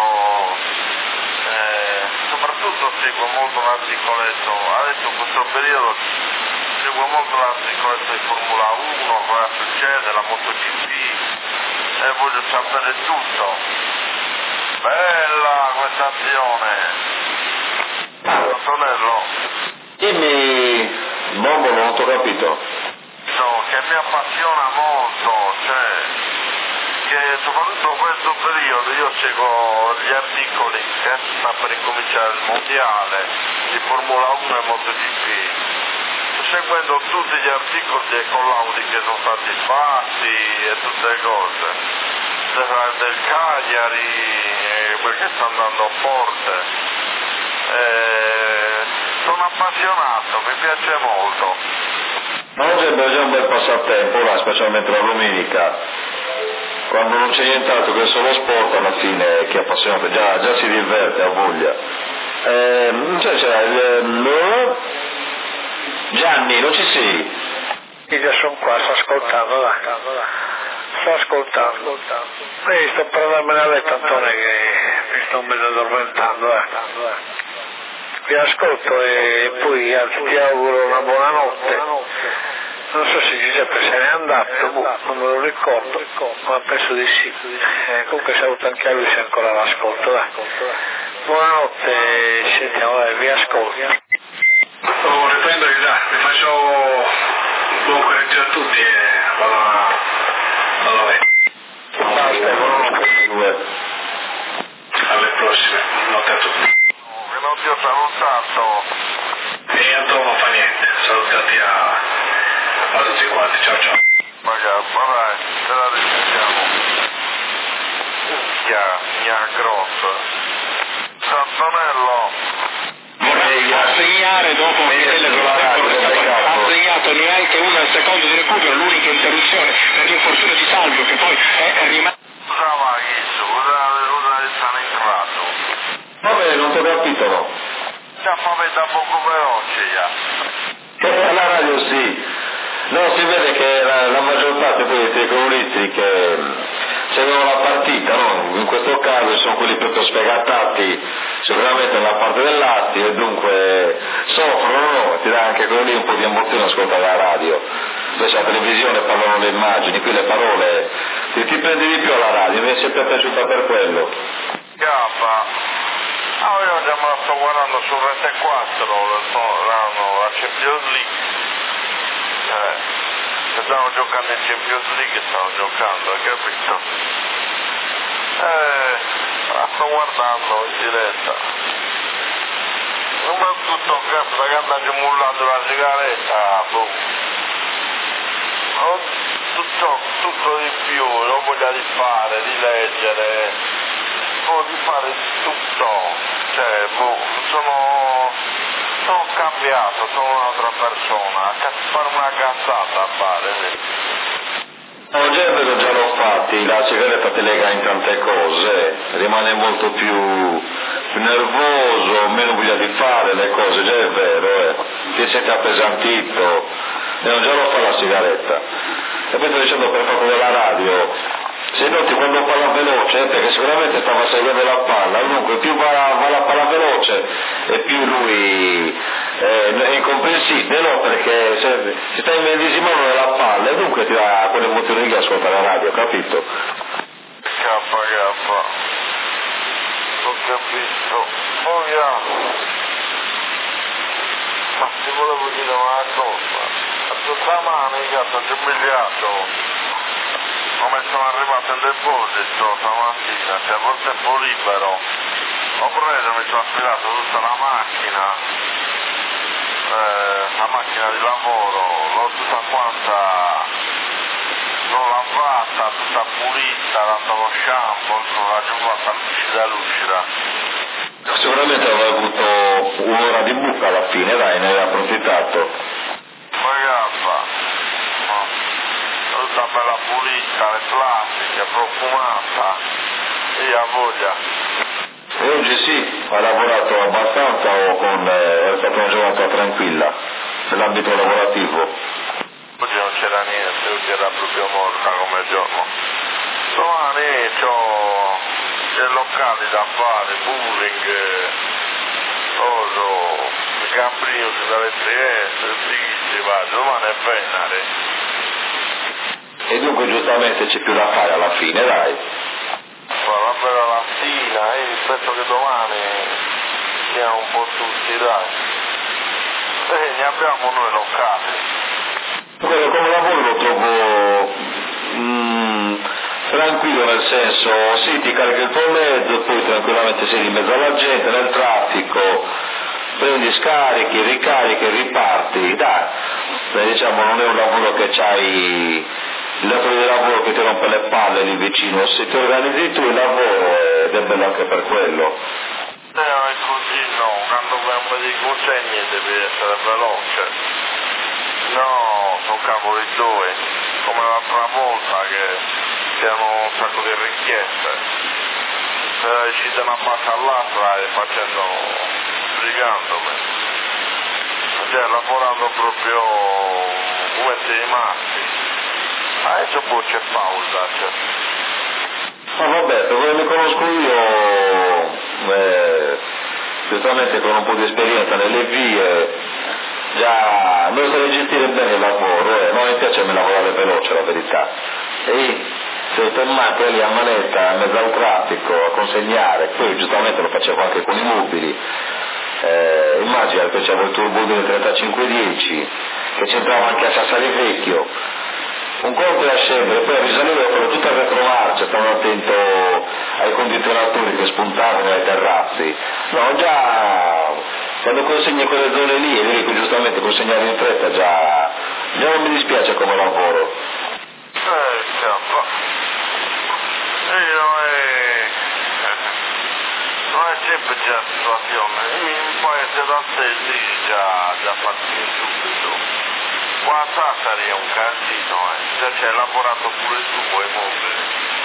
soprattutto seguo molto l'articoletto, adesso in questo periodo seguo molto l'articoletto di Formula 1, cosa succede, la MotoGP, e voglio sapere tutto. Bella questa azione. Antonello. Dimmi, Bombo, non ho capito. No, che mi appassiona molto, che soprattutto in questo periodo io seguo gli articoli che sta per incominciare il mondiale di Formula 1 e MotoGP. Seguendo tutti gli articoli e collaudi che sono stati fatti e tutte le cose del Cagliari, perché sta andando forte, sono appassionato, mi piace molto. Ma oggi è già un bel passatempo, là, specialmente la domenica, quando non c'è nient'altro che solo sport, alla fine chi è appassionato già si diverte, ha voglia. Gianni, non ci sei? Io sono qua, sto ascoltando, dai. Sto ascoltando. Sto per andarmene a letto, Antonio, che mi sto mezzo addormentando, Vi ascolto e poi ti auguro una buona notte. Non so se Giuseppe se n'è andato, non me lo ricordo, ma penso di sì. Comunque saluto anche a lui se ancora l'ascolto, dai. Buonanotte, sentiamo, vi ascolto. Lo riprendo già, vi faccio buon correggio a tutti e vado a letto. Basta, buonanotte. Alle prossime, notte a tutti. Che non ti ho salutato. E Antonio non fa niente, salutati a tutti quanti, ciao ciao. Magari, vabbè, te la risentiamo. Mia grossa. Santonello. Vorrei assegnare dopo Michele ha segnato neanche un secondo di recupero, l'unica interruzione per l'infortunio di Salvio che poi è rimasto. Cosa vai, cosa stanno entrato? Vabbè, non ti ho capito, no? Già fa poco veloce, già. Alla radio sì. No, si vede che la maggior parte poi dei telecronisti che seguono la partita, no? In questo caso sono quelli proprio sfegatati sicuramente nella parte dell'Asti e dunque soffrono, no? Ti dà anche quello lì un po' di emozione ascoltare la radio. Invece la televisione parlano le immagini, qui le parole ti prendi di più alla radio, mi è sempre piaciuta per quello. Gaffa. Io già me la sto guardando su Rete 4, la Champions League. Stavano giocando in Champions League, stavano giocando, hai capito? La sto guardando in diretta. Non è tutto da che andate mullato la sigaretta, boh. Tutto di più, non voglia di fare, di leggere, di fare tutto. Cioè, sono cambiato, sono un'altra persona, fare una cazzata a fare. Oggi già l'ho fatti, la sigaretta ti lega in tante cose, rimane molto più nervoso, meno voglia di fare le cose, già è vero, ti senti appesantito, già lo fa la sigaretta. E poi sto dicendo per fatto della radio, se noti quando parla veloce, perché sicuramente stava seguendo la palla, dunque più va la palla veloce e più lui è incomprensibile, no? Perché si sta immedesimando nella palla e dunque ti dà quell'emozione di ascoltare la radio, capito? Kappa, ho capito. Oh yeah. Ma ti volevo dire una cosa, stamane gatto c'è miliardo. Come sono arrivato in deposito stamattina, c'è col tempo libero, ho preso, mi sono affidato tutta la macchina di lavoro, l'ho tutta quanta, l'ho lavata, tutta pulita, dato lo shampoo, l'ho giocata lucida. Sicuramente avrai avuto un'ora di buca alla fine, dai, ne hai approfittato. Ragazza. Tutta bella pulita, le plastiche, profumata, e a voglia. E oggi sì, ha lavorato abbastanza o è stata una giornata tranquilla nell'ambito lavorativo? Oggi non c'era niente, oggi era proprio morta come giorno. Domani c'ho dei locali da fare, bowling, Gambrio dalle Trieste, domani è Venere. E dunque giustamente c'è più da fare alla fine, dai. Farà bella la mattina, penso che domani siamo un po' tutti, dai. Ne abbiamo noi locali. Quello come lavoro lo trovo tranquillo, nel senso, sì, ti carichi il tuo mezzo, poi tranquillamente sei in mezzo alla gente, nel traffico, prendi, scarichi, ricarichi, riparti, dai. Diciamo non è un lavoro che c'hai il datore di lavoro che ti rompe le palle lì vicino, se ti organizzi tu il lavoro ed è bello anche per quello. È così, no, quando cambi di consegni devi essere veloce. No, sono cavoli due, come l'altra volta che c'erano un sacco di richieste. Ci da una parte all'altra e sbrigandomi. Cioè lavorando proprio come dei matti. Adesso poi c'è pausa. Cioè. Ma vabbè, per come mi conosco io, giustamente con un po' di esperienza nelle vie, già non so gestire bene il lavoro, no, mi piace lavorare veloce, la verità. E se fermato lì a manetta, in mezzo al traffico, a consegnare, poi giustamente lo facevo anche con i mobili, immagina che c'avevo il turbo del 3510, che c'entrava anche a Sassari Vecchio, un conto è a scendere, poi a risalire ho fatto tutta la retromarcia, stavo attento ai condizionatori che spuntavano ai terrazzi, no già quando consegni quelle zone lì, e vedi che giustamente consegnare in fretta già non mi dispiace come lavoro. Non è semplice la situazione, in paese da te lì già partito subito. Qua Sassari è un casino, già c'è lavorato pure tu con i mobili.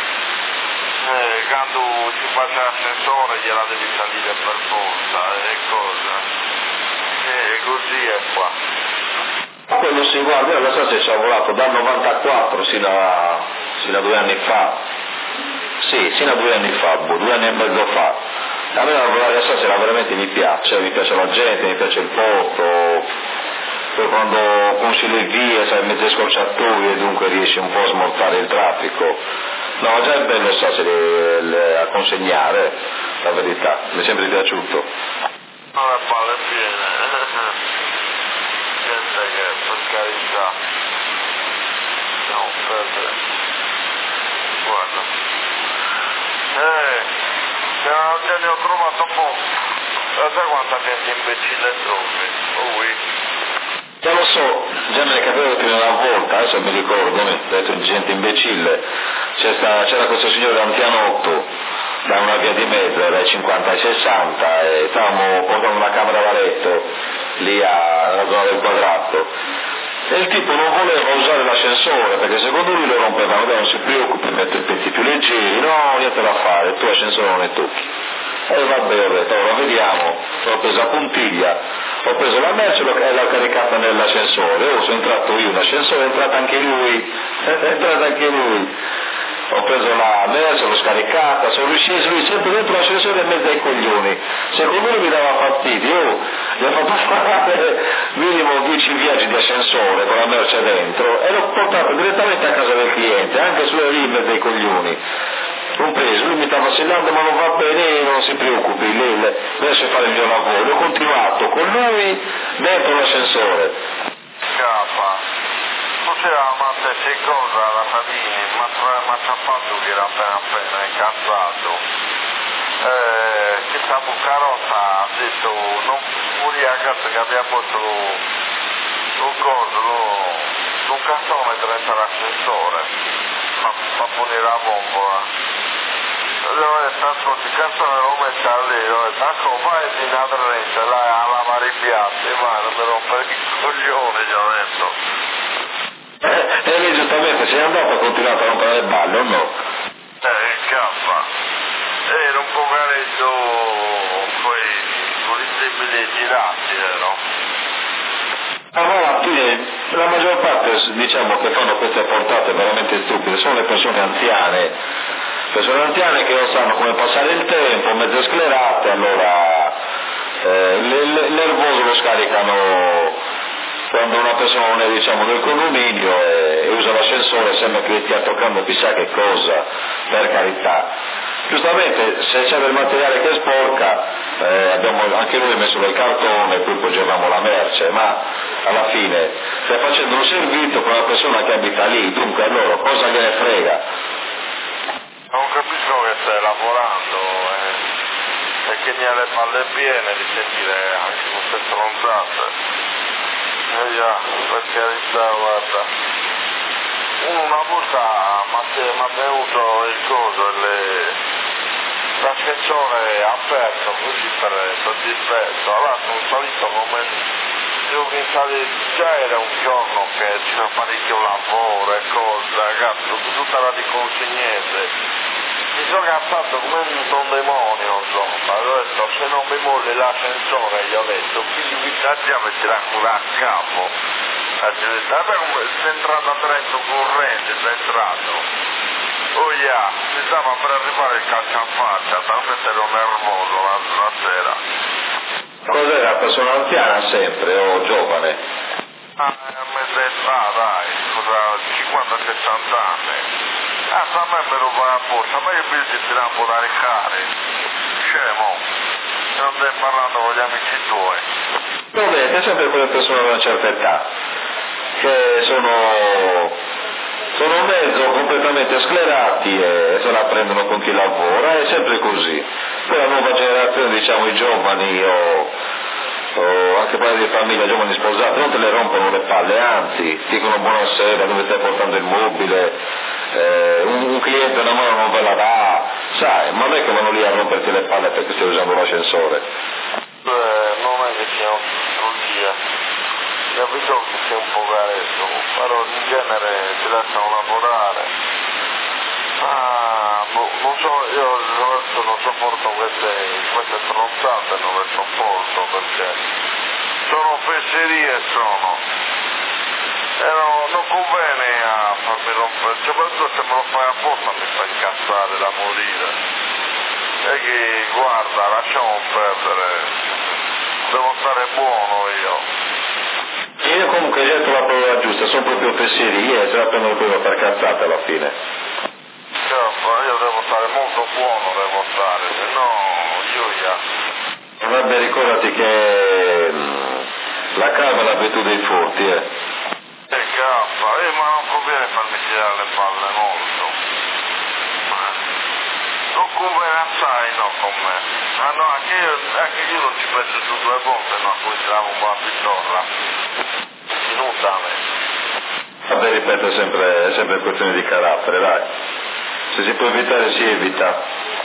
Quando ci passa l'ascensore gliela devi salire per forza, e cosa? Così è qua. Quello si guarda, io non so se ci ho lavorato dal 94 sino a 2 anni fa. Sì, sino a 2 anni fa, 2 anni e mezzo fa. A me lavorare a Sassari veramente mi piace la gente, mi piace il posto. Poi quando conosci le vie, sai, mezze scorciatoie, dunque riesci un po' a smorzare il traffico. No, già è bello Sassari a consegnare, la verità, mi è sempre piaciuto. Non è palle piene, gente che per carità, no, perdere. Guarda. Ne ho trovato poco, sai quanta gente imbecille trovi? Già lo so, già me ne capito più di una volta, adesso mi ricordo, mi ha detto gente imbecille, c'era questo signore anzianotto da una via di mezzo, dai 50 ai 60, e stavamo portando una camera da letto lì nella zona del Quadrato, e il tipo non voleva usare l'ascensore perché secondo lui lo rompevano, non si preoccupi, metto i pezzi più leggeri, no, niente da fare, tu l'ascensore non ne tocchi. E vabbè, ho detto, ora vediamo, l'ho preso a puntiglia, ho preso la merce e l'ho caricata nell'ascensore, sono entrato io in ascensore, è entrato anche lui, ho preso la merce, l'ho scaricata, sono sceso lui sempre dentro l'ascensore in mezzo ai coglioni, secondo lui mi dava fastidio, gli ho fatto fare minimo 10 viaggi di ascensore con la merce dentro e l'ho portato direttamente a casa del cliente, anche solo lì in mezzo ai coglioni. Compreso, lui mi stava assillando, ma non va bene, non si preoccupi, lei riesce a fare il mio lavoro. Ho continuato con lui dentro l'ascensore. Scappa, non c'era ma se cosa alla Savini, ma ci ha fatto che era appena incazzato. Che sta Buccarozza ha detto, non pure a casa che abbiamo posto un cassometro dentro l'ascensore, ma punire la bombola. Allora ascolti, il cazzone lo mette a lì, ecco, vai in un'altra rete, là alla maripiazza, ma non mi rompere i coglioni, gli ho detto. E lei giustamente se è andato, ha continuato a rompere le balle, o no? Cappa. Era un po' garetto, poi con i debiti girati, no? Alla fine, la maggior parte, diciamo, che fanno queste portate veramente stupide, sono le persone anziane che non sanno come passare il tempo, mezze sclerate, allora il nervoso lo scaricano quando una persona non è, diciamo, del condominio e usa l'ascensore, sembra che stia toccando chissà che cosa, per carità. Giustamente se c'è del materiale che sporca, abbiamo anche noi messo del cartone e poi poggiavamo la merce, ma alla fine stai facendo un servizio con una persona che abita lì, dunque a loro cosa gliene frega? Non capisco che stai lavorando e che ne ha le palle piene di sentire anche queste stronzate. Già, per carità, guarda. Una volta mi ha tenuto il coso, l'ascensore aperto così per dispetto, allora sono salito come Devo pensare, già era un giorno che c'era parecchio lavoro e cose, ragazzi, tutta la riconsegnese. Mi sono cazzato come un demonio, insomma, ho detto se non mi molli l'ascensore, gli ho detto, quindi la chiave ce l'ha cura a capo. Vabbè, sei entrato a diretto corrente, sei entrato. Oh yeah, mi stava per arrivare il calcio a faccia, talmente ero nervoso la sera. Cos'era? Persona anziana sempre o giovane? Mezza età, dai, 50-60 anni. A me me lo va a posto, ma io penso che ti da un po' da ricare. Scemo, non stai parlando con gli amici tuoi. Vabbè, è sempre quelle persone di una certa età, che sono mezzo completamente sclerati e se la prendono con chi lavora, è sempre così. Poi la nuova generazione, diciamo i giovani o anche padri di famiglia, giovani sposati, non te le rompono le palle, anzi, dicono buonasera, dove stai portando il mobile, un cliente una mano non ve la dà, sai, ma non è che vanno lì a romperti le palle perché stai usando l'ascensore. Non è che sia un'astrologia, capito che sia un po' caretto, però in genere ti lasciano lavorare. Non so, io non sopporto queste stronzate, non le sopporto perché sono fesserie non conviene a farmi rompere, soprattutto se me lo fai apposta mi fa incazzare da morire. E che guarda, lasciamo perdere, devo stare buono io. Io comunque ho detto la parola giusta, sono proprio fesserie e se la prendono proprio per cazzate alla fine. Io devo stare molto buono, se no io Vabbè, ricordati che la calma è la virtù dei forti, ma non conviene farmi tirare le palle molto. Non conviene assai, no, con me. No, anche io non ci penso su 2 volte, no, poi tiravo un po' a pistola. Inutile. Vabbè, ripeto, è sempre questione di carattere, dai. Se si può evitare si evita.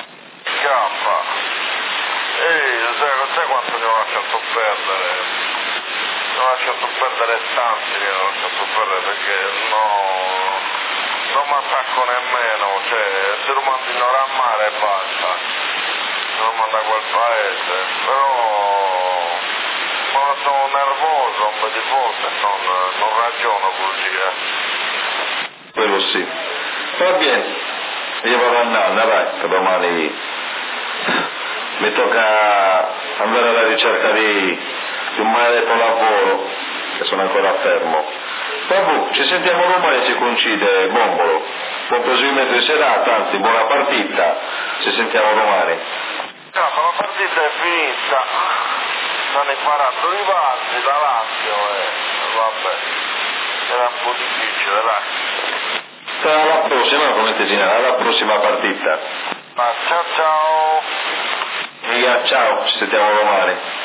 Sai quanto ne ho lasciato perdere? Ne ho lasciato perdere tanti, ne ho lasciato perdere perché non mi attacco nemmeno, cioè se lo mandino a mare e basta, se lo manda a quel paese, però quando sono nervoso un po' di volte non ragiono così. Quello sì. Va bene, io vado a Nanna, dai, che domani mi tocca andare alla ricerca di un maledetto lavoro, che sono ancora fermo. Vabbè, ci sentiamo domani, ci coincide, Bombolo. Buon proseguimento di serata, anzi buona partita, ci sentiamo domani. No, ma la partita è finita, stanno imparando i passi, la Lazio vabbè, era un po' difficile, dai. Sarà alla prossima, come te generale, alla prossima partita. Ciao ciao. Ciao, ci sentiamo domani.